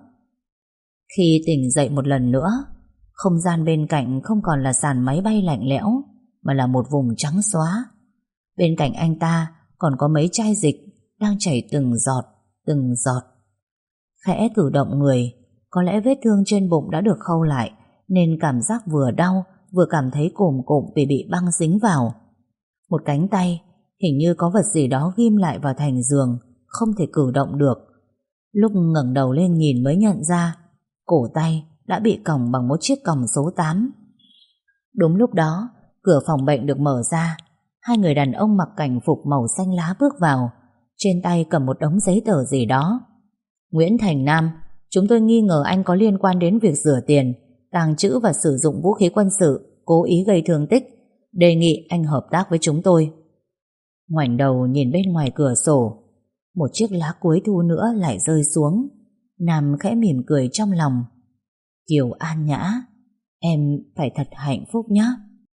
Khi tỉnh dậy một lần nữa, không gian bên cạnh không còn là sàn máy bay lạnh lẽo, mà là một vùng trắng xóa. Bên cạnh anh ta còn có mấy chai dịch đang chảy từng giọt, từng giọt. Khẽ cử động người, có lẽ vết thương trên bụng đã được khâu lại, nên cảm giác vừa đau vừa cảm thấy cồm cộm vì bị băng dính vào. Một cánh tay, hình như có vật gì đó ghim lại vào thành giường, không thể cử động được. Lúc ngẩng đầu lên nhìn mới nhận ra cổ tay đã bị còng bằng một chiếc còng số 8. Đúng lúc đó, cửa phòng bệnh được mở ra. Hai người đàn ông mặc cảnh phục màu xanh lá bước vào, trên tay cầm một đống giấy tờ gì đó. Nguyễn Thành Nam, chúng tôi nghi ngờ anh có liên quan đến việc rửa tiền, tàng trữ và sử dụng vũ khí quân sự, cố ý gây thương tích. Đề nghị anh hợp tác với chúng tôi. Ngoảnh đầu nhìn bên ngoài cửa sổ, một chiếc lá cuối thu nữa lại rơi xuống. Nam khẽ mỉm cười trong lòng. Kiều An Nhã, em phải thật hạnh phúc nhé.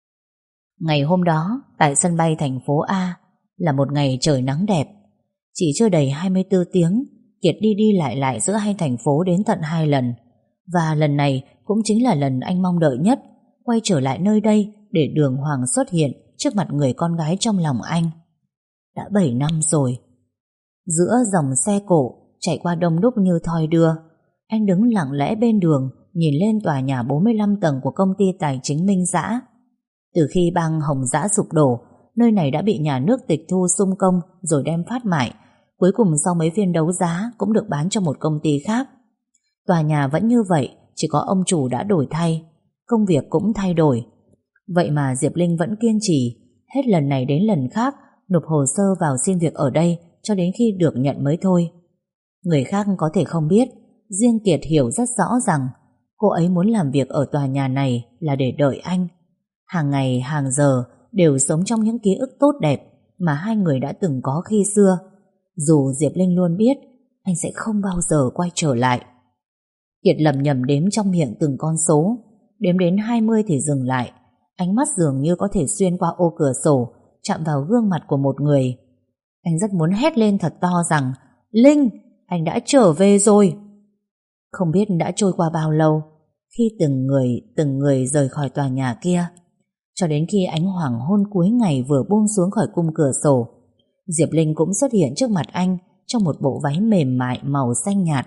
Ngày hôm đó, tại sân bay thành phố A, là một ngày trời nắng đẹp. Chỉ chưa đầy 24 tiếng, Kiệt đi đi lại lại giữa hai thành phố đến tận 2 lần. Và lần này cũng chính là lần anh mong đợi nhất, quay trở lại nơi đây để Đường Hoàng xuất hiện trước mặt người con gái trong lòng anh. Đã 7 năm rồi. Giữa dòng xe cộ chạy qua đông đúc như thoi đưa, anh đứng lặng lẽ bên đường, nhìn lên tòa nhà 45 tầng của công ty tài chính Minh Dã. Từ khi bang Hồng Dã sụp đổ, nơi này đã bị nhà nước tịch thu xung công rồi đem phát mại. Cuối cùng sau mấy phiên đấu giá cũng được bán cho một công ty khác. Tòa nhà vẫn như vậy, chỉ có ông chủ đã đổi thay, công việc cũng thay đổi. Vậy mà Diệp Linh vẫn kiên trì, hết lần này đến lần khác nộp hồ sơ vào xin việc ở đây cho đến khi được nhận mới thôi. Người khác có thể không biết, riêng Kiệt hiểu rất rõ rằng cô ấy muốn làm việc ở tòa nhà này là để đợi anh. Hàng ngày hàng giờ đều sống trong những ký ức tốt đẹp mà hai người đã từng có khi xưa. Dù Diệp Linh luôn biết anh sẽ không bao giờ quay trở lại. Kiệt lầm nhầm đếm trong miệng từng con số. Đếm đến 20 thì dừng lại. Ánh mắt dường như có thể xuyên qua ô cửa sổ, chạm vào gương mặt của một người. Anh rất muốn hét lên thật to rằng: Linh, anh đã trở về rồi. Không biết đã trôi qua bao lâu khi từng người rời khỏi tòa nhà kia, cho đến khi ánh hoàng hôn cuối ngày vừa buông xuống khỏi cung cửa sổ, Diệp Linh cũng xuất hiện trước mặt anh trong một bộ váy mềm mại màu xanh nhạt.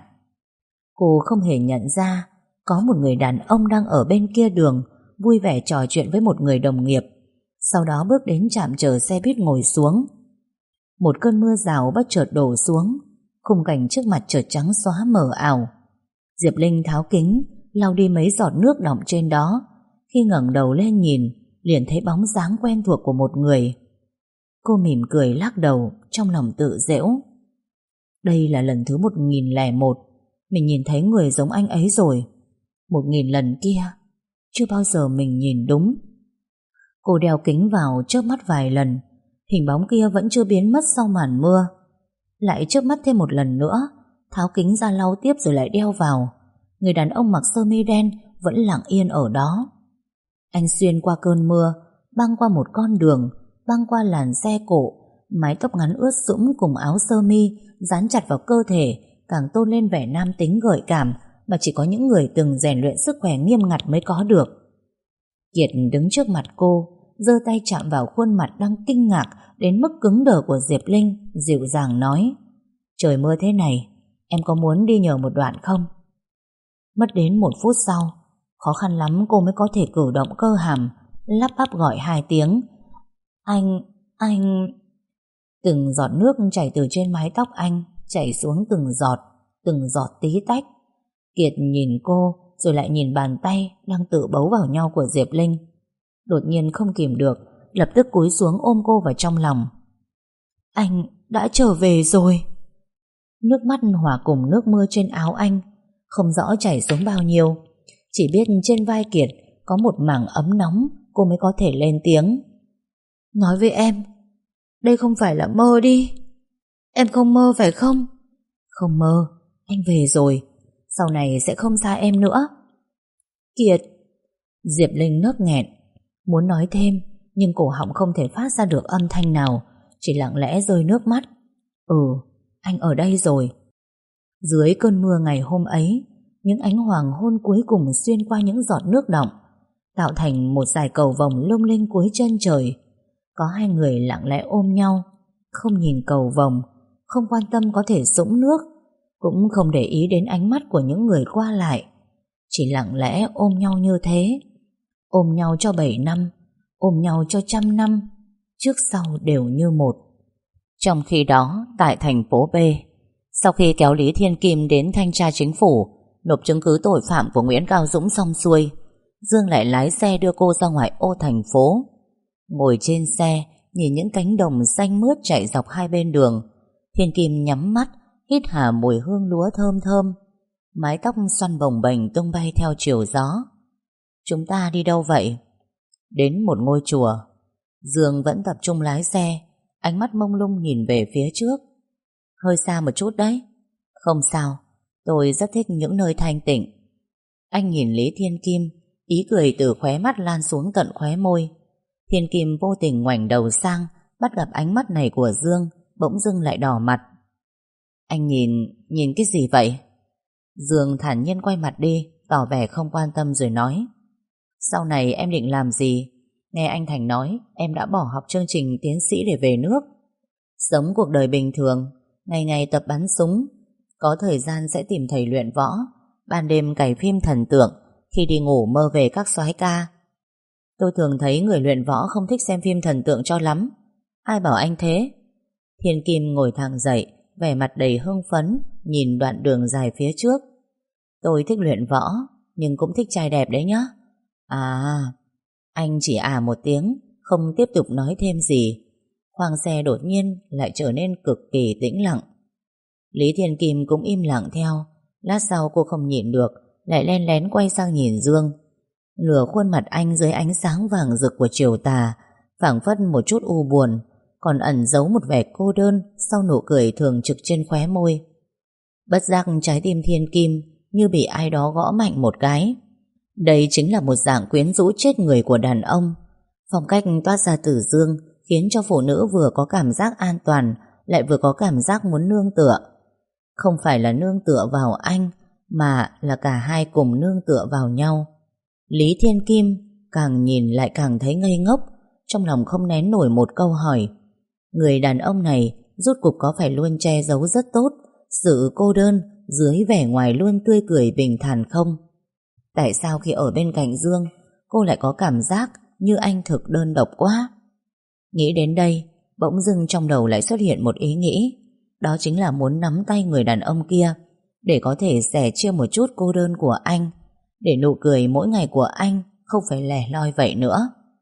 Cô không hề nhận ra có một người đàn ông đang ở bên kia đường vui vẻ trò chuyện với một người đồng nghiệp, sau đó bước đến trạm chờ xe buýt ngồi xuống. Một cơn mưa rào bất chợt đổ xuống, khung cảnh trước mặt chợt trắng xóa mờ ảo. Diệp Linh tháo kính, lau đi mấy giọt nước đọng trên đó. Khi ngẩng đầu lên nhìn, liền thấy bóng dáng quen thuộc của một người. Cô mỉm cười lắc đầu, trong lòng tự giễu. Đây là lần thứ 1001 mình nhìn thấy người giống anh ấy rồi. 1000 lần kia chưa bao giờ mình nhìn đúng. Cô đeo kính vào chớp mắt vài lần, hình bóng kia vẫn chưa biến mất sau màn mưa. Lại chớp mắt thêm một lần nữa, tháo kính ra lau tiếp rồi lại đeo vào. Người đàn ông mặc sơ mi đen vẫn lặng yên ở đó. Anh xuyên qua cơn mưa, băng qua một con đường, băng qua làn xe cộ. Mái tóc ngắn ướt sũng cùng áo sơ mi dán chặt vào cơ thể càng tôn lên vẻ nam tính gợi cảm mà chỉ có những người từng rèn luyện sức khỏe nghiêm ngặt mới có được. Kiệt đứng trước mặt cô, giơ tay chạm vào khuôn mặt đang kinh ngạc đến mức cứng đờ của Diệp Linh, dịu dàng nói: Trời mưa thế này, em có muốn đi nhờ một đoạn không? Mất đến 1 phút sau, khó khăn lắm cô mới có thể cử động cơ hàm, lắp bắp gọi 2 tiếng: Anh... Từng giọt nước chảy từ trên mái tóc anh chảy xuống từng giọt tí tách. Kiệt nhìn cô rồi lại nhìn bàn tay đang tự bấu vào nhau của Diệp Linh. Đột nhiên không kìm được, lập tức cúi xuống ôm cô vào trong lòng. Anh đã trở về rồi. Nước mắt hòa cùng nước mưa trên áo anh, không rõ chảy xuống bao nhiêu. Chỉ biết trên vai Kiệt có một mảng ấm nóng, cô mới có thể lên tiếng. Nói với em, đây không phải là mơ đi. Em không mơ phải không? Không mơ, anh về rồi. Sau này sẽ không xa em nữa. Kiệt. Diệp Linh ngớt nghẹn, muốn nói thêm nhưng cổ họng không thể phát ra được âm thanh nào, chỉ lặng lẽ rơi nước mắt. Anh ở đây rồi. Dưới cơn mưa ngày hôm ấy, những ánh hoàng hôn cuối cùng xuyên qua những giọt nước đọng, tạo thành một dải cầu vồng lung linh cuối chân trời. Có hai người lặng lẽ ôm nhau, không nhìn cầu vồng, không quan tâm có thể sũng nước, cũng không để ý đến ánh mắt của những người qua lại. Chỉ lặng lẽ ôm nhau như thế. Ôm nhau cho 7 năm, ôm nhau cho 100 năm, trước sau đều như một. Trong khi đó, tại thành phố B, sau khi kéo Lý Thiên Kim đến thanh tra chính phủ, nộp chứng cứ tội phạm của Nguyễn Cao Dũng xong xuôi, Dương lại lái xe đưa cô ra ngoài ô thành phố. Ngồi trên xe, nhìn những cánh đồng xanh mướt chạy dọc hai bên đường, Thiên Kim nhắm mắt, hít hà mùi hương lúa thơm thơm. Mái tóc xoăn bồng bềnh tung bay theo chiều gió. Chúng ta đi đâu vậy? Đến một ngôi chùa. Dương vẫn tập trung lái xe, ánh mắt mông lung nhìn về phía trước. Hơi xa một chút đấy. Không sao, tôi rất thích những nơi thanh tịnh. Anh nhìn Lý Thiên Kim, ý cười từ khóe mắt lan xuống tận khóe môi. Thiên Kim vô tình ngoảnh đầu sang, bắt gặp ánh mắt này của Dương, bỗng dưng lại đỏ mặt. Anh nhìn cái gì vậy? Dương thản nhiên quay mặt đi, tỏ vẻ không quan tâm rồi nói: Sau này em định làm gì? Nghe anh Thành nói em đã bỏ học chương trình tiến sĩ để về nước. Sống cuộc đời bình thường, ngày ngày tập bắn súng, có thời gian sẽ tìm thầy luyện võ, ban đêm cày phim thần tượng, khi đi ngủ mơ về các soái ca. Tôi thường thấy người luyện võ không thích xem phim thần tượng cho lắm. Ai bảo anh thế? Thiên Kim ngồi thẳng dậy, vẻ mặt đầy hưng phấn, nhìn đoạn đường dài phía trước. Tôi thích luyện võ, nhưng cũng thích trai đẹp đấy nhá. À, anh chỉ một tiếng, không tiếp tục nói thêm gì. Khoang xe đột nhiên lại trở nên cực kỳ tĩnh lặng. Lý Thiên Kim cũng im lặng theo. Lát sau cô không nhịn được, lại len lén quay sang nhìn Dương. Nửa khuôn mặt anh dưới ánh sáng vàng rực của chiều tà, phảng phất một chút u buồn, còn ẩn giấu một vẻ cô đơn sau nụ cười thường trực trên khóe môi. Bất giác trái tim Thiên Kim như bị ai đó gõ mạnh một cái. Đây chính là một dạng quyến rũ chết người của đàn ông. Phong cách toát ra từ Dương khiến cho phụ nữ vừa có cảm giác an toàn, lại vừa có cảm giác muốn nương tựa. Không phải là nương tựa vào anh, mà là cả hai cùng nương tựa vào nhau. Lý Thiên Kim càng nhìn lại càng thấy ngây ngốc, trong lòng không nén nổi một câu hỏi. Người đàn ông này rốt cuộc có phải luôn che giấu rất tốt sự cô đơn dưới vẻ ngoài luôn tươi cười bình thản không? Tại sao khi ở bên cạnh Dương, cô lại có cảm giác như anh thực đơn độc quá? Nghĩ đến đây, bỗng dưng trong đầu lại xuất hiện một ý nghĩ. Đó chính là muốn nắm tay người đàn ông kia, để có thể sẻ chia một chút cô đơn của anh, để nụ cười mỗi ngày của anh không phải lẻ loi vậy nữa.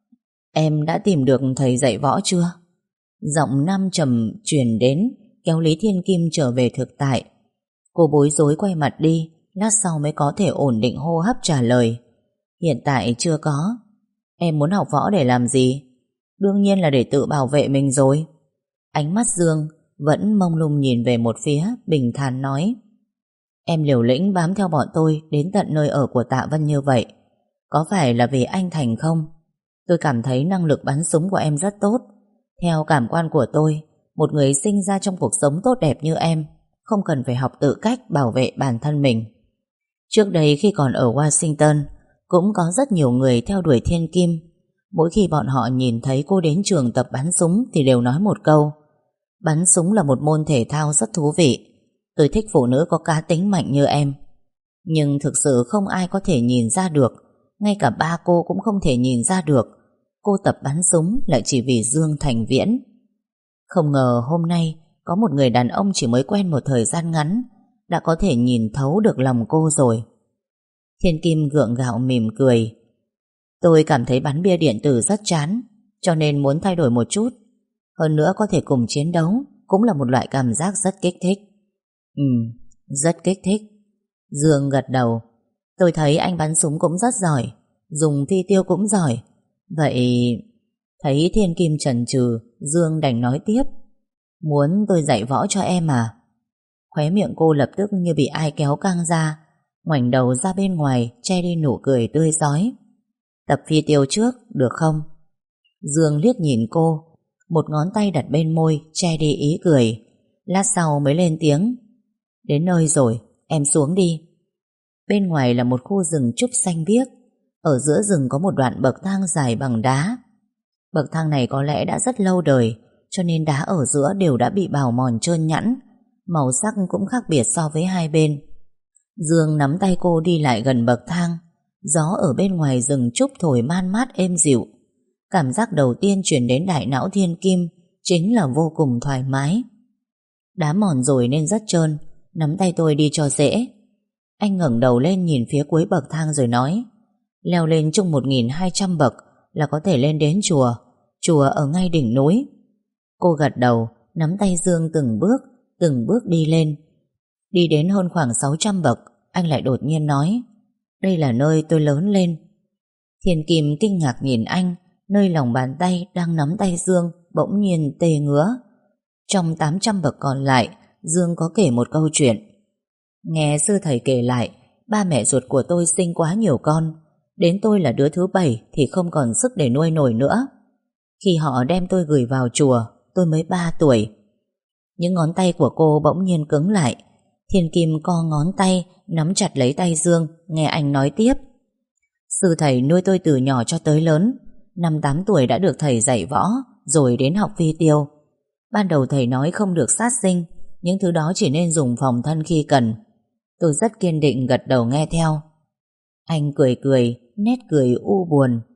Em đã tìm được thầy dạy võ chưa? Giọng nam trầm truyền đến, kéo Lý Thiên Kim trở về thực tại. Cô bối rối quay mặt đi, lát sau mới có thể ổn định hô hấp trả lời. Hiện tại chưa có. Em muốn học võ để làm gì? Đương nhiên là để tự bảo vệ mình rồi. Ánh mắt Dương vẫn mông lung nhìn về một phía, bình thản nói. Em liều lĩnh bám theo bọn tôi đến tận nơi ở của Tạ Vân như vậy, có phải là vì anh Thành không? Tôi cảm thấy năng lực bắn súng của em rất tốt. Theo cảm quan của tôi, một người sinh ra trong cuộc sống tốt đẹp như em không cần phải học tự cách bảo vệ bản thân mình. Trước đây khi còn ở Washington, cũng có rất nhiều người theo đuổi Thiên Kim. Mỗi khi bọn họ nhìn thấy cô đến trường tập bắn súng thì đều nói một câu: bắn súng là một môn thể thao rất thú vị. Tôi thích phụ nữ có cá tính mạnh như em. Nhưng thực sự không ai có thể nhìn ra được, ngay cả ba cô cũng không thể nhìn ra được, cô tập bắn súng lại chỉ vì Dương Thành Viễn. Không ngờ hôm nay có một người đàn ông chỉ mới quen một thời gian ngắn đã có thể nhìn thấu được lòng cô rồi. Thiên Kim gượng gạo mỉm cười. Tôi cảm thấy bắn bia điện tử rất chán, cho nên muốn thay đổi một chút. Hơn nữa có thể cùng chiến đấu cũng là một loại cảm giác rất kích thích. Rất kích thích. Dương gật đầu. Tôi thấy anh bắn súng cũng rất giỏi, dùng phi tiêu cũng giỏi. Vậy... Thấy Thiên Kim chần chừ, Dương đành nói tiếp. Muốn tôi dạy võ cho em à? Khóe miệng cô lập tức như bị ai kéo căng ra, ngoảnh đầu ra bên ngoài che đi nụ cười tươi rói. Tập phi tiêu trước, được không? Dương liếc nhìn cô, một ngón tay đặt bên môi che đi ý cười. Lát sau mới lên tiếng. Đến nơi rồi, em xuống đi. Bên ngoài là một khu rừng trúc xanh biếc. Ở giữa rừng có một đoạn bậc thang dài bằng đá. Bậc thang này có lẽ đã rất lâu đời, cho nên đá ở giữa đều đã bị bào mòn trơn nhẵn, màu sắc cũng khác biệt so với hai bên. Dương nắm tay cô đi lại gần bậc thang. Gió ở bên ngoài rừng trúc thổi man mát êm dịu. Cảm giác đầu tiên truyền đến đại não Thiên Kim chính là vô cùng thoải mái. Đá mòn rồi nên rất trơn, nắm tay tôi đi cho dễ. Anh ngẩng đầu lên nhìn phía cuối bậc thang rồi nói. Leo lên chung 1200 bậc là có thể lên đến chùa. Chùa ở ngay đỉnh núi. Cô gật đầu, nắm tay Dương từng bước đi lên. Đi đến hơn khoảng 600 bậc, anh lại đột nhiên nói. Đây là nơi tôi lớn lên. Thiên Kim kinh ngạc nhìn anh, nơi lòng bàn tay đang nắm tay Dương bỗng nhiên tê ngứa. Trong 800 bậc còn lại, Dương có kể một câu chuyện. Nghe sư thầy kể lại, ba mẹ ruột của tôi sinh quá nhiều con, đến tôi là đứa thứ 7 thì không còn sức để nuôi nổi nữa. Khi họ đem tôi gửi vào chùa, tôi mới 3 tuổi. Những ngón tay của cô bỗng nhiên cứng lại. Thiên Kim co ngón tay nắm chặt lấy tay Dương, nghe anh nói tiếp. Sư thầy nuôi tôi từ nhỏ cho tới lớn. Năm 8 tuổi đã được thầy dạy võ, rồi đến học phi tiêu. Ban đầu thầy nói không được sát sinh, những thứ đó chỉ nên dùng phòng thân khi cần. Tôi rất kiên định gật đầu nghe theo. Anh cười cười, nét cười u buồn.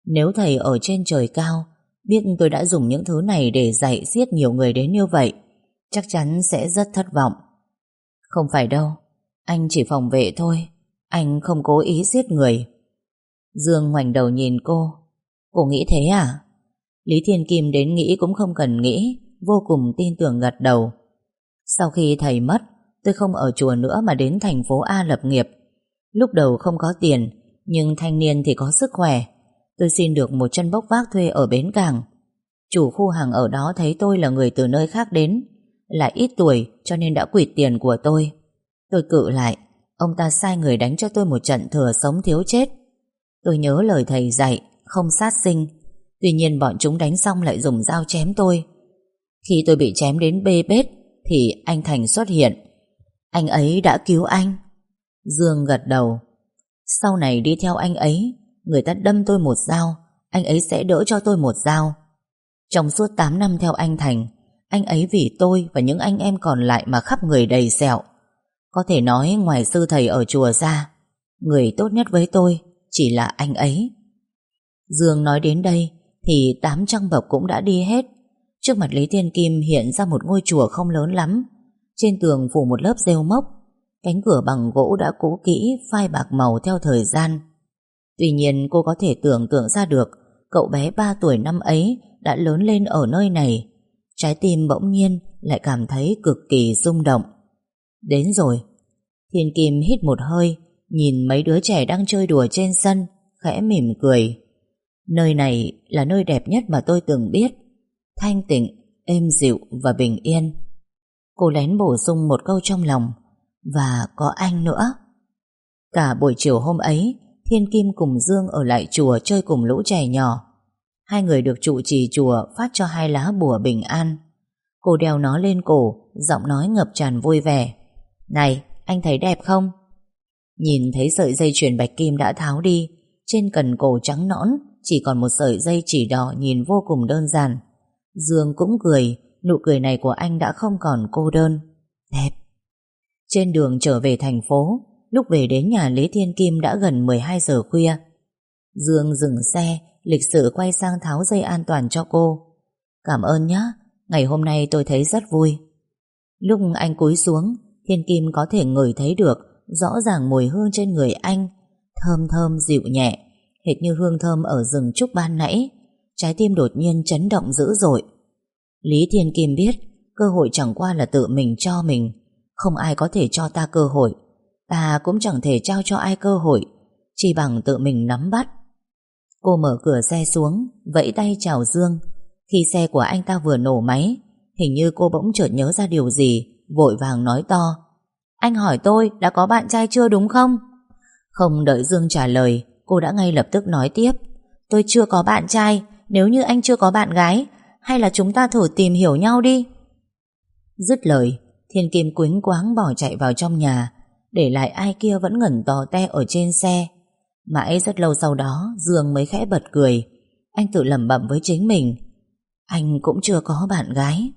Nếu thầy ở trên trời cao biết tôi đã dùng những thứ này để dạy giết nhiều người đến như vậy, chắc chắn sẽ rất thất vọng. Không phải đâu, anh chỉ phòng vệ thôi, anh không cố ý giết người. Dương ngoảnh đầu nhìn cô. Cô nghĩ thế à? Lý Thiên Kim đến nghĩ cũng không cần nghĩ, vô cùng tin tưởng gật đầu. Sau khi thầy mất, tôi không ở chùa nữa mà đến thành phố A lập nghiệp. Lúc đầu không có tiền, nhưng thanh niên thì có sức khỏe. Tôi xin được một chân bốc vác thuê ở bến cảng. Chủ khu hàng ở đó thấy tôi là người từ nơi khác đến, lại ít tuổi cho nên đã quỵt tiền của tôi. Tôi cự lại, ông ta sai người đánh cho tôi một trận thừa sống thiếu chết. Tôi nhớ lời thầy dạy, không sát sinh. Tuy nhiên bọn chúng đánh xong lại dùng dao chém tôi. Khi tôi bị chém đến bê bết thì anh Thành xuất hiện. Anh ấy đã cứu anh. Dương gật đầu. Sau này đi theo anh ấy, người ta đâm tôi một dao, anh ấy sẽ đỡ cho tôi một dao. Trong suốt 8 năm theo anh Thành, anh ấy vì tôi và những anh em còn lại mà khắp người đầy sẹo. Có thể nói ngoài sư thầy ở chùa ra, người tốt nhất với tôi chỉ là anh ấy. Dương nói đến đây thì 8 trăng bậc cũng đã đi hết. Trước mặt Lý Thiên Kim hiện ra một ngôi chùa không lớn lắm. Trên tường phủ một lớp rêu mốc. Cánh cửa bằng gỗ đã cũ kỹ, phai bạc màu theo thời gian. Tuy nhiên cô có thể tưởng tượng ra được cậu bé 3 tuổi năm ấy đã lớn lên ở nơi này. Trái tim bỗng nhiên lại cảm thấy cực kỳ rung động. Đến rồi. Thiên Kim hít một hơi, nhìn mấy đứa trẻ đang chơi đùa trên sân, khẽ mỉm cười. Nơi này là nơi đẹp nhất mà tôi từng biết. Thanh tịnh, êm dịu và bình yên. Cô lén bổ sung một câu trong lòng. Và có anh nữa. Cả buổi chiều hôm ấy, Thiên Kim cùng Dương ở lại chùa chơi cùng lũ trẻ nhỏ. Hai người được trụ trì chùa phát cho 2 lá bùa bình an. Cô đeo nó lên cổ, giọng nói ngập tràn vui vẻ. Này, anh thấy đẹp không? Nhìn thấy sợi dây chuyền bạch kim đã tháo đi, trên cần cổ trắng nõn chỉ còn một sợi dây chỉ đỏ nhìn vô cùng đơn giản. Dương cũng cười, nụ cười này của anh đã không còn cô đơn. Đẹp. Trên đường trở về thành phố, lúc về đến nhà Lý Thiên Kim đã gần 12 giờ khuya. Dương dừng xe, lịch sự quay sang tháo dây an toàn cho cô. Cảm ơn nhé, ngày hôm nay tôi thấy rất vui. Lúc anh cúi xuống, Thiên Kim có thể ngửi thấy được rõ ràng mùi hương trên người anh, thơm thơm dịu nhẹ, hệt như hương thơm ở rừng trúc ban nãy. Trái tim đột nhiên chấn động dữ dội. Lý Thiên Kim biết cơ hội chẳng qua là tự mình cho mình. Không ai có thể cho ta cơ hội, ta cũng chẳng thể trao cho ai cơ hội, chỉ bằng tự mình nắm bắt. Cô mở cửa xe xuống, vẫy tay chào Dương. Khi xe của anh ta vừa nổ máy, hình như cô bỗng chợt nhớ ra điều gì, vội vàng nói to. Anh hỏi tôi đã có bạn trai chưa đúng không? Không đợi Dương trả lời, cô đã ngay lập tức nói tiếp. Tôi chưa có bạn trai. Nếu như anh chưa có bạn gái, hay là chúng ta thử tìm hiểu nhau đi. Dứt lời, Thiên Kim quýnh quáng bỏ chạy vào trong nhà, để lại ai kia vẫn ngẩn tò te ở trên xe. Mãi rất lâu sau đó Dương mới khẽ bật cười. Anh tự lẩm bẩm với chính mình, anh cũng chưa có bạn gái.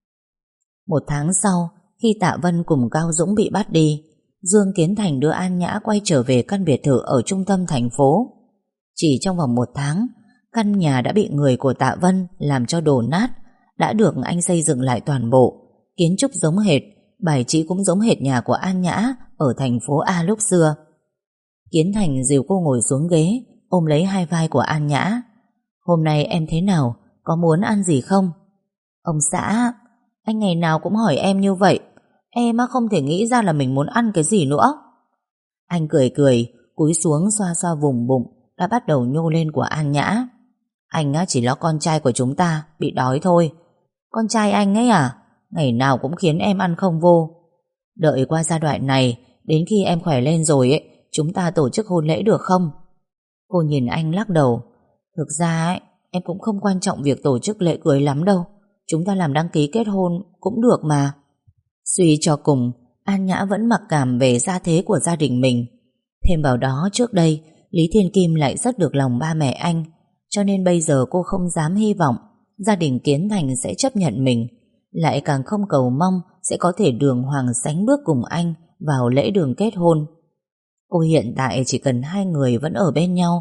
1 tháng sau, khi Tạ Vân cùng Cao Dũng bị bắt đi, Dương Kiến Thành đưa An Nhã quay trở về căn biệt thự ở trung tâm thành phố. Chỉ trong vòng 1 tháng, căn nhà đã bị người của Tạ Vân làm cho đổ nát, đã được anh xây dựng lại toàn bộ. Kiến trúc giống hệt, bài trí cũng giống hệt nhà của An Nhã ở thành phố A lúc xưa. Kiến Thành dìu cô ngồi xuống ghế, ôm lấy hai vai của An Nhã. Hôm nay em thế nào? Có muốn ăn gì không? Ông xã, anh ngày nào cũng hỏi em như vậy. Em không thể nghĩ ra là mình muốn ăn cái gì nữa. Anh cười cười, cúi xuống xoa xoa vùng bụng đã bắt đầu nhô lên của An Nhã. Anh chỉ lo con trai của chúng ta bị đói thôi. Con trai anh ấy à? Ngày nào cũng khiến em ăn không vô. Đợi qua giai đoạn này, đến khi em khỏe lên rồi ấy, chúng ta tổ chức hôn lễ được không? Cô nhìn anh lắc đầu. Thực ra ấy, em cũng không quan trọng việc tổ chức lễ cưới lắm đâu. Chúng ta làm đăng ký kết hôn cũng được mà. Suy cho cùng, An Nhã vẫn mặc cảm về gia thế của gia đình mình. Thêm vào đó trước đây, Lý Thiên Kim lại rất được lòng ba mẹ anh, cho nên bây giờ cô không dám hy vọng gia đình Kiến Thành sẽ chấp nhận mình, lại càng không cầu mong sẽ có thể đường hoàng sánh bước cùng anh vào lễ đường kết hôn. Cô hiện tại chỉ cần hai người vẫn ở bên nhau,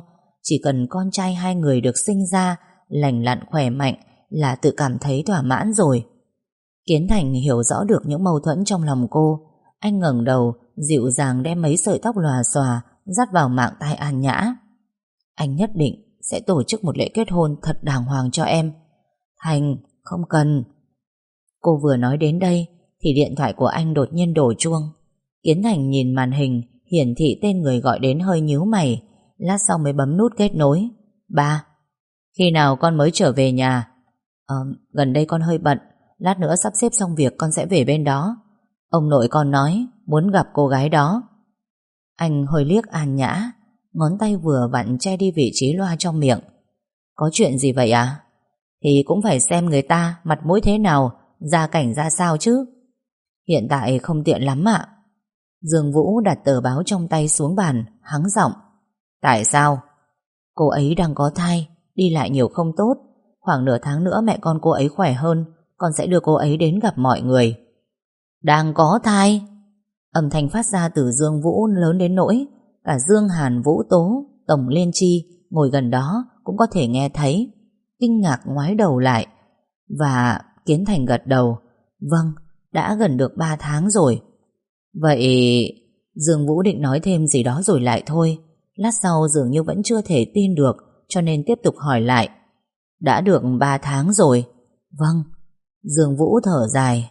chỉ cần con trai hai người được sinh ra lành lặn khỏe mạnh là tự cảm thấy thỏa mãn rồi. Kiến Thành hiểu rõ được những mâu thuẫn trong lòng cô. Anh ngẩng đầu, dịu dàng đem mấy sợi tóc lòa xòa dắt vào mạng tai An Nhã. Anh nhất định sẽ tổ chức một lễ kết hôn thật đàng hoàng cho em. Thành, không cần. Cô vừa nói đến đây thì điện thoại của anh đột nhiên đổ chuông. Kiến Thành nhìn màn hình hiển thị tên người gọi đến hơi nhíu mày, lát sau mới bấm nút kết nối. Ba, khi nào con mới trở về nhà? Gần đây con hơi bận, lát nữa sắp xếp xong việc con sẽ về bên đó. Ông nội con nói muốn gặp cô gái đó. Anh hơi liếc An Nhã, ngón tay vừa vặn che đi vị trí loa trong miệng. Có chuyện gì vậy à? Thì cũng phải xem người ta mặt mũi thế nào, gia cảnh ra sao chứ. Hiện tại không tiện lắm ạ. Dương Vũ đặt tờ báo trong tay xuống bàn, hắng giọng. Tại sao? Cô ấy đang có thai, đi lại nhiều không tốt. Khoảng nửa tháng nữa mẹ con cô ấy khỏe hơn, con sẽ đưa cô ấy đến gặp mọi người. Đang có thai? Âm thanh phát ra từ Dương Vũ lớn đến nỗi cả Dương Hàn, Vũ Tố, Tổng Liên Chi ngồi gần đó cũng có thể nghe thấy. Kinh ngạc ngoái đầu lại. Và Kiến Thành gật đầu. Vâng, đã gần được 3 tháng rồi. Vậy... Dương Vũ định nói thêm gì đó rồi lại thôi. Lát sau dường như vẫn chưa thể tin được, cho nên tiếp tục hỏi lại. Đã được 3 tháng rồi. Vâng. Dương Vũ thở dài.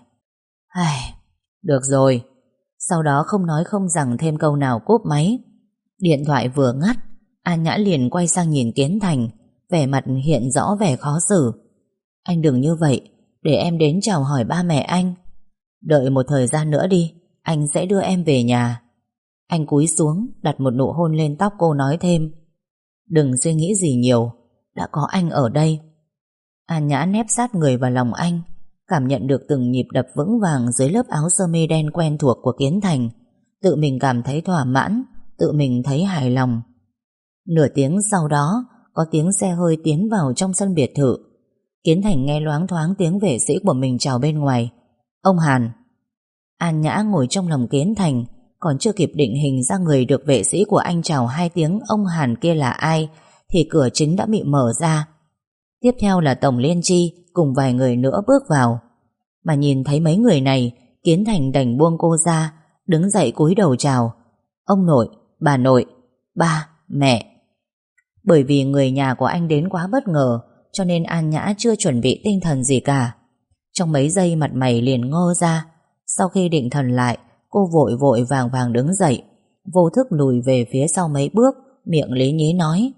Được rồi. Sau đó không nói không rằng thêm câu nào cúp máy. Điện thoại vừa ngắt, An Nhã liền quay sang nhìn Kiến Thành, vẻ mặt hiện rõ vẻ khó xử. Anh đừng như vậy, để em đến chào hỏi ba mẹ anh. Đợi một thời gian nữa đi, anh sẽ đưa em về nhà. Anh cúi xuống, đặt một nụ hôn lên tóc cô, nói thêm. Đừng suy nghĩ gì nhiều, đã có anh ở đây. An Nhã nép sát người vào lòng anh, cảm nhận được từng nhịp đập vững vàng dưới lớp áo sơ mi đen quen thuộc của Kiến Thành. Tự mình cảm thấy thỏa mãn, tự mình thấy hài lòng. Nửa tiếng sau đó, có tiếng xe hơi tiến vào trong sân biệt thự. Kiến Thành nghe loáng thoáng tiếng vệ sĩ của mình chào bên ngoài. Ông Hàn. An Nhã ngồi trong lòng Kiến Thành, còn chưa kịp định hình ra người được vệ sĩ của anh chào 2 tiếng ông Hàn kia là ai, thì cửa chính đã bị mở ra. Tiếp theo là Tổng Liên Chi cùng vài người nữa bước vào. Mà nhìn thấy mấy người này, Kiến Thành đành buông cô ra, đứng dậy cúi đầu chào. Ông nội, bà nội, ba, mẹ. Bởi vì người nhà của anh đến quá bất ngờ, cho nên An Nhã chưa chuẩn bị tinh thần gì cả. Trong mấy giây mặt mày liền ngơ ra. Sau khi định thần lại, cô vội vội vàng vàng đứng dậy, vô thức lùi về phía sau mấy bước, miệng lý nhí nói.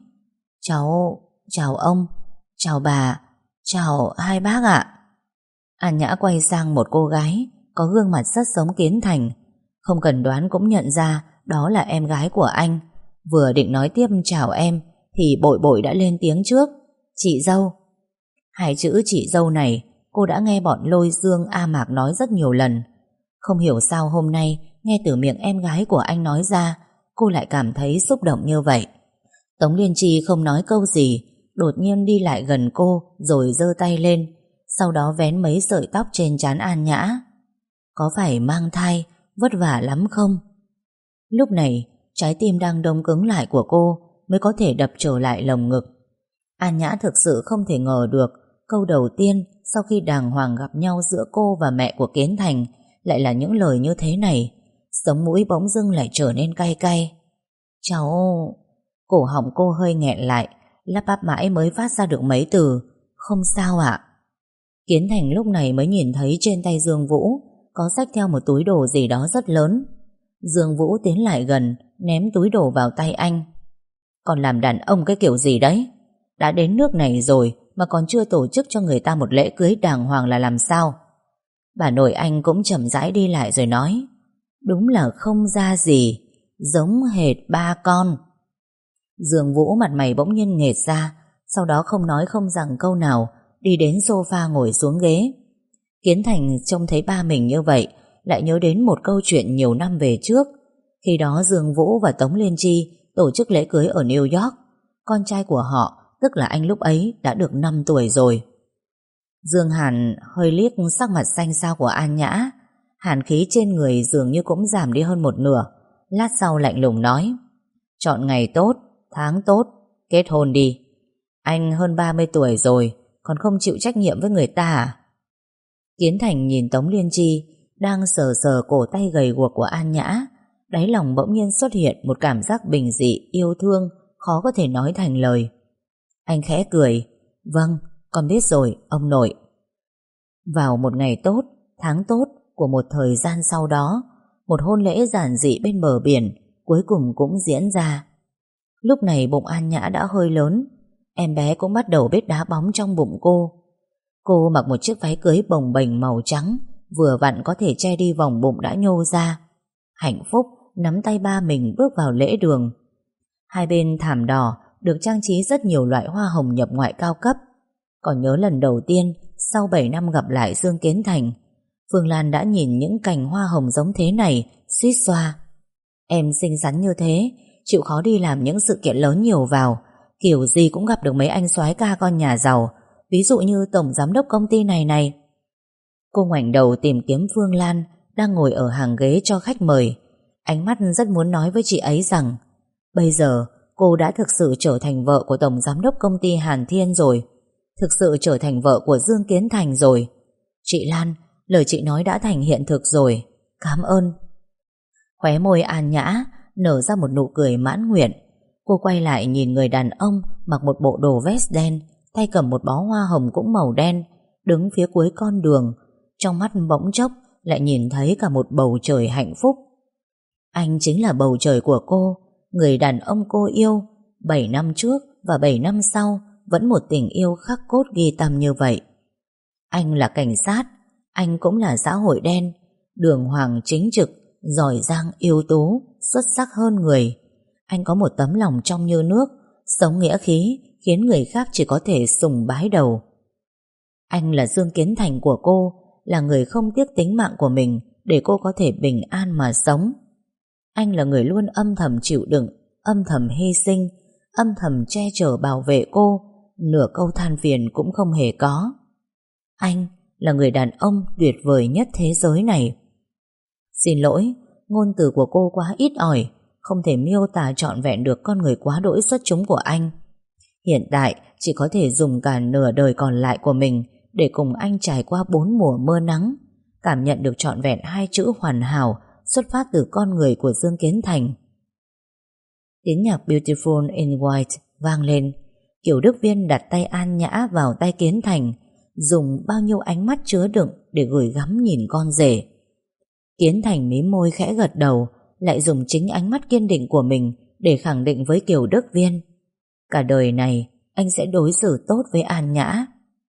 Chào ông, chào bà, chào hai bác ạ. An Nhã quay sang một cô gái có gương mặt rất giống Kiến Thành, không cần đoán cũng nhận ra đó là em gái của anh. Vừa định nói tiếp chào em thì Bội Bội đã lên tiếng trước. Chị dâu. 2 chữ chị dâu này cô đã nghe bọn Lôi Dương, A Mạc nói rất nhiều lần. Không hiểu sao hôm nay nghe từ miệng em gái của anh nói ra, cô lại cảm thấy xúc động như vậy. Tống Liên Chi không nói câu gì, đột nhiên đi lại gần cô rồi giơ tay lên, sau đó vén mấy sợi tóc trên trán An Nhã. Có phải mang thai vất vả lắm không? Lúc này trái tim đang đông cứng lại của cô mới có thể đập trở lại lồng ngực. An Nhã thực sự không thể ngờ được câu đầu tiên sau khi đàng hoàng gặp nhau giữa cô và mẹ của Kiến Thành lại là những lời như thế này. Sống mũi bỗng dưng lại trở nên cay cay. Cháu... Cổ họng cô hơi nghẹn lại, lắp bắp mãi mới phát ra được mấy từ. Không sao ạ. Kiến Thành lúc này mới nhìn thấy trên tay Dương Vũ có xách theo một túi đồ gì đó rất lớn. Dương Vũ tiến lại gần, ném túi đồ vào tay anh. Còn làm đàn ông cái kiểu gì đấy? Đã đến nước này rồi mà còn chưa tổ chức cho người ta một lễ cưới đàng hoàng là làm sao? Bà nội anh cũng chậm rãi đi lại rồi nói. Đúng là không ra gì, giống hệt ba con. Dương Vũ mặt mày bỗng nhiên nghệt ra, sau đó không nói không rằng câu nào, đi đến sofa ngồi xuống ghế. Kiến Thành trông thấy ba mình như vậy, lại nhớ đến một câu chuyện nhiều năm về trước. Khi đó Dương Vũ và Tống Liên Chi tổ chức lễ cưới ở New York. Con trai của họ, tức là anh lúc ấy đã được 5 tuổi rồi. Dương Hàn hơi liếc sắc mặt xanh xao của An Nhã. Hàn khí trên người dường như cũng giảm đi hơn một nửa. Lát sau lạnh lùng nói. Chọn ngày tốt, tháng tốt, Kết hôn đi. Anh hơn 30 tuổi rồi, còn không chịu trách nhiệm với người ta à? Kiến Thành nhìn Tống Liên Chi đang sờ sờ cổ tay gầy guộc của An Nhã, đáy lòng bỗng nhiên xuất hiện một cảm giác bình dị, yêu thương, khó có thể nói thành lời. Anh khẽ cười. Vâng, con biết rồi, ông nội. Vào một ngày tốt, tháng tốt của một thời gian sau đó, một hôn lễ giản dị bên bờ biển cuối cùng cũng diễn ra. Lúc này bụng An Nhã đã hơi lớn, em bé cũng bắt đầu biết đá bóng trong bụng cô. Cô mặc một chiếc váy cưới bồng bềnh màu trắng, vừa vặn có thể che đi vòng bụng đã nhô ra. Hạnh phúc nắm tay ba mình bước vào lễ đường. Hai bên thảm đỏ được trang trí rất nhiều loại hoa hồng nhập ngoại cao cấp. Còn nhớ lần đầu tiên sau 7 năm gặp lại Dương Kiến Thành, Phương Lan đã nhìn những cành hoa hồng giống thế này, suýt xoa. Em xinh xắn như thế, chịu khó đi làm những sự kiện lớn nhiều vào, kiểu gì cũng gặp được mấy anh soái ca con nhà giàu, ví dụ như tổng giám đốc công ty này này. Cô ngoảnh đầu tìm kiếm Phương Lan đang ngồi ở hàng ghế cho khách mời. Ánh mắt rất muốn nói với chị ấy rằng bây giờ cô đã thực sự trở thành vợ của tổng giám đốc công ty Hàn Thiên rồi, thực sự trở thành vợ của Dương Kiến Thành rồi. Chị Lan, lời chị nói đã thành hiện thực rồi. Cảm ơn. Khóe môi An Nhã nở ra một nụ cười mãn nguyện. Cô quay lại nhìn người đàn ông mặc một bộ đồ vest đen, tay cầm một bó hoa hồng cũng màu đen, đứng phía cuối con đường. Trong mắt bỗng chốc lại nhìn thấy cả một bầu trời hạnh phúc. Anh chính là bầu trời của cô, người đàn ông cô yêu 7 năm trước và 7 năm sau vẫn một tình yêu khắc cốt ghi tâm như vậy. Anh là cảnh sát, anh cũng là xã hội đen, đường hoàng chính trực, giỏi giang ưu tú, xuất sắc hơn người. Anh có một tấm lòng trong như nước, sống nghĩa khí, khiến người khác chỉ có thể sùng bái đầu. Anh là Dương Kiến Thành của cô, là người không tiếc tính mạng của mình để cô có thể bình an mà sống. Anh là người luôn âm thầm chịu đựng, âm thầm hy sinh, âm thầm che chở bảo vệ cô, nửa câu than phiền cũng không hề có. Anh là người đàn ông tuyệt vời nhất thế giới này. Xin lỗi, ngôn từ của cô quá ít ỏi, không thể miêu tả trọn vẹn được con người quá đỗi xuất chúng của anh. Hiện tại chỉ có thể dùng cả nửa đời còn lại của mình để cùng anh trải qua 4 mùa mưa nắng, cảm nhận được trọn vẹn 2 chữ hoàn hảo xuất phát từ con người của Dương Kiến Thành. Tiếng nhạc Beautiful in White vang lên. Kiều Đức Viên đặt tay An Nhã vào tay Kiến Thành, dùng bao nhiêu ánh mắt chứa đựng để gửi gắm nhìn con rể. Kiến Thành mím môi khẽ gật đầu, lại dùng chính ánh mắt kiên định của mình để khẳng định với Kiều Đức Viên, cả đời này anh sẽ đối xử tốt với An Nhã.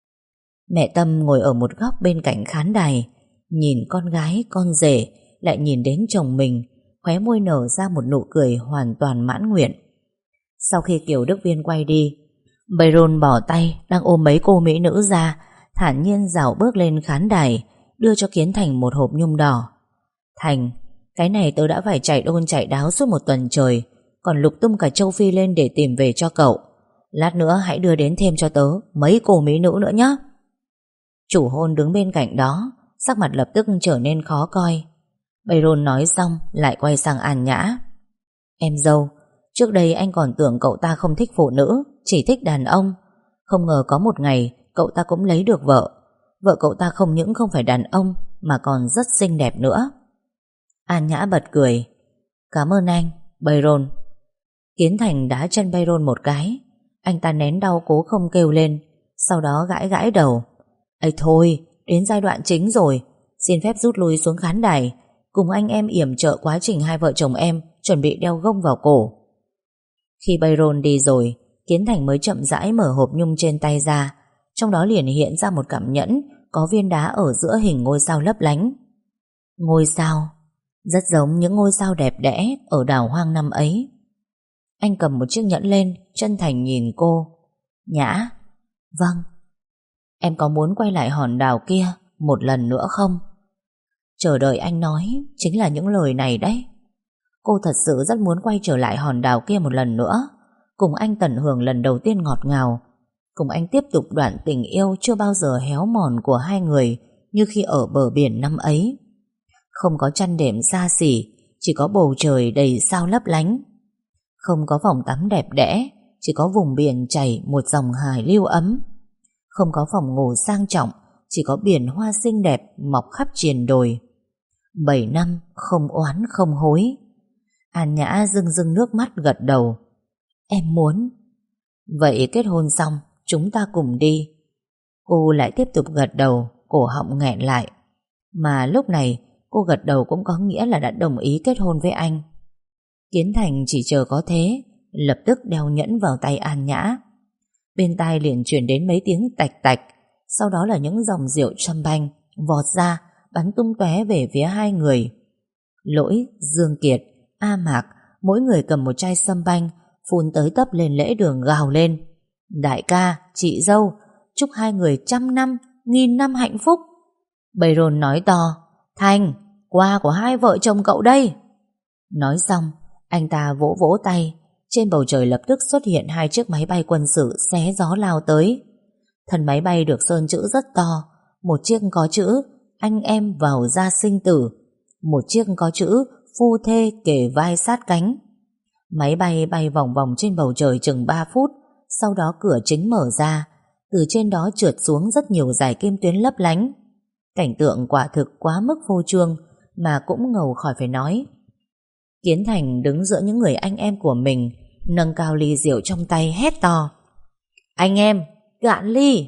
Mẹ Tâm ngồi ở một góc bên cạnh khán đài, nhìn con gái, con rể, lại nhìn đến chồng mình, khóe môi nở ra một nụ cười hoàn toàn mãn nguyện. Sau khi Kiều Đức Viên quay đi, Byron bỏ tay đang ôm mấy cô mỹ nữ ra, thản nhiên dạo bước lên khán đài, đưa cho Kiến Thành một hộp nhung đỏ. Thành, cái này tớ đã phải chạy đôn chạy đáo suốt 1 tuần trời, còn lục tung cả châu Phi lên để tìm về cho cậu. Lát nữa hãy đưa đến thêm cho tớ mấy cô mỹ nữ nữa nhé. Chủ hôn đứng bên cạnh đó, sắc mặt lập tức trở nên khó coi. Byron nói xong lại quay sang An Nhã. Em dâu, trước đây anh còn tưởng cậu ta không thích phụ nữ, chỉ thích đàn ông. Không ngờ có một ngày cậu ta cũng lấy được vợ. Vợ cậu ta không những không phải đàn ông mà còn rất xinh đẹp nữa. An Nhã bật cười. Cảm ơn anh, Byron. Kiến Thành đá chân Byron một cái. Anh ta nén đau cố không kêu lên, sau đó gãi gãi đầu. Ây thôi, đến giai đoạn chính rồi, xin phép rút lui xuống khán đài, cùng anh em yểm trợ quá trình hai vợ chồng em chuẩn bị đeo gông vào cổ. Khi Byron đi rồi, Kiến Thành mới chậm rãi mở hộp nhung trên tay ra, trong đó liền hiện ra một cặp nhẫn có viên đá ở giữa hình ngôi sao lấp lánh. Ngôi sao rất giống những ngôi sao đẹp đẽ ở đảo hoang năm ấy. Anh cầm một chiếc nhẫn lên, chân thành nhìn cô. Nhã. Vâng. Em có muốn quay lại hòn đảo kia một lần nữa không? Chờ đợi anh nói chính là những lời này đấy. Cô thật sự rất muốn quay trở lại hòn đảo kia một lần nữa, cùng anh tận hưởng lần đầu tiên ngọt ngào, cùng anh tiếp tục đoạn tình yêu chưa bao giờ héo mòn của hai người như khi ở bờ biển năm ấy. Không có chăn đệm xa xỉ, chỉ có bầu trời đầy sao lấp lánh. Không có phòng tắm đẹp đẽ, chỉ có vùng biển chảy một dòng hải lưu ấm. Không có phòng ngủ sang trọng, chỉ có biển hoa xinh đẹp mọc khắp triền đồi. 7 năm không oán không hối. An Nhã rưng rưng nước mắt gật đầu. Em muốn. Vậy kết hôn xong chúng ta cùng đi. Cô lại tiếp tục gật đầu, cổ họng nghẹn lại. Mà lúc này cô gật đầu cũng có nghĩa là đã đồng ý kết hôn với anh. Kiến Thành chỉ chờ có thế, lập tức đeo nhẫn vào tay An Nhã. Bên tai liền truyền đến mấy tiếng tạch tạch, sau đó là những dòng rượu champagne vọt ra, bắn tung tóe về phía hai người. Lỗi, Dương Kiệt, A Mạc, mỗi người cầm một chai champagne, phun tới tấp lên lễ đường gào lên. Đại ca, chị dâu, chúc hai người 100 năm, 1000 năm hạnh phúc. Bayron nói to, Thành, quà của hai vợ chồng cậu đây. Nói xong, anh ta vỗ vỗ tay. Trên bầu trời lập tức xuất hiện 2 chiếc máy bay quân sự xé gió lao tới. Thân máy bay được sơn chữ rất to. Một chiếc có chữ anh em vào gia sinh tử, một chiếc có chữ phu thê kề vai sát cánh. Máy bay bay vòng vòng trên bầu trời chừng 3 phút. Sau đó cửa chính mở ra, từ trên đó trượt xuống rất nhiều dải kim tuyến lấp lánh. Cảnh tượng quả thực quá mức phô trương, mà cũng ngầu khỏi phải nói. Kiến Thành đứng giữa những người anh em của mình, nâng cao ly rượu trong tay hét to, anh em, cạn ly.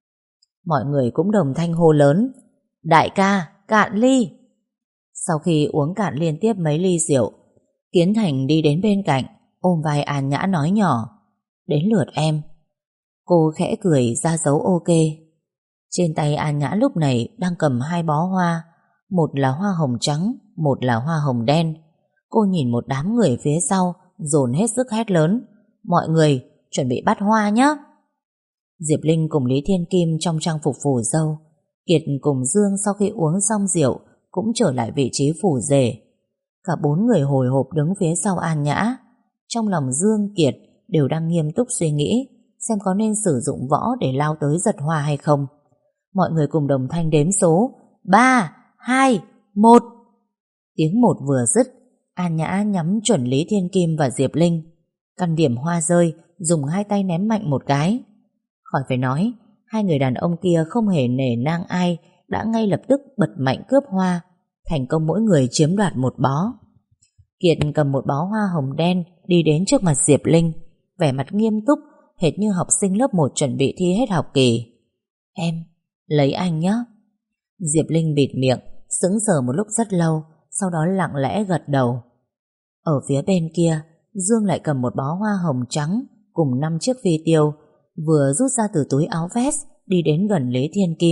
Mọi người cũng đồng thanh hô lớn, đại ca, cạn ly. Sau khi uống cạn liên tiếp mấy ly rượu, Kiến Thành đi đến bên cạnh, ôm vai An Nhã nói nhỏ, đến lượt em. Cô khẽ cười ra dấu ok. Trên tay An Nhã lúc này đang cầm 2 bó hoa, một là hoa hồng trắng, một là hoa hồng đen. Cô nhìn một đám người phía sau, dồn hết sức hét lớn, mọi người chuẩn bị bắt hoa nhé. Diệp Linh cùng Lý Thiên Kim trong trang phục phù dâu, Kiệt cùng Dương sau khi uống xong rượu cũng trở lại vị trí phù rể. Cả 4 người hồi hộp đứng phía sau An Nhã. Trong lòng Dương, Kiệt đều đang nghiêm túc suy nghĩ xem có nên sử dụng võ để lao tới giật hoa hay không. Mọi người cùng đồng thanh đếm số 3, 2, 1. Tiếng 1 vừa dứt, An Nhã nhắm chuẩn Lý Thiên Kim và Diệp Linh. Căn điểm hoa rơi, dùng 2 tay ném mạnh một cái. Khỏi phải nói, 2 người đàn ông kia không hề nể nang ai, đã ngay lập tức bật mạnh cướp hoa, thành công mỗi người chiếm đoạt một bó. Kiệt cầm một bó hoa hồng đen đi đến trước mặt Diệp Linh, vẻ mặt nghiêm túc, hệt như học sinh lớp 1 chuẩn bị thi hết học kỳ. Em, lấy anh nhé. Diệp Linh bịt miệng, sững sờ một lúc rất lâu, sau đó lặng lẽ gật đầu. Ở phía bên kia, Dương lại cầm một bó hoa hồng trắng cùng 5 chiếc phi tiêu, vừa rút ra từ túi áo vest, đi đến gần Lý Thiên Kim.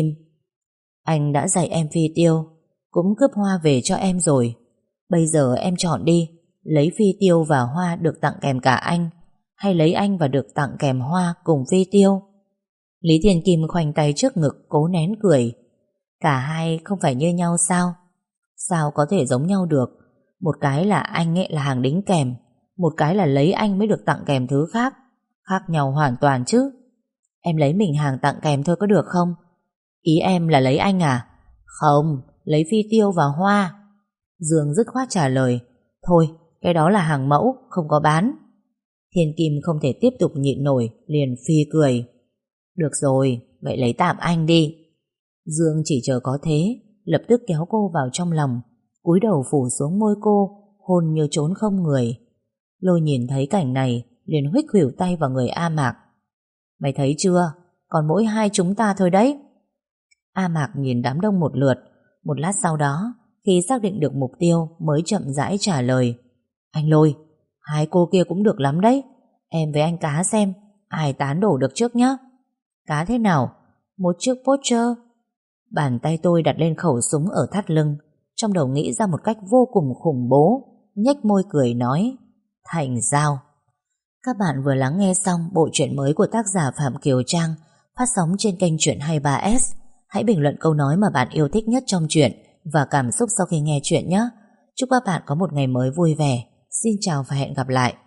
Anh đã dạy em phi tiêu, cũng cướp hoa về cho em rồi. Bây giờ em chọn đi, lấy phi tiêu và hoa được tặng kèm cả anh, hay lấy anh và được tặng kèm hoa cùng phi tiêu. Lý Thiên Kim khoanh tay trước ngực cố nén cười. Cả hai không phải như nhau sao? Sao có thể giống nhau được? Một cái là anh ấy là hàng đính kèm, một cái là lấy anh mới được tặng kèm thứ khác. Khác nhau hoàn toàn chứ. Em lấy mình hàng tặng kèm thôi có được không? Ý em là lấy anh à? Không, lấy phi tiêu và hoa. Dương dứt khoát trả lời, thôi, cái đó là hàng mẫu, không có bán. Thiên Kim không thể tiếp tục nhịn nổi, liền phi cười. Được rồi, vậy lấy tạm anh đi. Dương chỉ chờ có thế, lập tức kéo cô vào trong lòng, cúi đầu phủ xuống môi cô, hôn như trốn không người. Lôi nhìn thấy cảnh này, liền huých khuỷu tay vào người A Mạc. Mày thấy chưa, còn mỗi 2 chúng ta thôi đấy. A Mạc nhìn đám đông một lượt, một lát sau đó, khi xác định được mục tiêu mới chậm rãi trả lời. Anh Lôi, 2 cô kia cũng được lắm đấy. Em với anh Cá xem ai tán đổ được trước nhé. Cá thế nào? Một chiếc Porsche. Bàn tay tôi đặt lên khẩu súng ở thắt lưng, trong đầu nghĩ ra một cách vô cùng khủng bố, nhếch môi cười nói, thành giao. Các bạn vừa lắng nghe xong bộ truyện mới của tác giả Phạm Kiều Trang, phát sóng trên kênh Truyện 23S. Hãy bình luận câu nói mà bạn yêu thích nhất trong truyện và cảm xúc sau khi nghe truyện nhé. Chúc các bạn có một ngày mới vui vẻ. Xin chào và hẹn gặp lại.